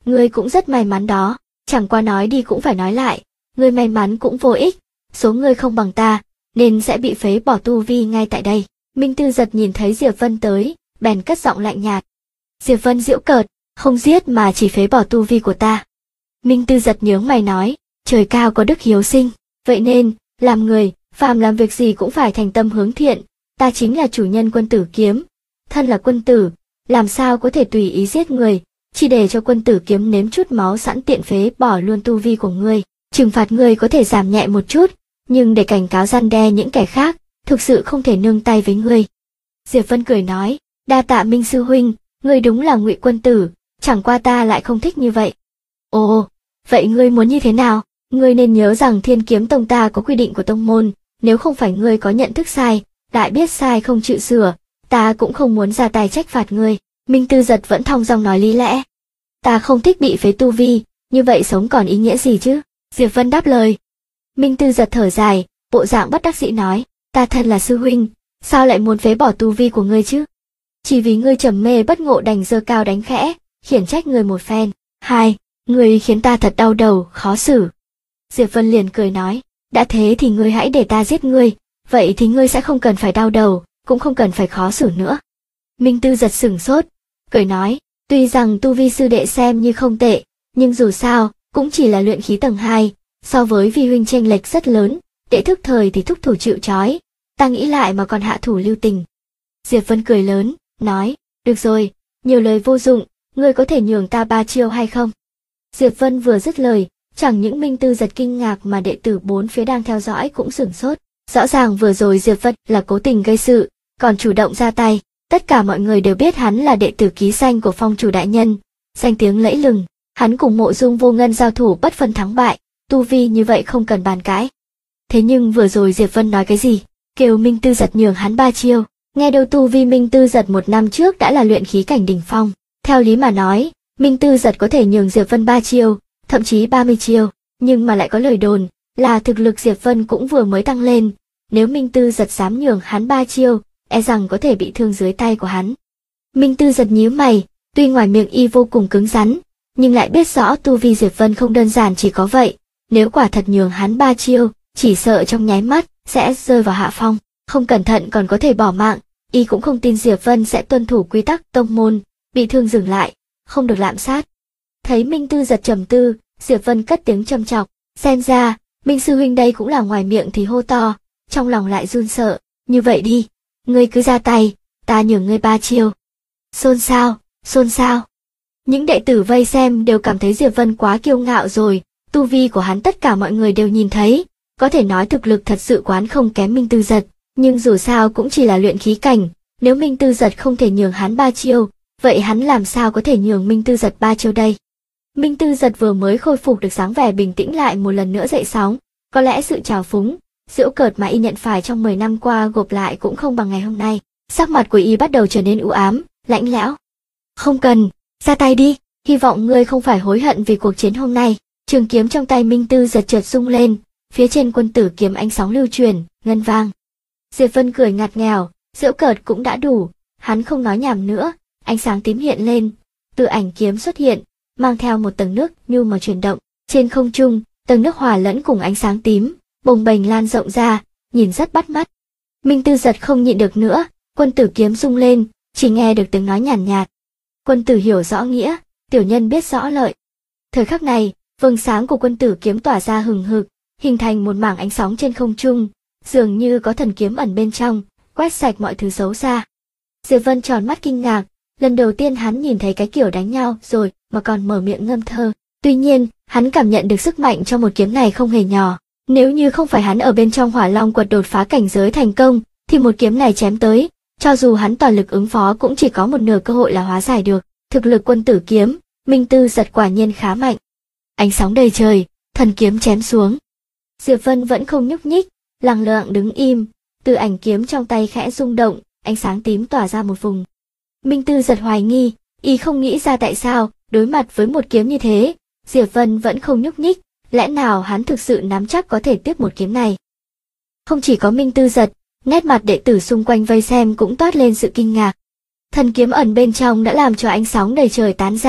Ngươi cũng rất may mắn đó, chẳng qua nói đi cũng phải nói lại, ngươi may mắn cũng vô ích, số ngươi không bằng ta, nên sẽ bị phế bỏ tu vi ngay tại đây. Minh Tư Giật nhìn thấy Diệp Vân tới, bèn cất giọng lạnh nhạt. Diệp Vân giễu cợt, không giết mà chỉ phế bỏ tu vi của ta. Minh Tư Giật nhướng mày nói, trời cao có đức hiếu sinh, vậy nên, làm người, phàm làm việc gì cũng phải thành tâm hướng thiện, ta chính là chủ nhân Quân Tử Kiếm, thân là quân tử, làm sao có thể tùy ý giết người, chỉ để cho Quân Tử Kiếm nếm chút máu sẵn tiện phế bỏ luôn tu vi của ngươi, trừng phạt ngươi có thể giảm nhẹ một chút, nhưng để cảnh cáo răn đe những kẻ khác, thực sự không thể nương tay với ngươi. Diệp Vân cười nói, đa tạ Minh sư huynh, ngươi đúng là Ngụy quân tử, chẳng qua ta lại không thích như vậy. Ồ, vậy ngươi muốn như thế nào? Ngươi nên nhớ rằng Thiên Kiếm Tông ta có quy định của tông môn, nếu không phải ngươi có nhận thức sai, đại biết sai không chịu sửa, ta cũng không muốn ra tay trách phạt ngươi. Minh Tư Giật vẫn thong dong nói lý lẽ. Ta không thích bị phế tu vi, như vậy sống còn ý nghĩa gì chứ? Diệp Vân đáp lời. Minh Tư Giật thở dài, bộ dạng bất đắc dĩ nói, ta thân là sư huynh, sao lại muốn phế bỏ tu vi của ngươi chứ? Chỉ vì ngươi trầm mê bất ngộ đành giơ cao đánh khẽ, khiển trách ngươi một phen. Hai, ngươi khiến ta thật đau đầu, khó xử. Diệp Vân liền cười nói, đã thế thì ngươi hãy để ta giết ngươi, vậy thì ngươi sẽ không cần phải đau đầu, cũng không cần phải khó xử nữa. Minh Tư Giật sửng sốt, cười nói, tuy rằng tu vi sư đệ xem như không tệ, nhưng dù sao, cũng chỉ là luyện khí tầng 2, so với vi huynh chênh lệch rất lớn, đệ thức thời thì thúc thủ chịu trói, ta nghĩ lại mà còn hạ thủ lưu tình. Diệp Vân cười lớn, nói, được rồi, nhiều lời vô dụng, ngươi có thể nhường ta 3 chiêu hay không? Diệp Vân vừa dứt lời, chẳng những Minh Tư Giật kinh ngạc mà đệ tử bốn phía đang theo dõi cũng sửng sốt. Rõ ràng vừa rồi Diệp Vân là cố tình gây sự, còn chủ động ra tay. Tất cả mọi người đều biết hắn là đệ tử ký danh của Phong chủ đại nhân, danh tiếng lẫy lừng. Hắn cùng Mộ Dung Vô Ngân giao thủ bất phân thắng bại, tu vi như vậy không cần bàn cãi. Thế nhưng vừa rồi Diệp Vân nói cái gì? Kêu Minh Tư Giật nhường hắn 3 chiêu. Nghe đâu tu vi Minh Tư Giật 1 năm trước đã là luyện khí cảnh đỉnh phong. Theo lý mà nói, Minh Tư Giật có thể nhường Diệp Vân 3 chiêu, thậm chí 30 chiêu, nhưng mà lại có lời đồn là thực lực Diệp Vân cũng vừa mới tăng lên, nếu Minh Tư Giật dám nhường hắn 3 chiêu, e rằng có thể bị thương dưới tay của hắn. Minh Tư Giật nhíu mày, tuy ngoài miệng y vô cùng cứng rắn, nhưng lại biết rõ tu vi Diệp Vân không đơn giản chỉ có vậy, nếu quả thật nhường hắn 3 chiêu, chỉ sợ trong nháy mắt sẽ rơi vào hạ phong, không cẩn thận còn có thể bỏ mạng, y cũng không tin Diệp Vân sẽ tuân thủ quy tắc tông môn, bị thương dừng lại, không được lạm sát. Thấy Minh Tư Giật trầm tư, Diệp Vân cất tiếng châm chọc, xem ra, Minh sư huynh đây cũng là ngoài miệng thì hô to, trong lòng lại run sợ, như vậy đi, ngươi cứ ra tay, ta nhường ngươi 3 chiêu. Xôn xao, xôn xao. Những đệ tử vây xem đều cảm thấy Diệp Vân quá kiêu ngạo rồi, tu vi của hắn tất cả mọi người đều nhìn thấy, có thể nói thực lực thật sự quán không kém Minh Tư Giật, nhưng dù sao cũng chỉ là luyện khí cảnh, nếu Minh Tư Giật không thể nhường hắn 3 chiêu, vậy hắn làm sao có thể nhường Minh Tư Giật 3 chiêu đây? Minh Tư Giật vừa mới khôi phục được dáng vẻ bình tĩnh lại một lần nữa dậy sóng, có lẽ sự trào phúng, giễu cợt mà y nhận phải trong 10 năm qua gộp lại cũng không bằng ngày hôm nay. Sắc mặt của y bắt đầu trở nên u ám, lạnh lẽo. Không cần, ra tay đi, hy vọng ngươi không phải hối hận vì cuộc chiến hôm nay. Trường kiếm trong tay Minh Tư Giật chợt rung lên, phía trên quân tử kiếm ánh sóng lưu truyền, ngân vang. Diệp Vân cười ngặt nghèo, giễu cợt cũng đã đủ, hắn không nói nhảm nữa, ánh sáng tím hiện lên, từ ảnh kiếm xuất hiện, mang theo một tầng nước nhu mà chuyển động, trên không trung, tầng nước hòa lẫn cùng ánh sáng tím, bồng bềnh lan rộng ra, nhìn rất bắt mắt. Minh Tư Giật không nhịn được nữa, quân tử kiếm rung lên, chỉ nghe được tiếng nói nhàn nhạt. Quân tử hiểu rõ nghĩa, tiểu nhân biết rõ lợi. Thời khắc này, vầng sáng của quân tử kiếm tỏa ra hừng hực, hình thành một mảng ánh sóng trên không trung, dường như có thần kiếm ẩn bên trong, quét sạch mọi thứ xấu xa. Diệp Vân tròn mắt kinh ngạc, lần đầu tiên hắn nhìn thấy cái kiểu đánh nhau rồi mà còn mở miệng ngâm thơ. Tuy nhiên, hắn cảm nhận được sức mạnh trong một kiếm này không hề nhỏ. Nếu như không phải hắn ở bên trong Hỏa Long quật đột phá cảnh giới thành công, thì một kiếm này chém tới, cho dù hắn toàn lực ứng phó cũng chỉ có một nửa cơ hội là hóa giải được. Thực lực quân tử kiếm, Minh Tư Giật quả nhiên khá mạnh. Ánh sóng đầy trời, thần kiếm chém xuống. Diệp Vân vẫn không nhúc nhích, lặng lặng đứng im, từ ảnh kiếm trong tay khẽ rung động, ánh sáng tím tỏa ra một vùng. Minh Tư Giật hoài nghi, y không nghĩ ra tại sao, đối mặt với một kiếm như thế, Diệp Vân vẫn không nhúc nhích, lẽ nào hắn thực sự nắm chắc có thể tiếp một kiếm này. Không chỉ có Minh Tư Giật, nét mặt đệ tử xung quanh vây xem cũng toát lên sự kinh ngạc. Thần kiếm ẩn bên trong đã làm cho ánh sóng đầy trời tán ra,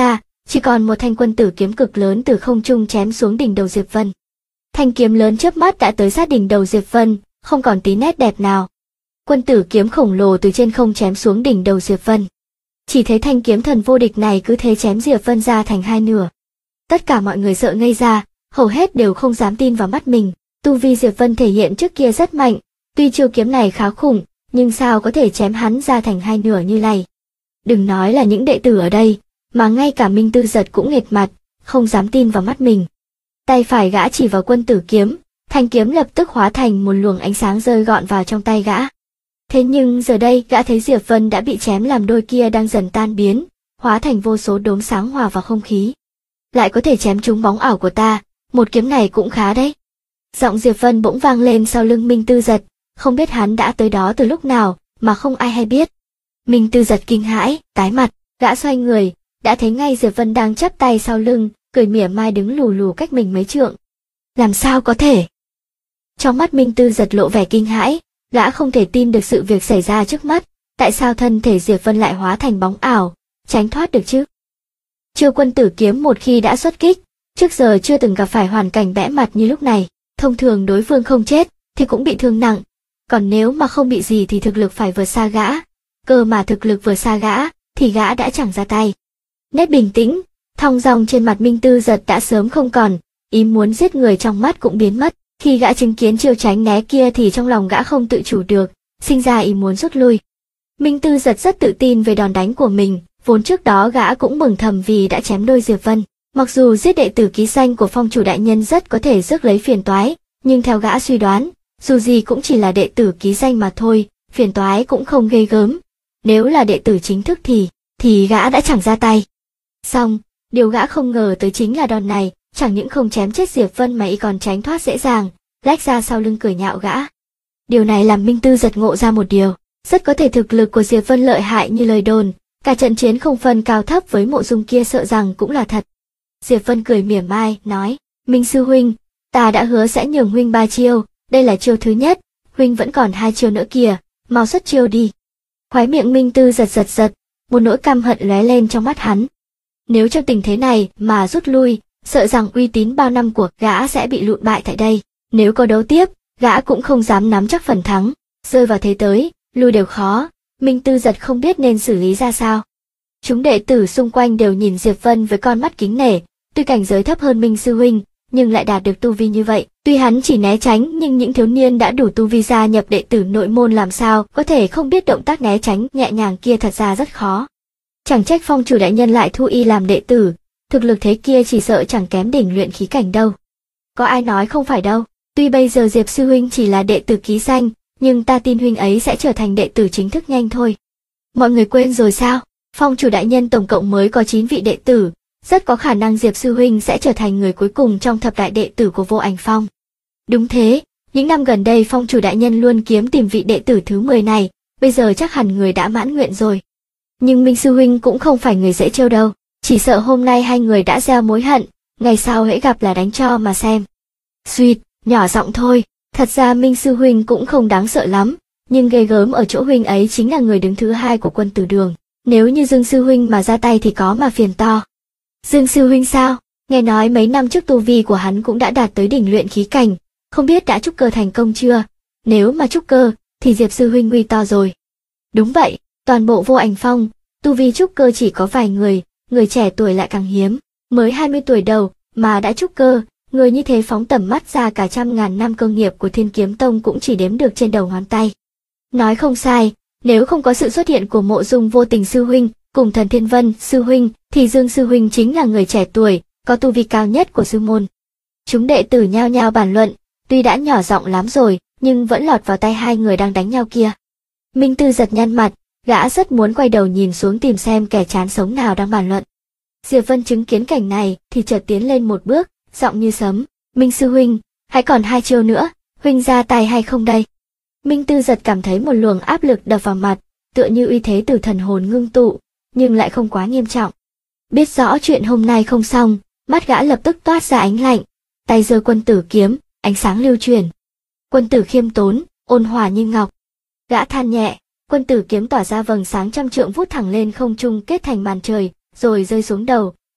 chỉ còn một thanh quân tử kiếm cực lớn từ không trung chém xuống đỉnh đầu Diệp Vân. Thanh kiếm lớn chớp mắt đã tới sát đỉnh đầu Diệp Vân, không còn tí nét đẹp nào. Quân tử kiếm khổng lồ từ trên không chém xuống đỉnh đầu Diệp Vân. Chỉ thấy thanh kiếm thần vô địch này cứ thế chém Diệp Vân ra thành hai nửa. Tất cả mọi người sợ ngây ra, hầu hết đều không dám tin vào mắt mình. Tu vi Diệp Vân thể hiện trước kia rất mạnh, tuy chiêu kiếm này khá khủng, nhưng sao có thể chém hắn ra thành hai nửa như này. Đừng nói là những đệ tử ở đây, mà ngay cả Minh Tư Giật cũng nghệt mặt, không dám tin vào mắt mình. Tay phải gã chỉ vào quân tử kiếm, thanh kiếm lập tức hóa thành một luồng ánh sáng rơi gọn vào trong tay gã. Thế nhưng giờ đây gã thấy Diệp Vân đã bị chém làm đôi kia đang dần tan biến, hóa thành vô số đốm sáng hòa vào không khí. Lại có thể chém trúng bóng ảo của ta, một kiếm này cũng khá đấy. Giọng Diệp Vân bỗng vang lên sau lưng Minh Tư Giật, không biết hắn đã tới đó từ lúc nào, mà không ai hay biết. Minh Tư Giật kinh hãi, tái mặt, gã xoay người, đã thấy ngay Diệp Vân đang chắp tay sau lưng, cười mỉa mai đứng lù lù cách mình mấy trượng. Làm sao có thể? Trong mắt Minh Tư Giật lộ vẻ kinh hãi, gã không thể tin được sự việc xảy ra trước mắt, tại sao thân thể Diệp Vân lại hóa thành bóng ảo, tránh thoát được chứ? Chiêu quân tử kiếm một khi đã xuất kích, trước giờ chưa từng gặp phải hoàn cảnh bẽ mặt như lúc này, thông thường đối phương không chết thì cũng bị thương nặng, còn nếu mà không bị gì thì thực lực phải vượt xa gã, cơ mà thực lực vượt xa gã thì gã đã chẳng ra tay. Nét bình tĩnh, thong dong trên mặt Minh Tư Giật đã sớm không còn, ý muốn giết người trong mắt cũng biến mất. Khi gã chứng kiến chiêu tránh né kia thì trong lòng gã không tự chủ được, sinh ra ý muốn rút lui. Minh Tư Giật rất tự tin về đòn đánh của mình, vốn trước đó gã cũng mừng thầm vì đã chém đôi Diệp Vân. Mặc dù giết đệ tử ký danh của phong chủ đại nhân rất có thể rước lấy phiền toái, nhưng theo gã suy đoán, dù gì cũng chỉ là đệ tử ký danh mà thôi, phiền toái cũng không ghê gớm. Nếu là đệ tử chính thức thì gã đã chẳng ra tay. Xong, điều gã không ngờ tới chính là đòn này, chẳng những không chém chết Diệp Vân mà y còn tránh thoát dễ dàng, lách ra sau lưng cười nhạo gã. Điều này làm Minh Tư Giật ngộ ra một điều, rất có thể thực lực của Diệp Vân lợi hại như lời đồn, cả trận chiến không phân cao thấp với Mộ Dung kia sợ rằng cũng là thật. Diệp Vân cười mỉa mai, nói, Minh sư huynh, ta đã hứa sẽ nhường huynh 3 chiêu, đây là chiêu thứ nhất, huynh vẫn còn 2 chiêu nữa kìa, mau xuất chiêu đi. Khóe miệng Minh Tư giật, một nỗi căm hận lóe lên trong mắt hắn. Nếu trong tình thế này mà rút lui, sợ rằng uy tín bao năm của gã sẽ bị lụi bại tại đây. Nếu có đấu tiếp, gã cũng không dám nắm chắc phần thắng. Rơi vào thế tới, lui đều khó, Minh Tư Giật không biết nên xử lý ra sao. Chúng đệ tử xung quanh đều nhìn Diệp Vân với con mắt kính nể, tuy cảnh giới thấp hơn Minh sư huynh, nhưng lại đạt được tu vi như vậy. Tuy hắn chỉ né tránh nhưng những thiếu niên đã đủ tu vi gia nhập đệ tử nội môn làm sao có thể không biết động tác né tránh nhẹ nhàng kia thật ra rất khó. Chẳng trách phong chủ đại nhân lại thu y làm đệ tử, thực lực thế kia chỉ sợ chẳng kém đỉnh luyện khí cảnh đâu. Có ai nói không phải đâu, tuy bây giờ Diệp sư huynh chỉ là đệ tử ký danh, nhưng ta tin huynh ấy sẽ trở thành đệ tử chính thức nhanh thôi. Mọi người quên rồi sao? Phong chủ đại nhân tổng cộng mới có 9 vị đệ tử, rất có khả năng Diệp sư huynh sẽ trở thành người cuối cùng trong thập đại đệ tử của Vô Ảnh Phong. Đúng thế, những năm gần đây phong chủ đại nhân luôn kiếm tìm vị đệ tử thứ 10 này, bây giờ chắc hẳn người đã mãn nguyện rồi. Nhưng Minh sư huynh cũng không phải người dễ trêu đâu, chỉ sợ hôm nay hai người đã gieo mối hận, ngày sau hễ gặp là đánh cho mà xem. Suýt, nhỏ giọng thôi, thật ra Minh sư huynh cũng không đáng sợ lắm, nhưng ghê gớm ở chỗ huynh ấy chính là người đứng thứ 2 của quân tử đường. Nếu như Dương sư huynh mà ra tay thì có mà phiền to. Dương sư huynh sao? Nghe nói mấy năm trước tu vi của hắn cũng đã đạt tới đỉnh luyện khí cảnh, không biết đã trúc cơ thành công chưa? Nếu mà trúc cơ, thì Diệp sư huynh nguy to rồi. Đúng vậy, toàn bộ Vô Ảnh Phong, tu vi trúc cơ chỉ có vài người trẻ tuổi lại càng hiếm. Mới 20 tuổi đầu mà đã trúc cơ, người như thế phóng tầm mắt ra cả trăm ngàn năm cơ nghiệp của Thiên Kiếm Tông cũng chỉ đếm được trên đầu ngón tay. Nói không sai, nếu không có sự xuất hiện của Mộ Dung Vô Tình sư huynh cùng Thần Thiên Vân sư huynh, thì Dương sư huynh chính là người trẻ tuổi, có tu vi cao nhất của sư môn. Chúng đệ tử nhao nhao bàn luận, tuy đã nhỏ giọng lắm rồi, nhưng vẫn lọt vào tai hai người đang đánh nhau kia. Minh Tư giật nhăn mặt, gã rất muốn quay đầu nhìn xuống tìm xem kẻ chán sống nào đang bàn luận. Diệp Vân chứng kiến cảnh này thì chợt tiến lên một bước, giọng như sấm, Minh sư huynh, hãy còn 2 chiêu nữa, huynh ra tay hay không đây? Minh Tư giật cảm thấy một luồng áp lực đập vào mặt, tựa như uy thế từ thần hồn ngưng tụ, nhưng lại không quá nghiêm trọng. Biết rõ chuyện hôm nay không xong, mắt gã lập tức toát ra ánh lạnh, tay giơ quân tử kiếm, ánh sáng lưu chuyển. Quân tử khiêm tốn, ôn hòa như ngọc. Gã than nhẹ, quân tử kiếm tỏa ra vầng sáng trăm trượng vút thẳng lên không trung kết thành màn trời, rồi rơi xuống đầu,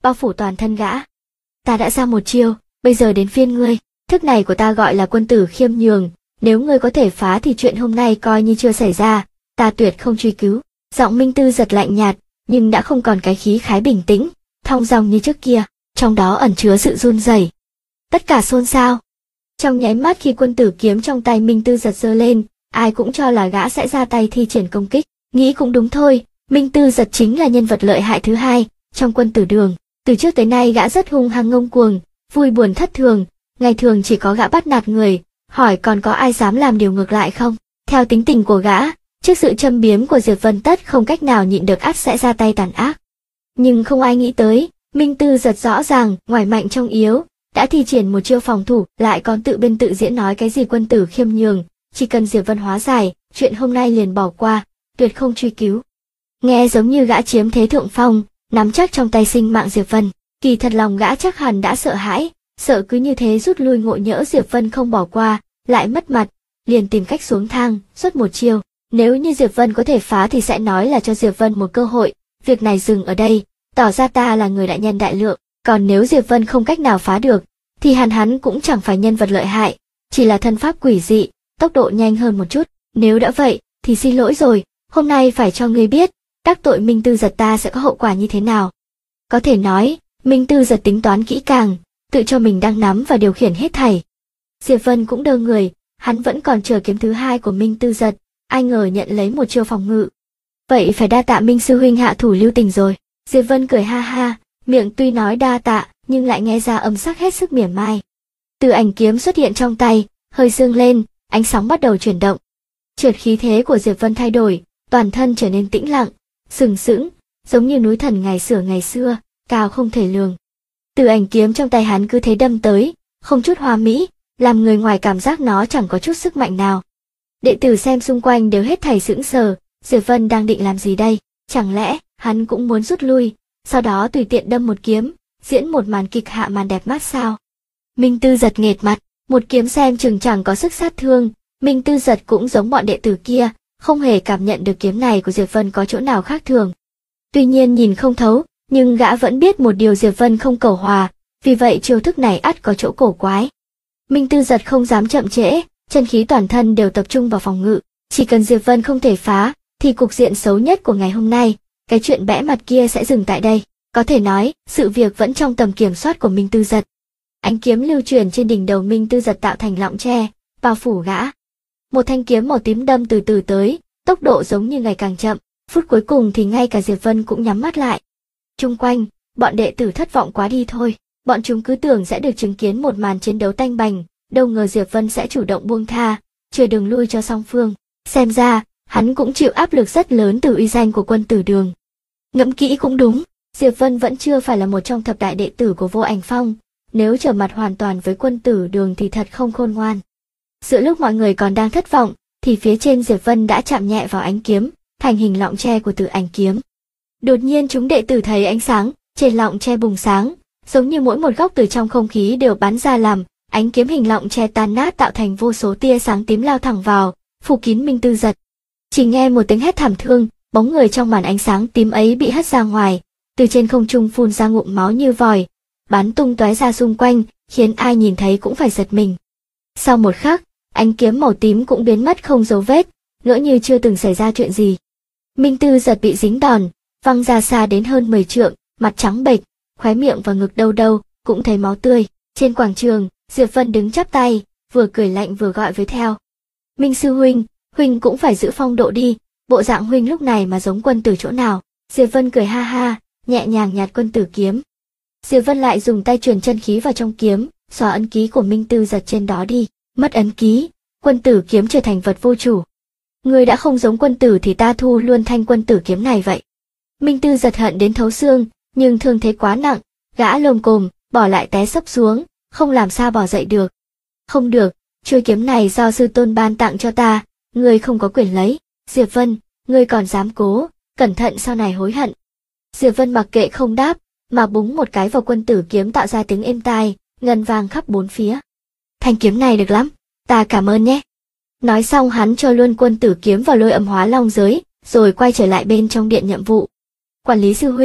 bao phủ toàn thân gã. Ta đã ra một chiêu, bây giờ đến phiên ngươi, thức này của ta gọi là quân tử khiêm nhường, nếu ngươi có thể phá thì chuyện hôm nay coi như chưa xảy ra, ta tuyệt không truy cứu. Giọng Minh Tư Giật lạnh nhạt, nhưng đã không còn cái khí khái bình tĩnh, thong dong như trước kia, trong đó ẩn chứa sự run rẩy. Tất cả xôn xao. Trong nháy mắt khi quân tử kiếm trong tay Minh Tư Giật giơ lên, ai cũng cho là gã sẽ ra tay thi triển công kích. Nghĩ cũng đúng thôi, Minh Tư Giật chính là nhân vật lợi hại thứ hai trong quân tử đường. Từ trước tới nay gã rất hung hăng ngông cuồng, vui buồn thất thường, ngày thường chỉ có gã bắt nạt người, hỏi còn có ai dám làm điều ngược lại không? Theo tính tình của gã, trước sự châm biếm của Diệp Vân tất không cách nào nhịn được ắt sẽ ra tay tàn ác. Nhưng không ai nghĩ tới, Minh Tư Giật rõ ràng, ngoài mạnh trong yếu, đã thi triển một chiêu phòng thủ, lại còn tự biên tự diễn nói cái gì quân tử khiêm nhường, chỉ cần Diệp Vân hóa giải, chuyện hôm nay liền bỏ qua, tuyệt không truy cứu. Nghe giống như gã chiếm thế thượng phong, nắm chắc trong tay sinh mạng Diệp Vân, kỳ thật lòng gã chắc hẳn đã sợ hãi, sợ cứ như thế rút lui ngộ nhỡ Diệp Vân không bỏ qua, lại mất mặt, liền tìm cách xuống thang, xuất một chiêu. Nếu như Diệp Vân có thể phá thì sẽ nói là cho Diệp Vân một cơ hội, việc này dừng ở đây, tỏ ra ta là người đại nhân đại lượng, còn nếu Diệp Vân không cách nào phá được, thì hắn cũng chẳng phải nhân vật lợi hại, chỉ là thân pháp quỷ dị, tốc độ nhanh hơn một chút, nếu đã vậy, thì xin lỗi rồi, hôm nay phải cho ngươi biết, đắc tội Minh Tư Giật ta sẽ có hậu quả như thế nào. Có thể nói, Minh Tư Giật tính toán kỹ càng, tự cho mình đang nắm và điều khiển hết thảy. Diệp Vân cũng đơ người, hắn vẫn còn chờ kiếm thứ hai của Minh Tư Giật, ai ngờ nhận lấy một chiêu phòng ngự. Vậy phải đa tạ Minh sư huynh hạ thủ lưu tình rồi. Diệp Vân cười ha ha, miệng tuy nói đa tạ, nhưng lại nghe ra âm sắc hết sức mỉa mai. Từ ảnh kiếm xuất hiện trong tay, hơi dương lên, ánh sóng bắt đầu chuyển động. Chợt khí thế của Diệp Vân thay đổi, toàn thân trở nên tĩnh lặng, sừng sững, giống như núi thần ngày xưa, cao không thể lường. Từ ảnh kiếm trong tay hắn cứ thế đâm tới, không chút hoa mỹ, làm người ngoài cảm giác nó chẳng có chút sức mạnh nào. Đệ tử xem xung quanh đều hết thảy sững sờ, Diệp Vân đang định làm gì đây? Chẳng lẽ hắn cũng muốn rút lui, sau đó tùy tiện đâm một kiếm, diễn một màn kịch hạ màn đẹp mắt sao? Minh Tư Giật nghệt mặt, một kiếm xem chừng chẳng có sức sát thương, Minh Tư Giật cũng giống bọn đệ tử kia, không hề cảm nhận được kiếm này của Diệp Vân có chỗ nào khác thường. Tuy nhiên nhìn không thấu, nhưng gã vẫn biết một điều Diệp Vân không cầu hòa, vì vậy chiêu thức này ắt có chỗ cổ quái. Minh Tư Giật không dám chậm trễ, chân khí toàn thân đều tập trung vào phòng ngự, chỉ cần Diệp Vân không thể phá, thì cục diện xấu nhất của ngày hôm nay, cái chuyện bẽ mặt kia sẽ dừng tại đây. Có thể nói, sự việc vẫn trong tầm kiểm soát của Minh Tư Giật. Ánh kiếm lưu chuyển trên đỉnh đầu Minh Tư Giật tạo thành lọng tre, bao phủ gã. Một thanh kiếm màu tím đâm từ từ tới, tốc độ giống như ngày càng chậm, phút cuối cùng thì ngay cả Diệp Vân cũng nhắm mắt lại. Chung quanh, bọn đệ tử thất vọng quá đi thôi, bọn chúng cứ tưởng sẽ được chứng kiến một màn chiến đấu tanh bành, đâu ngờ Diệp Vân sẽ chủ động buông tha, chừa đường lui cho song phương. Xem ra, hắn cũng chịu áp lực rất lớn từ uy danh của quân tử đường. Ngẫm kỹ cũng đúng, Diệp Vân vẫn chưa phải là một trong thập đại đệ tử của Vô Ảnh Phong, nếu trở mặt hoàn toàn với quân tử đường thì thật không khôn ngoan. Giữa lúc mọi người còn đang thất vọng, thì phía trên Diệp Vân đã chạm nhẹ vào ánh kiếm, thành hình lọng tre của Tử Ảnh kiếm. Đột nhiên chúng đệ tử thấy ánh sáng trên lọng tre bùng sáng, giống như mỗi một góc từ trong không khí đều bắn ra làm ánh kiếm hình lọng tre tan nát, tạo thành vô số tia sáng tím lao thẳng vào, phủ kín Minh Tư Giật. Chỉ nghe một tiếng hét thảm thương, bóng người trong màn ánh sáng tím ấy bị hất ra ngoài, từ trên không trung phun ra ngụm máu như vòi, bắn tung tóe ra xung quanh, khiến ai nhìn thấy cũng phải giật mình. Sau một khắc, ánh kiếm màu tím cũng biến mất không dấu vết, ngỡ như chưa từng xảy ra chuyện gì. Minh Tư Giật bị dính đòn, văng ra xa đến hơn 10 trượng, mặt trắng bệch, khóe miệng và ngực đâu đâu cũng thấy máu tươi. Trên quảng trường, Diệp Vân đứng chắp tay, vừa cười lạnh vừa gọi với theo. Minh sư huynh, huynh cũng phải giữ phong độ đi, bộ dạng huynh lúc này mà giống quân tử chỗ nào? Diệp Vân cười ha ha, nhẹ nhàng nhặt quân tử kiếm. Diệp Vân lại dùng tay truyền chân khí vào trong kiếm, xóa ấn ký của Minh Tư Giật trên đó đi. Mất ấn ký, quân tử kiếm trở thành vật vô chủ. Ngươi đã không giống quân tử thì ta thu luôn thanh quân tử kiếm này vậy. Minh Tư Giật hận đến thấu xương, nhưng thương thế quá nặng, gã lồm cồm, bỏ lại té sấp xuống, không làm sao bỏ dậy được. Không được, chuôi kiếm này do sư tôn ban tặng cho ta, ngươi không có quyền lấy. Diệp Vân, ngươi còn dám cố, cẩn thận sau này hối hận. Diệp Vân mặc kệ không đáp, mà búng một cái vào quân tử kiếm tạo ra tiếng êm tai, ngân vang khắp bốn phía. Thanh kiếm này được lắm, ta cảm ơn nhé. Nói xong hắn cho luôn quân tử kiếm vào Lôi Âm Hóa Long giới, rồi quay trở lại bên trong điện nhiệm vụ. Quản lý sư huynh,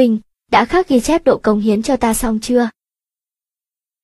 đã khắc ghi chép độ cống hiến cho ta xong chưa?